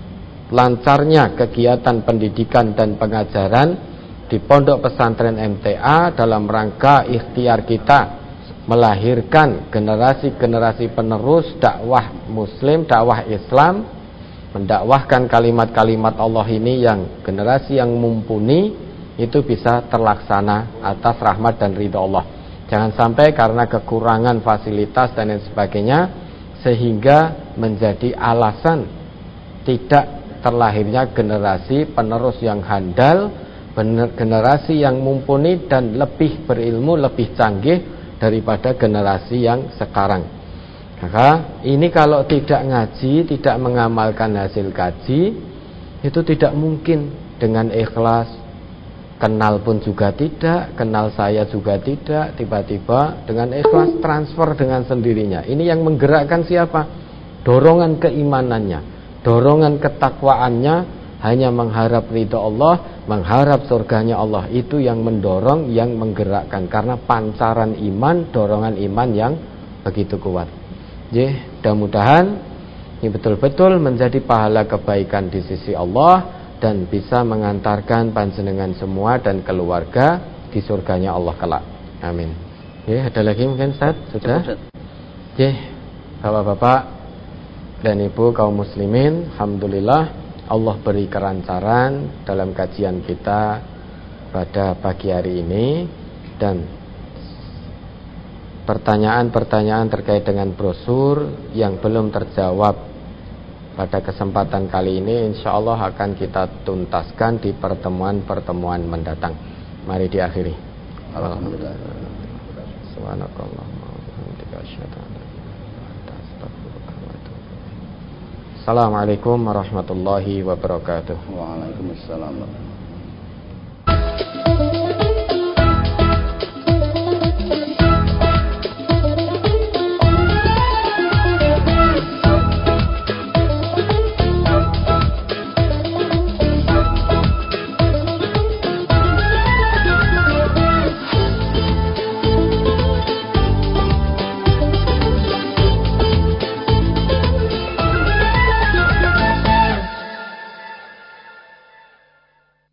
lancarnya kegiatan pendidikan dan pengajaran di pondok pesantren MTA dalam rangka ikhtiar kita melahirkan generasi-generasi penerus dakwah muslim, dakwah Islam, mendakwahkan kalimat-kalimat Allah ini yang generasi yang mumpuni itu bisa terlaksana atas rahmat dan ridha Allah. Jangan sampai karena kekurangan fasilitas dan lain sebagainya sehingga menjadi alasan tidak terlahirnya generasi penerus yang handal, generasi yang mumpuni dan lebih berilmu, lebih canggih daripada generasi yang sekarang. Maka ini kalau tidak ngaji, tidak mengamalkan hasil kaji, itu tidak mungkin dengan ikhlas. Kenal pun juga tidak, kenal saya juga tidak, tiba-tiba dengan ikhlas transfer dengan sendirinya. Ini yang menggerakkan siapa? Dorongan keimanannya, dorongan ketakwaannya, hanya mengharap ridha Allah, mengharap surganya Allah. Itu yang mendorong, yang menggerakkan. Karena pancaran iman, dorongan iman yang begitu kuat. Mudah-mudahan ini betul-betul menjadi pahala kebaikan di sisi Allah dan bisa mengantarkan panjenengan semua dan keluarga di surganya Allah kelak. Amin. Ada lagi mungkin Ustaz? Sudah? Bapak-bapak dan ibu kaum muslimin, alhamdulillah Allah beri kelancaran dalam kajian kita pada pagi hari ini, dan pertanyaan-pertanyaan terkait dengan brosur yang belum terjawab pada kesempatan kali ini insya Allah akan kita tuntaskan di pertemuan-pertemuan mendatang. Mari diakhiri. Alhamdulillah. Assalamualaikum warahmatullahi wabarakatuh. Waalaikumsalam.